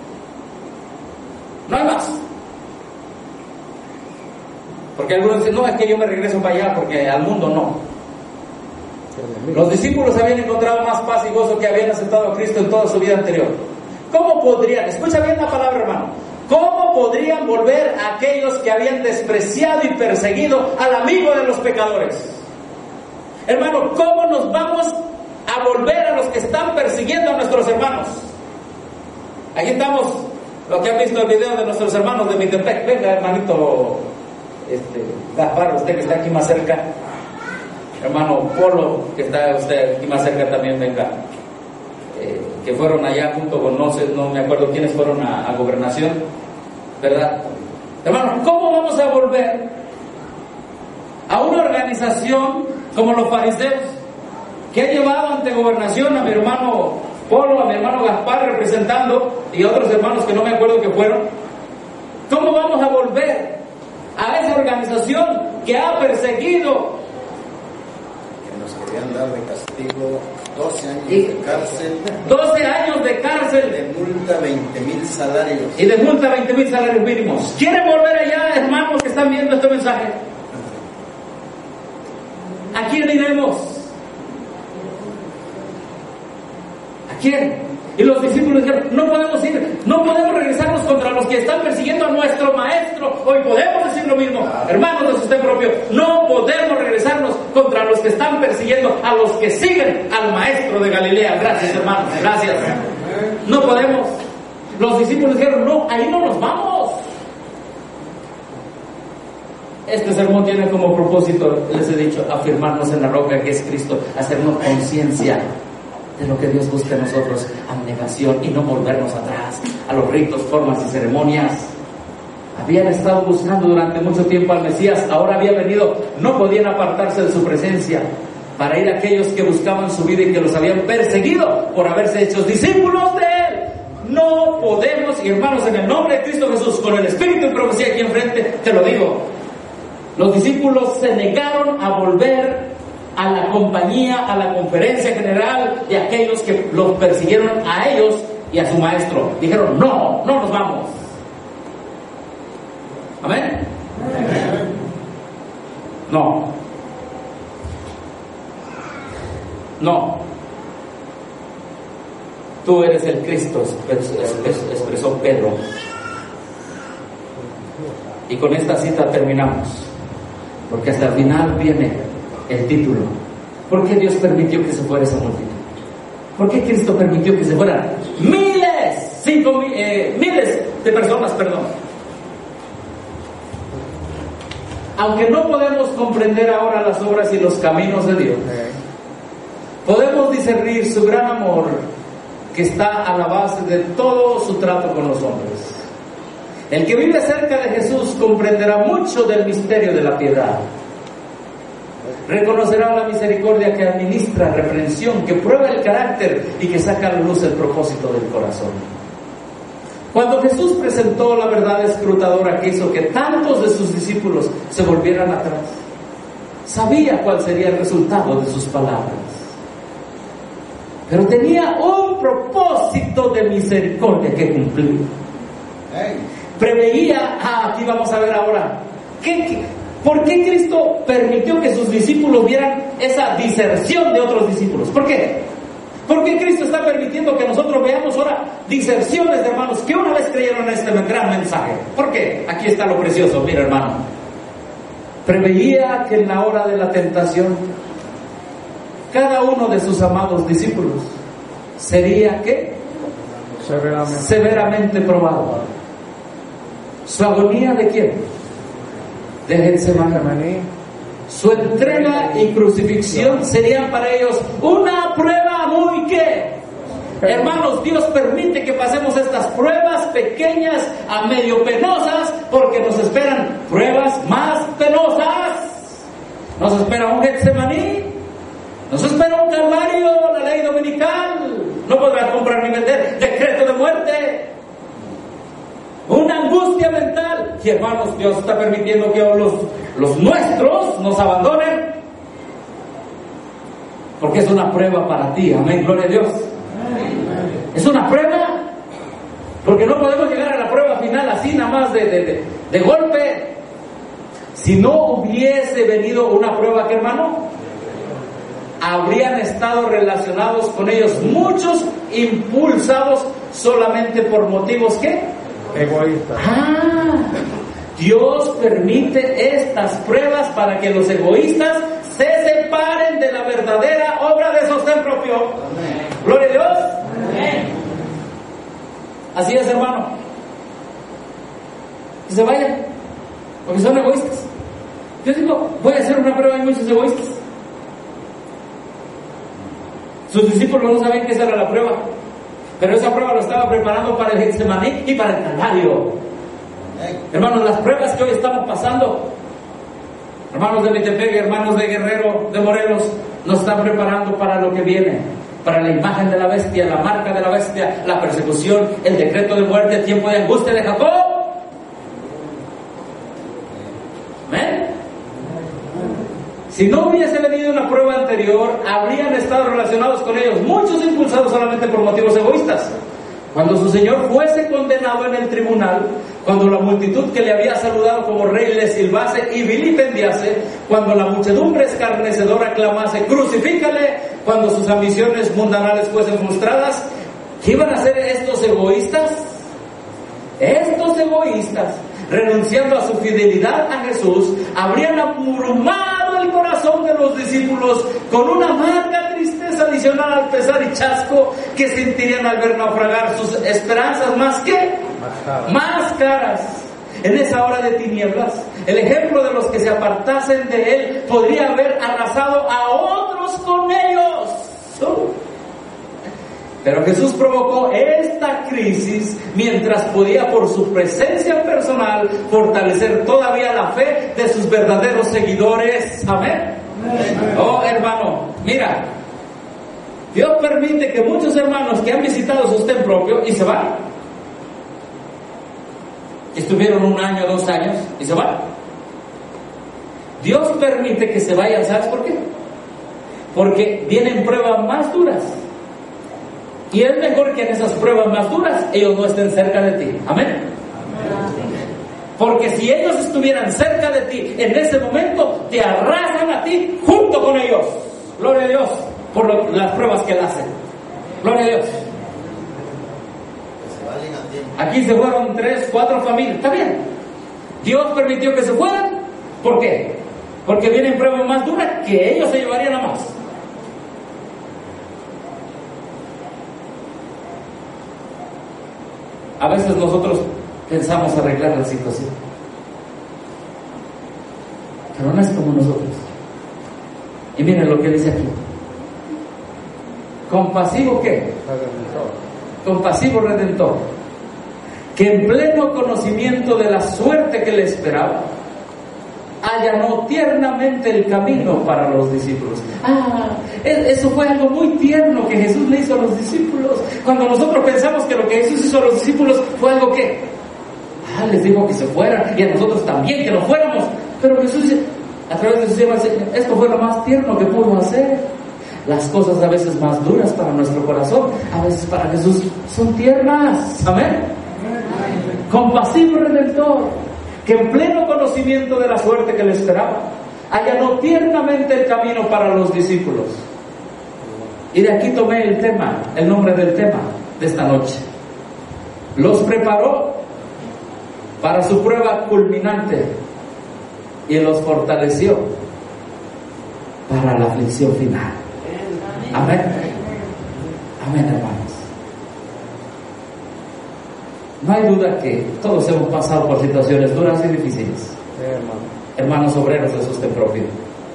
No hay más. Porque algunos dicen, no, es que yo me regreso para allá, porque al mundo no. Los discípulos habían encontrado más paz y gozo que habían aceptado a Cristo en toda su vida anterior. ¿Cómo podrían, escucha bien la palabra, hermano, cómo podrían volver a aquellos que habían despreciado y perseguido al amigo de los pecadores? Hermano, ¿cómo nos vamos a volver a los que están persiguiendo a nuestros hermanos? Aquí estamos, los que han visto el video de nuestros hermanos de Mitepec. Venga, hermanito Gaspar, usted que está aquí más cerca. Hermano Polo, que está usted aquí más cerca también, venga. Que fueron allá junto con, no me acuerdo quiénes fueron a Gobernación, ¿verdad? Hermano, ¿cómo vamos a volver a una organización como los fariseos, que ha llevado ante Gobernación a mi hermano Polo, a mi hermano Gaspar representando, y otros hermanos que no me acuerdo que fueron? ¿Cómo vamos a volver a esa organización que ha perseguido? Que nos querían dar de castigo 12 años de cárcel. 12 años de cárcel. De multa 20,000 salarios. Y de multa 20,000 salarios mínimos. ¿Quieren volver allá, hermanos que están viendo este mensaje? ¿A quién iremos? ¿A quién? Y los discípulos dijeron, no podemos ir, no podemos regresarnos contra los que están persiguiendo a nuestro maestro. Hoy podemos decir lo mismo, hermanos de sostén propio, no podemos regresarnos contra los que están persiguiendo a los que siguen al maestro de Galilea. Gracias, hermanos, gracias. No podemos. Los discípulos dijeron, no, ahí no nos vamos. Este sermón tiene como propósito, les he dicho, afirmarnos en la roca que es Cristo, hacernos conciencia de lo que Dios busca en nosotros, abnegación, y no volvernos atrás a los ritos, formas y ceremonias. Habían estado buscando durante mucho tiempo al Mesías, ahora había venido, no podían apartarse de su presencia. Para ir a aquellos que buscaban su vida y que los habían perseguido por haberse hecho discípulos de Él. No podemos, y hermanos, en el nombre de Cristo Jesús, con el Espíritu y profecía aquí enfrente, te lo digo. Los discípulos se negaron a volver a la compañía, a la conferencia general de aquellos que los persiguieron a ellos y a su maestro. Dijeron, no nos vamos. ¿Amén? No. Tú eres el Cristo, expresó Pedro. Y con esta cita terminamos, porque hasta el final viene el título. ¿Por qué Dios permitió que se fuera esa multitud? ¿Por qué Cristo permitió que se fueran miles de personas, Aunque no podemos comprender ahora las obras y los caminos de Dios, podemos discernir su gran amor que está a la base de todo su trato con los hombres. El que vive cerca de Jesús comprenderá mucho del misterio de la piedad. Reconocerá la misericordia que administra, reprensión, que prueba el carácter y que saca a la luz el propósito del corazón. Cuando Jesús presentó la verdad escrutadora que hizo que tantos de sus discípulos se volvieran atrás, sabía cuál sería el resultado de sus palabras. Pero tenía un propósito de misericordia que cumplir. Preveía, aquí vamos a ver ahora, ¿por qué Cristo permitió que sus discípulos vieran esa diserción de otros discípulos? ¿Por qué? ¿Por qué Cristo está permitiendo que nosotros veamos ahora diserciones de hermanos que una vez creyeron en este gran mensaje? ¿Por qué? Aquí está lo precioso, mira hermano. Preveía que en la hora de la tentación, cada uno de sus amados discípulos sería, ¿qué? Severamente probado. ¿Su agonía de quién? De Getsemaní. Su entrega y crucifixión serían para ellos una prueba muy, ¿qué? Hermanos, Dios permite que pasemos estas pruebas pequeñas a medio penosas, porque nos esperan pruebas más penosas. Nos espera un Getsemaní, nos espera un Calvario, la ley dominical, no podrás comprar ni vender, decreto de muerte, una angustia mental. Y hermanos, Dios está permitiendo que los nuestros nos abandonen, porque es una prueba para ti. Amén, gloria a Dios. Es una prueba, porque no podemos llegar a la prueba final así nada más de golpe. Si no hubiese venido una prueba, ¿qué hermano? Habrían estado relacionados con ellos muchos, impulsados solamente por motivos ¿qué? Egoísta. Dios permite estas pruebas para que los egoístas se separen de la verdadera obra de sostén propio. Amén. Gloria a Dios. Amén. Así es, hermano. Que se vayan, porque son egoístas. Yo digo, voy a hacer una prueba, hay muchos egoístas. Sus discípulos no sabían que esa era la prueba, pero esa prueba lo estaba preparando para el Getsemaní y para el Calvario. Hermanos, las pruebas que hoy estamos pasando, hermanos de Metepec, hermanos de Guerrero, de Morelos, nos están preparando para lo que viene, para la imagen de la bestia, la marca de la bestia, la persecución, el decreto de muerte, el tiempo de angustia de Jacob. ¿Amén? Si no hubiese venido una prueba anterior, habrían estado relacionados con ellos muchos, impulsados solamente por motivos egoístas. Cuando su Señor fuese condenado en el tribunal, cuando la multitud que le había saludado como rey le silbase y vilipendiase, cuando la muchedumbre escarnecedora clamase, crucifícale, cuando sus ambiciones mundanales fuesen frustradas, ¿qué iban a hacer estos egoístas? Estos egoístas, renunciando a su fidelidad a Jesús, habrían abrumado el corazón de los discípulos con una amarga tristeza adicional al pesar y chasco que sentirían al ver naufragar sus esperanzas más caras. En esa hora de tinieblas, el ejemplo de los que se apartasen de él podría haber arrasado a otros con ellos. Pero Jesús provocó esta crisis mientras podía, por su presencia personal, fortalecer todavía la fe de sus verdaderos seguidores. Amén. Oh, hermano, mira, Dios permite que muchos hermanos que han visitado sostén propio y se van, estuvieron 1 año, 2 años y se van. Dios permite que se vayan, ¿sabes por qué? Porque vienen pruebas más duras. Y es mejor que en esas pruebas más duras ellos no estén cerca de ti. Amén. Porque si ellos estuvieran cerca de ti en ese momento, te arrasan a ti junto con ellos. Gloria a Dios por las pruebas que él hace. Gloria a Dios. Aquí se fueron 3, 4 familias. Está bien. Dios permitió que se fueran. ¿Por qué? Porque vienen pruebas más duras que ellos se llevarían a más. A veces nosotros pensamos arreglar la situación, pero no es como nosotros. Y miren lo que dice aquí. ¿Compasivo qué? Compasivo redentor, que en pleno conocimiento de la suerte que le esperaba, allanó tiernamente el camino para los discípulos. Eso fue algo muy tierno que Jesús le hizo a los discípulos. Cuando nosotros pensamos que lo que Jesús hizo a los discípulos fue algo que les dijo que se fueran, y a nosotros también que nos fuéramos. Pero Jesús, a través de su siervo, esto fue lo más tierno que pudo hacer. Las cosas a veces más duras para nuestro corazón, a veces para Jesús son tiernas. Amén. Compasivo redentor, que en pleno conocimiento de la suerte que le esperaba, allanó tiernamente el camino para los discípulos. Y de aquí tomé el tema, el nombre del tema de esta noche. Los preparó para su prueba culminante y los fortaleció para la aflicción final. Amén. Amén, hermanos. No hay duda que todos hemos pasado por situaciones duras y difíciles. Hermanos obreros de sostén propio,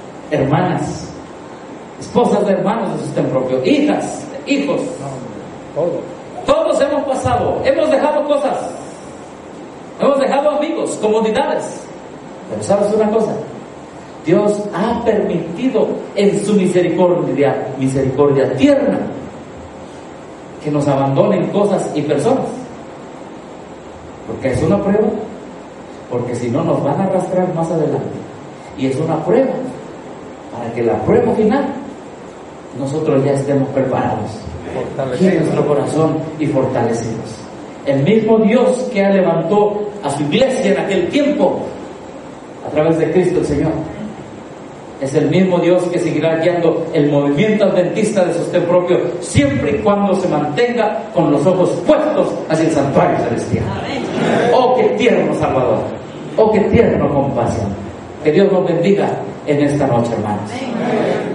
hermanas, esposas de hermanos de sostén propio, hijas, hijos, Todos hemos pasado, hemos dejado cosas, hemos dejado amigos, comodidades. Pero ¿sabes una cosa? Dios ha permitido en su misericordia tierna, que nos abandonen cosas y personas. Porque es una prueba, porque si no nos van a arrastrar más adelante. Y es una prueba, para que la prueba final, nosotros ya estemos preparados en nuestro corazón y fortalecidos. El mismo Dios que levantó a su iglesia en aquel tiempo, a través de Cristo el Señor, es el mismo Dios que seguirá guiando el movimiento adventista de sostén propio, siempre y cuando se mantenga con los ojos puestos hacia el santuario celestial. Oh, qué tierno Salvador, oh, qué tierno compasión. Que Dios nos bendiga en esta noche, hermanos.